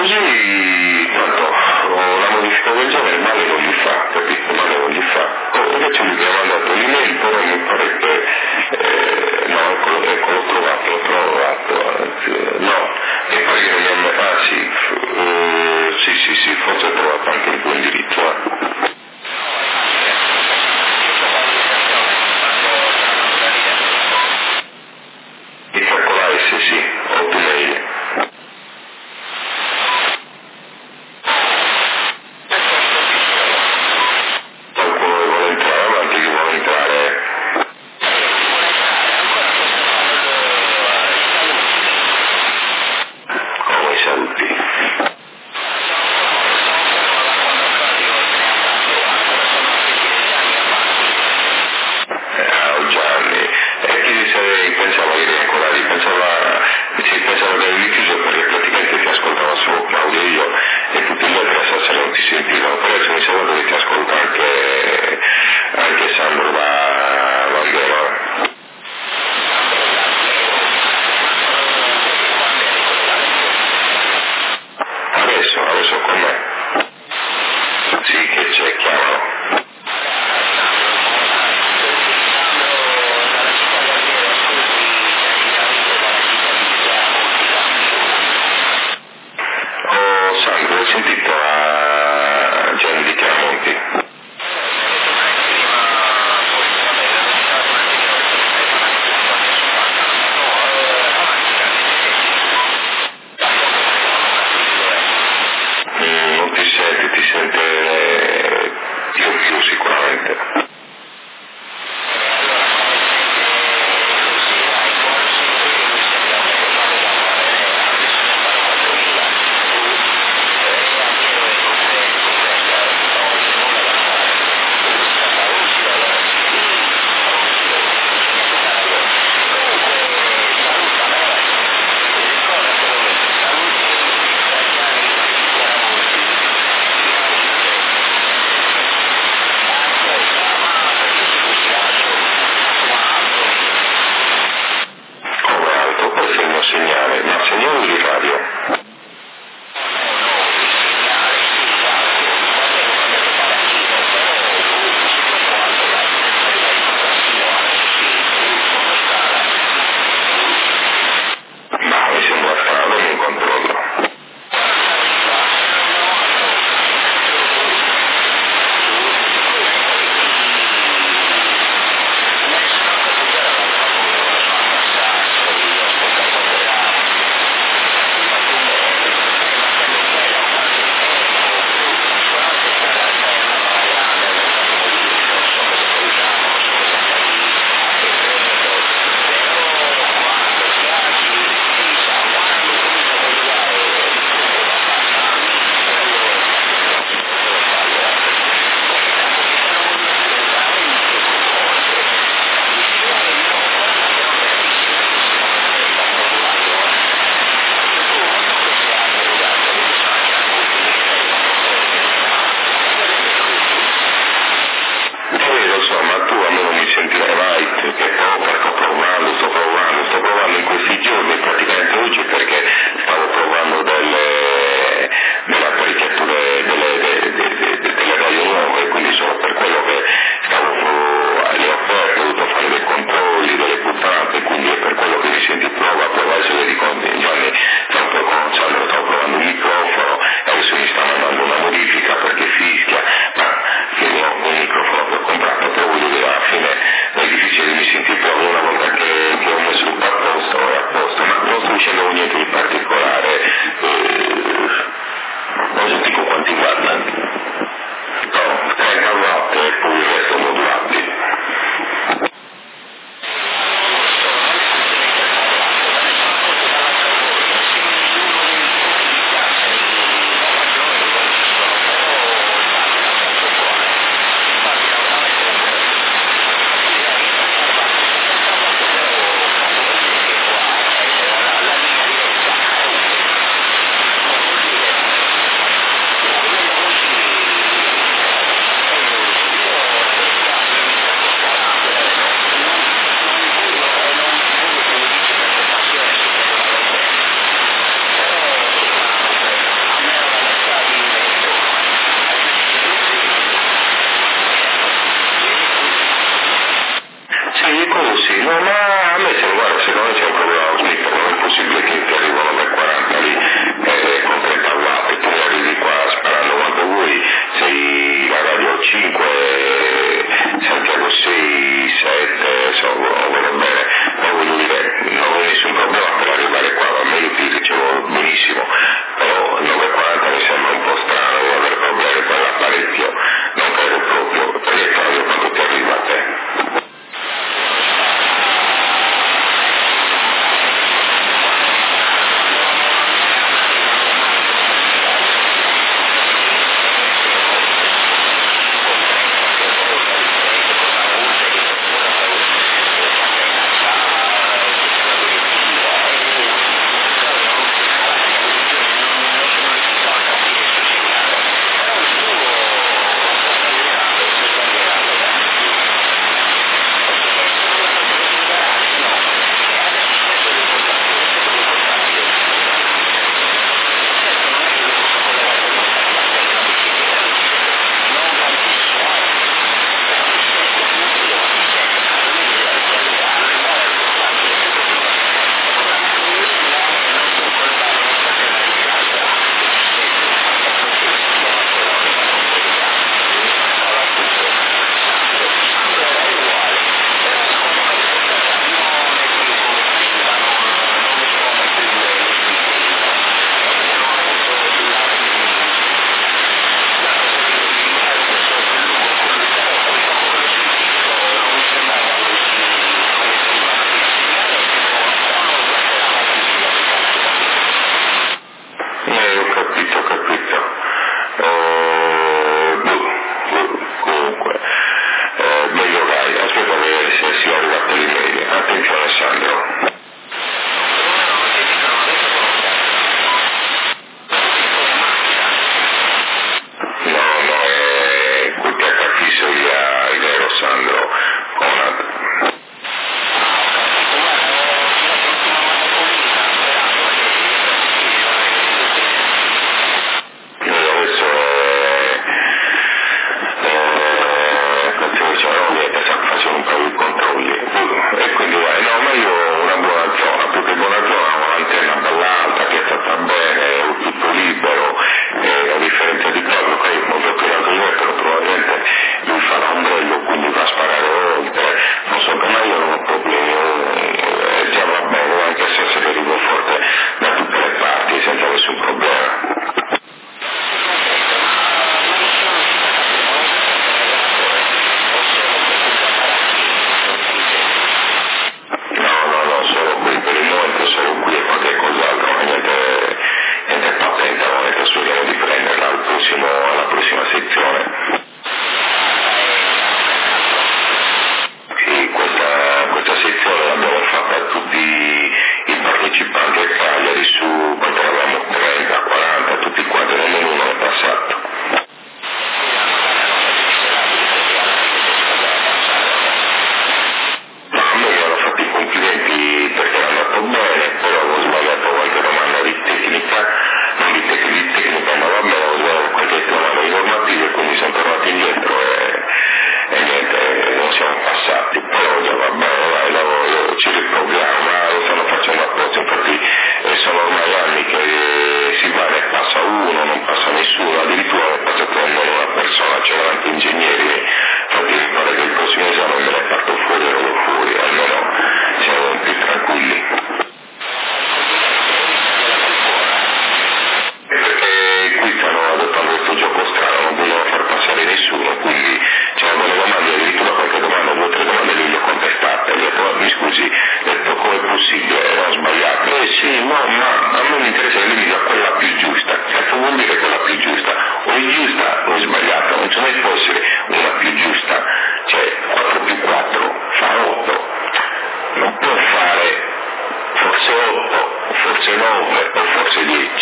così tanto la modifica del genere male non gli fa, capito? Male non gli fa. Invece lui mi ha mandato l'email, però mi pare che no, l'ho trovato, no, e poi sì, forse ho trovato anche il tuo indirizzo. Sì, ho tu mail.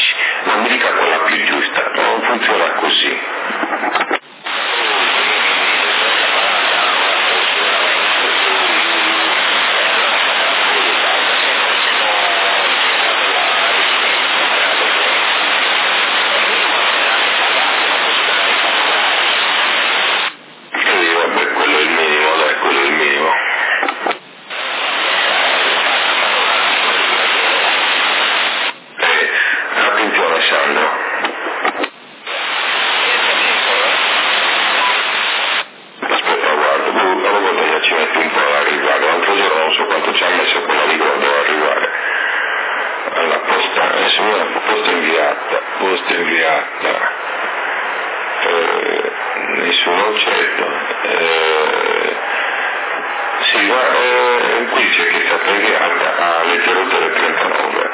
passi, non mi dica quella più giusta, non funziona così. Nessuno oggetto. Sì, ma qui c'è che è stata inviata alle 03:39.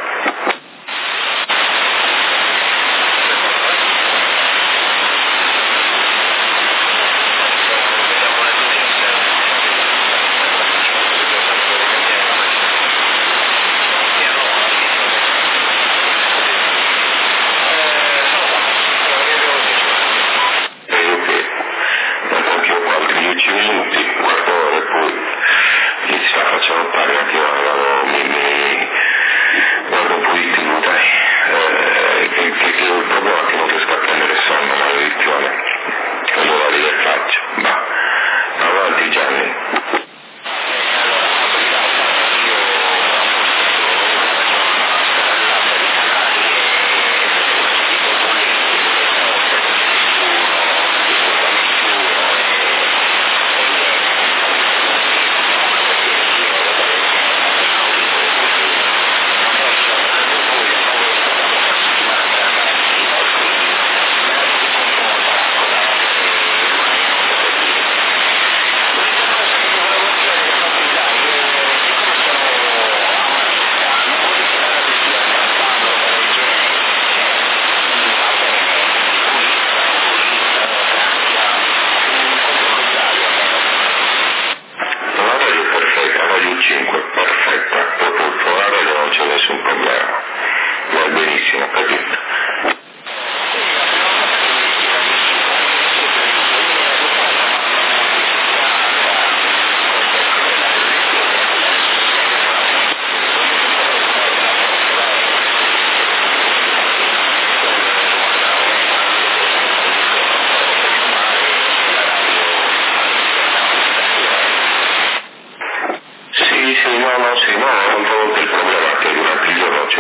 Sì, no, non tolto il problema che durante il giorno c'è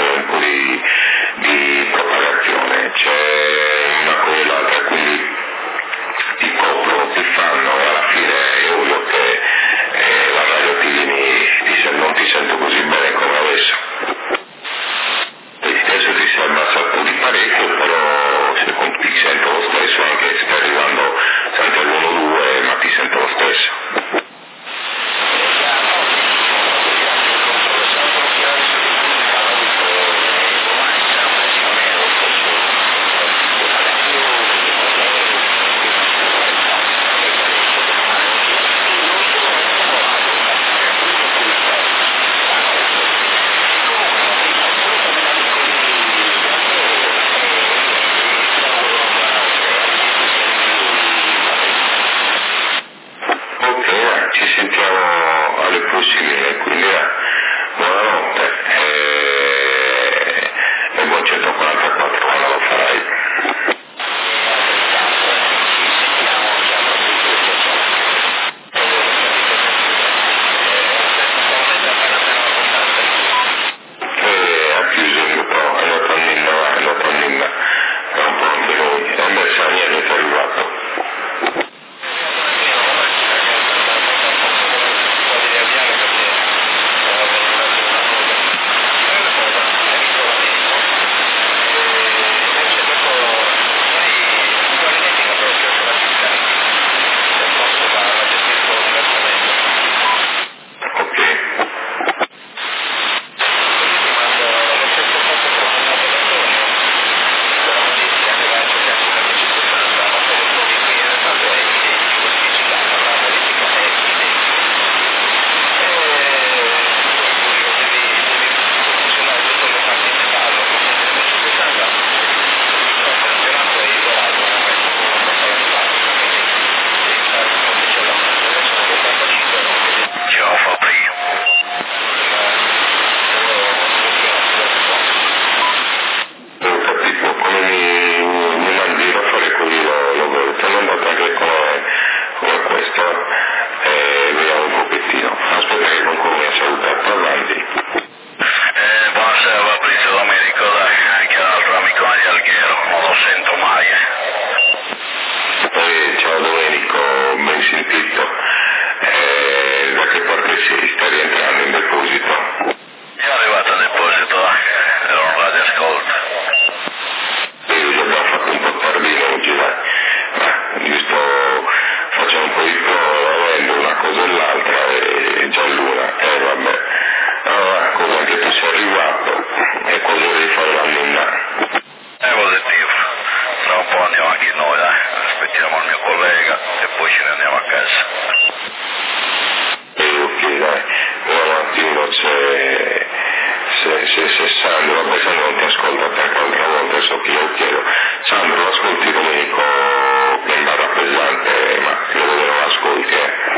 Sandro, vabbè, Sandro non ti ascolta perché l'altra volta, adesso che io chiedo. Sandro, ascolti Domenico che è barra pesante, ma credo che non ascolti,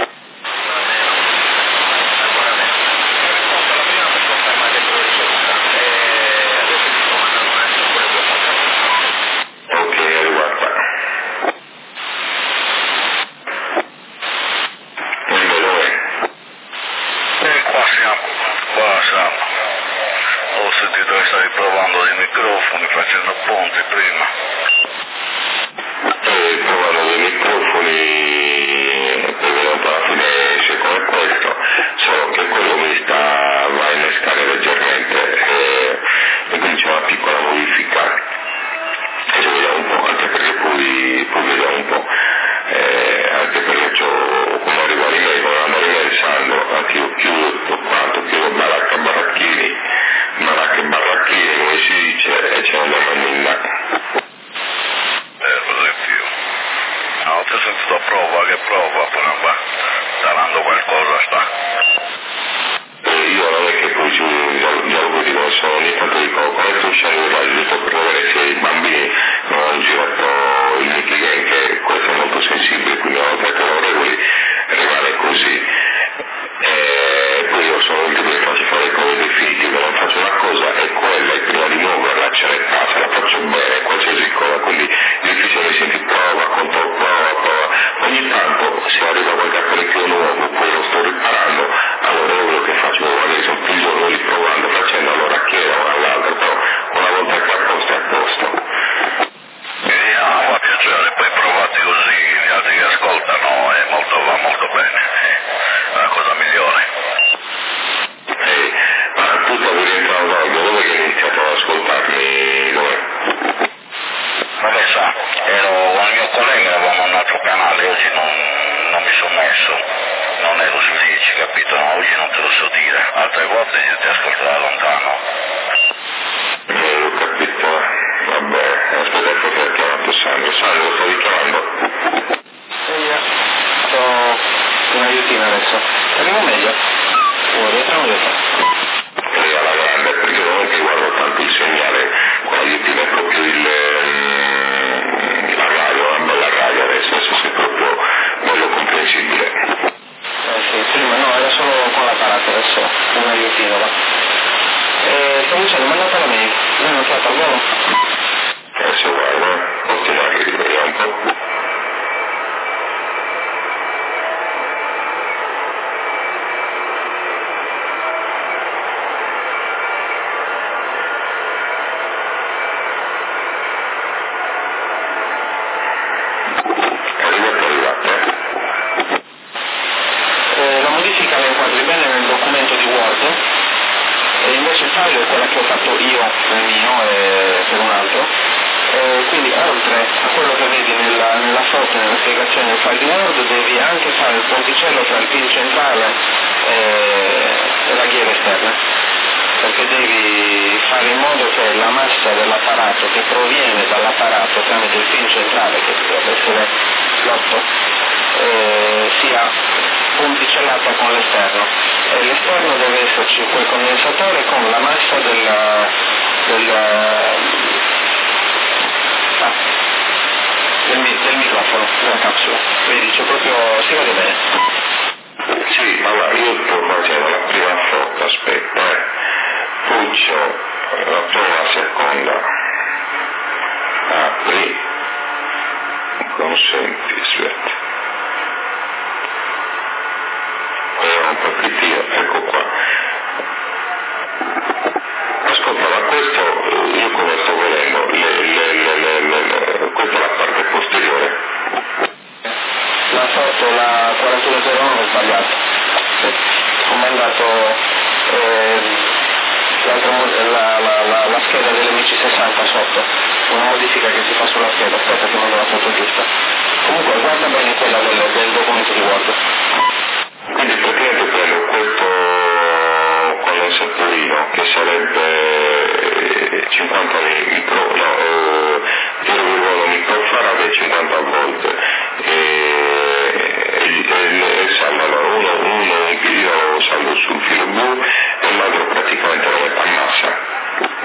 Ok, arrivata. Dimmi dove? Qua siamo. Ho sentito che stavi provando dei microfoni facendo ponti prima. Provando dei microfoni per venuto alla fine esce come questo, solo che quello va a innescare leggermente e quindi c'è una piccola modifica. E vediamo un po', anche perché poi vediamo un po', anche perché come arriva l'email, come hanno l'email Sandro, anche io chiudo baracche baracchine come si dice, e ce ne andiamo in là. Così più. No, ti ho sentito prova, che prova, poi tarando qualcosa sta. Io non è che poi gli auguri non sono, ogni tanto dico come tu scendi l'aiuto per vedere se i bambini non hanno girato il Mickey Game, che questo è molto sensibile, quindi una volta che lo regoli rimane così. E poi io sono il tipo che faccio fare le cose dei figli, ma non faccio una cosa è quella, e prima di muoverla ce l'è casa, la faccio bene, qualsiasi cosa, quindi difficile mi senti prova, prova, ogni tanto se arriva qualche apparecchio nuovo, poi lo sto riparando, allora io quello che faccio, magari sono più giorni lì provando, facendo, allora chiedo una all'altra, però una volta che è a posto è a posto. Fa piacere, poi provati così, gli altri che ascoltano va molto bene, è la cosa migliore. Ma tu stavi rientrando dove che hai iniziato ad ascoltarmi? Dove? Vabbè sa, ero con il mio collega, avevamo un altro canale, oggi non mi sono messo, non ero su 10, capito? No, oggi non te lo so dire, altre volte io ti ascolto da lontano. Ho capito, vabbè, aspetta che ho chiamato Sandro, lo stavi chiamando? Sto in aiutino adesso. Arrivo meglio? Rientriamo dentro. Alla grande, perché non è che guardo tanto il segnale, con l'aiutino è proprio la radio, una bella radio adesso sei proprio bello comprensibile. Sì, prima no, era solo con l'apparato, adesso un aiutino va. Stavo dicendo, mandate la mail, noi non siamo al volo? Adesso guarda, continua che vediamo un po'. La modifica la inquadri bene nel documento di Word e invece il file è quella che ho fatto io nel mio e per un altro, quindi oltre a quello che vedi nella foto, nella spiegazione del file di Word, devi anche fare il ponticello tra il pin centrale e la ghiera esterna, perché devi fare in modo che la massa dell'apparato che proviene dall'apparato tramite il pin centrale, che dovrebbe essere l'8, sia ponticellata con l'esterno, e l'esterno deve esserci quel condensatore con la massa del microfono, della capsula. Vedi, c'è proprio, si vede bene. Sì, allora io sto facendo la prima foto, aspetta, Puccio, la seconda, apri, consenti, aspetta. Un pochettino, ecco qua. Ascolta, ma questo io come sto vedendo, questa è la parte posteriore. La foto, la 4109 è sbagliata. Ho mandato la scheda dell'MC60 sotto, una modifica che si fa sulla scheda, aspetta che mando la foto giusta. Comunque guarda bene quella del documento di Word. Quindi praticamente prendo questo condensatorino che sarebbe 50 0,1 microfarad e 50 volt e saldo, allora uno un piedino lo saldo sul filo blu e l'altro praticamente lo metto a massa.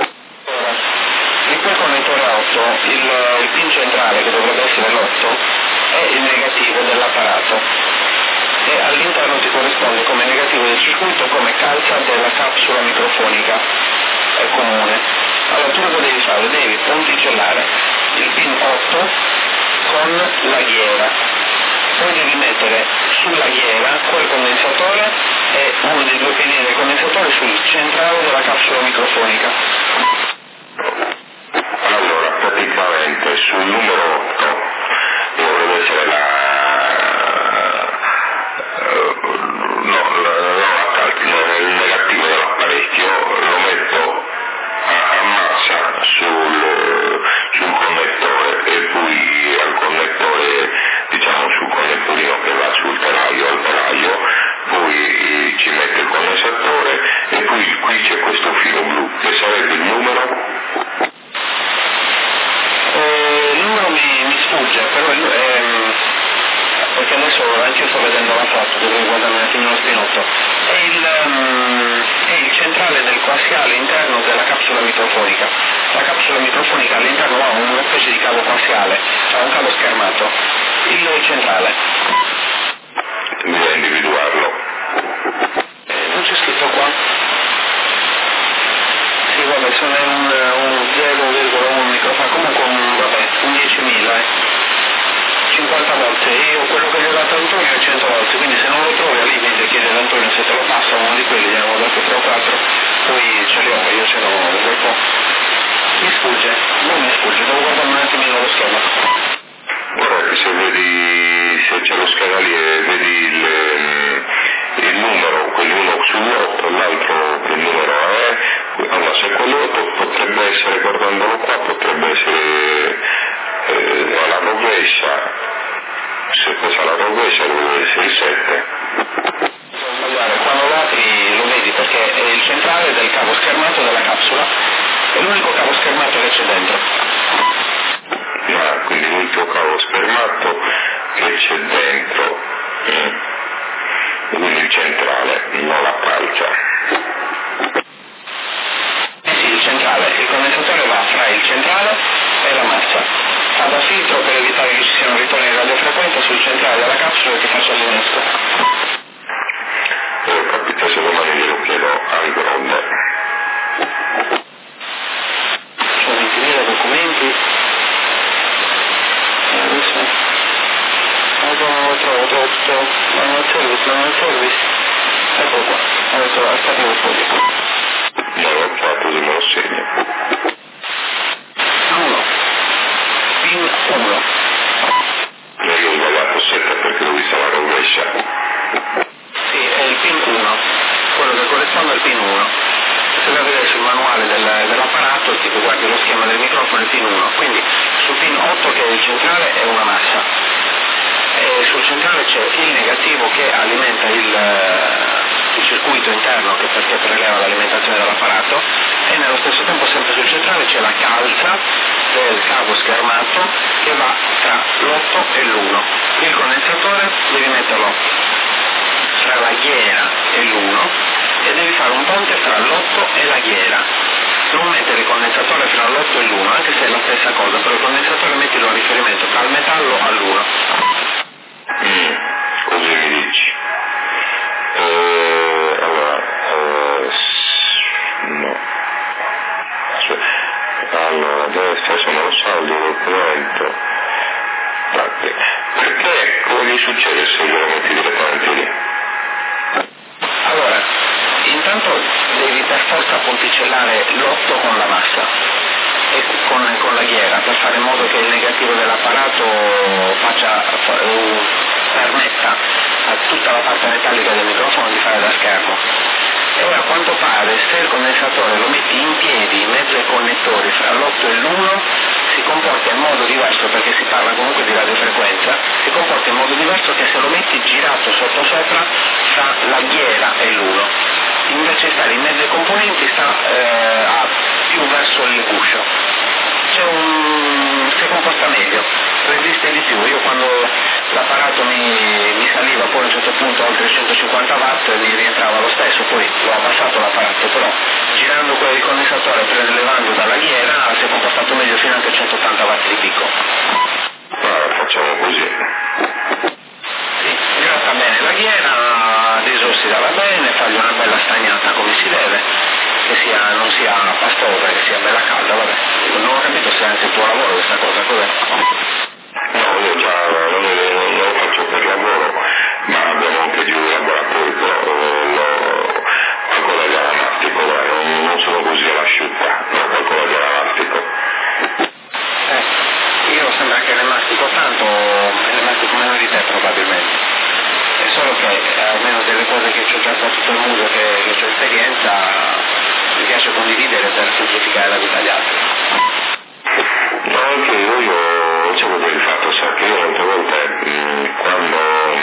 il pin centrale, che dovrebbe essere l'8, è il negativo dell'apparato e all'interno ti corrisponde come negativo del circuito come calza della capsula microfonica comune. Allora tu cosa devi fare? Devi ponticellare il pin 8 con la ghiera, poi devi mettere sulla ghiera quel condensatore e uno dei due pini del condensatore sul centrale della capsula microfonica. Allora, praticamente sul numero 8 dovrebbe essere il negativo dell'apparecchio, lo metto a massa sul connettore e poi al connettore, diciamo sul connettorino che va sul telaio al telaio, poi ci mette il condensatore e poi qui c'è questo filo blu che sarebbe il numero. Il numero mi sfugge, però perché adesso anche io sto vedendo la foto, devo guardare un attimo lo spinotto. È il centrale del coassiale interno della capsula microfonica. La capsula microfonica all'interno ha una specie di cavo coassiale, cioè un cavo schermato. Il centrale. Bisogna individuarlo. Non c'è scritto qua? Sì, vabbè, sono un 0,1 microfono, comunque un 10.000, 50 volte, io quello che gli ho dato a Antonio è 100 volte, quindi se non lo trovi al limite chiede ad Antonio se te lo passa uno di quelli, gli avevo dato 3 o 4, poi ce li ho, io ce l'ho un po'. Mi sfugge, non mi sfugge, devo guardare un attimino lo schema. Guarda che se c'è lo schema lì e vedi il numero, quell'uno sull'8, l'altro che numero è, allora se quell'8 potrebbe essere, guardandolo qua, potrebbe essere alla rovescia, se fosse alla rovescia dovrebbe essere il 7. Guarda, quando lo apri lo vedi perché è il centrale del cavo schermato della capsula, è l'unico cavo schermato che c'è dentro. Quindi l'unico cavo schermato che c'è dentro, quindi il centrale, non la calza. Sì, il centrale, il condensatore va fra il centrale e la massa. Fa da filtro per evitare che ci siano ritorni di radiofrequenza sul centrale della capsula e che faccia l'innesco. Ho capito, se domani glielo chiedo al Gronde. Sono 20.000 documenti. E adesso non lo trovo tutto. Manual service. Eccolo qua. Adesso aspetta un po'. Non l'ho fatto, così me lo segno. Pin 1. Io ho sbagliato 7 perché l'ho vista la rovescia. Sì, è il pin 1, quello che corrisponde al pin 1. Se la vedete sul manuale dell'apparato, tipo guardi lo schema del microfono, il pin 1. Quindi sul pin 8 che è il centrale è una massa. E sul centrale c'è il negativo che alimenta il circuito interno perché preleva l'alimentazione dell'apparato e nello stesso tempo sempre sul centrale c'è la calza del cavo schermato che va tra l'8 e l'1. Il condensatore devi metterlo tra la ghiera e l'1 e devi fare un ponte fra l'8 e la ghiera. Non mettere il condensatore fra l'8 e l'1, anche se è la stessa cosa, però il condensatore mettilo a riferimento tra il metallo all'1. Così mi dici. Allora, no. Allora, adesso non lo so, il documento. Perché cosa gli succede se glielo metti direttamente lì? Allora, intanto devi per forza ponticellare l'8 con la massa e con la ghiera per fare in modo che il negativo dell'apparato permetta a tutta la parte metallica del microfono di fare da schermo. E ora a quanto pare se il condensatore lo metti in piedi in mezzo ai connettori fra l'8 e l'1 si comporta in modo diverso, perché si parla comunque di radiofrequenza, si comporta in modo diverso che se lo metti girato sottosopra fra la ghiera e l'1. Invece di stare in mezzo ai componenti sta più verso il guscio. Si comporta meglio, resiste di più. Io quando l'apparato mi saliva poi a un certo punto oltre 150 watt mi rientrava lo stesso, poi l'ho abbassato l'apparato, però girando il condensatore prelevando dalla ghiera si è comportato meglio fino anche a 180 fosse anche il tuo lavoro questa cosa, cos'è? No, io già non lo faccio per lavoro, ma abbiamo anche giù i laboratori, però qualcosa già la mastico, non sono così all'asciutta, no, qualcosa già la mastico. Io sembra che ne mastico tanto, ne mastico meno di te probabilmente. È solo che almeno delle cose che ci ho già fatto il muso, che ho esperienza, mi piace condividere per semplificare la vita agli altri. No, anche io c'è quello del fatto, sa che io molte volte quando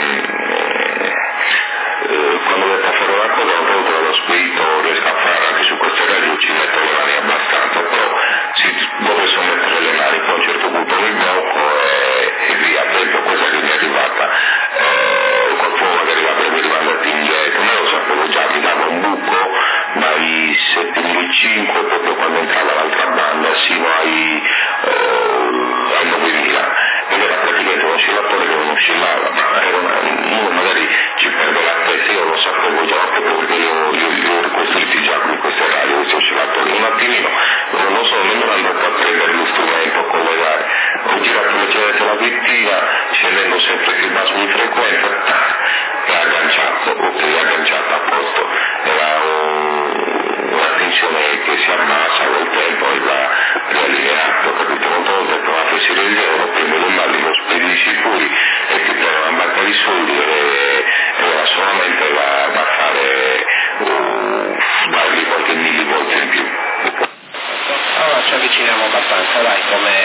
metto a fare una cosa, molte volte lo spirito riesco a fare anche su queste radio, ci metto le mani abbastanza, però dove sono mettere le mani, poi a un certo punto mi blocco e via, per esempio questa che mi è arrivata, qualcuno magari la prende rimandarti indietro, ma lo sapevo già, mi dava un buco dai 7.500 proprio quando entrava l'altra banda sino ai 9.000, ed era praticamente un oscillatore che non oscillava, ma era uno magari ci perde la testa, io lo sapevo già proprio perché io ho ricostruito già con queste radio, questi oscillatori, un attimino, non sono nemmeno andato a prendere lo strumento, a collegare, ho girato leggermente la vittina, scendendo sempre più in basso di frequenza, e agganciato, a posto, era una tensione che si ammassa col tempo e va riallineato, capito? Molte volte provate si rivelano, prende le mani, lo spedisci fuori e ti prende una banca di soldi e ora solamente va a fare dargli qualche millivolt in più. Allora ci avviciniamo abbastanza, dai,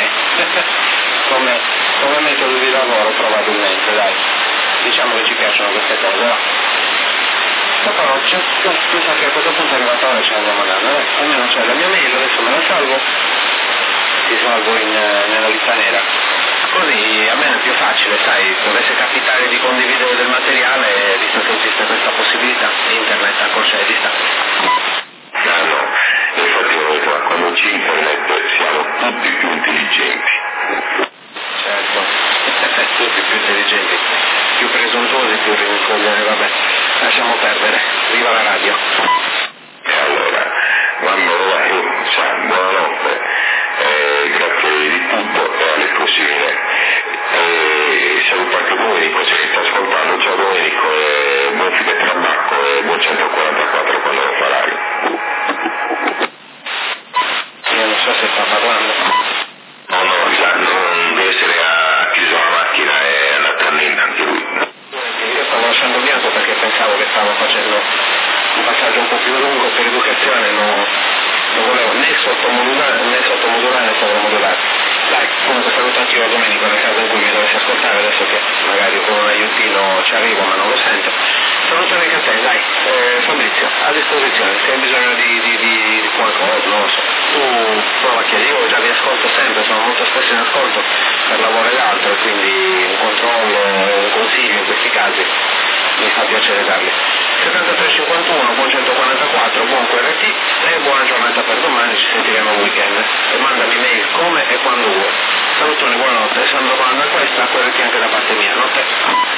come metodo di lavoro probabilmente, dai. Diciamo che ci piacciono queste cose, no? Però tu sai che a questo punto è arrivato ora, ce l'andiamo andando, almeno c'è la mia mail, adesso me la salvo, ti salvo nella lista nera. Così a me è più facile, sai, dovesse capitare di condividere del materiale, visto che esiste questa possibilità, internet ancora c'è distanza. No, infatti ho detto, quando c'è internet siamo tutti più intelligenti. Certo, tutti più intelligenti, più presuntuosi, più rincoglioni, vabbè, lasciamo perdere, viva la radio. E allora, quando buonanotte, grazie di tutto e alle prossime. Saluto anche Domenico, se mi sta ascoltando, ciao Domenico, buon fine trabacco e buon 144 quando lo farai. Io non so se sta parlando. No, non deve essere chiuso la macchina e andato a Ninda anche lui. Io stavo lasciando bianco perché pensavo che stavo facendo un passaggio un po' più lungo per educazione, non volevo né sottomodulare né sovromodulare. Dai, comunque saluto anch'io Domenico nel caso in cui mi dovessi ascoltare, adesso che magari con un aiutino ci arrivo ma non lo sento. Saluto anche a te, dai, Fabrizio, a disposizione, se hai bisogno di qualcosa, non lo so. Tu prova a chiedere, io già vi ascolto sempre, sono molto spesso in ascolto per lavoro ed altro, quindi un controllo, un consiglio in questi casi mi fa piacere darli. 7351, buon 144, buon QRT e buona giornata per domani, ci sentiremo il weekend. E mandami mail come e quando vuoi. Salutone, buonanotte, Sandro Banda, questa QRT anche da parte mia, notte.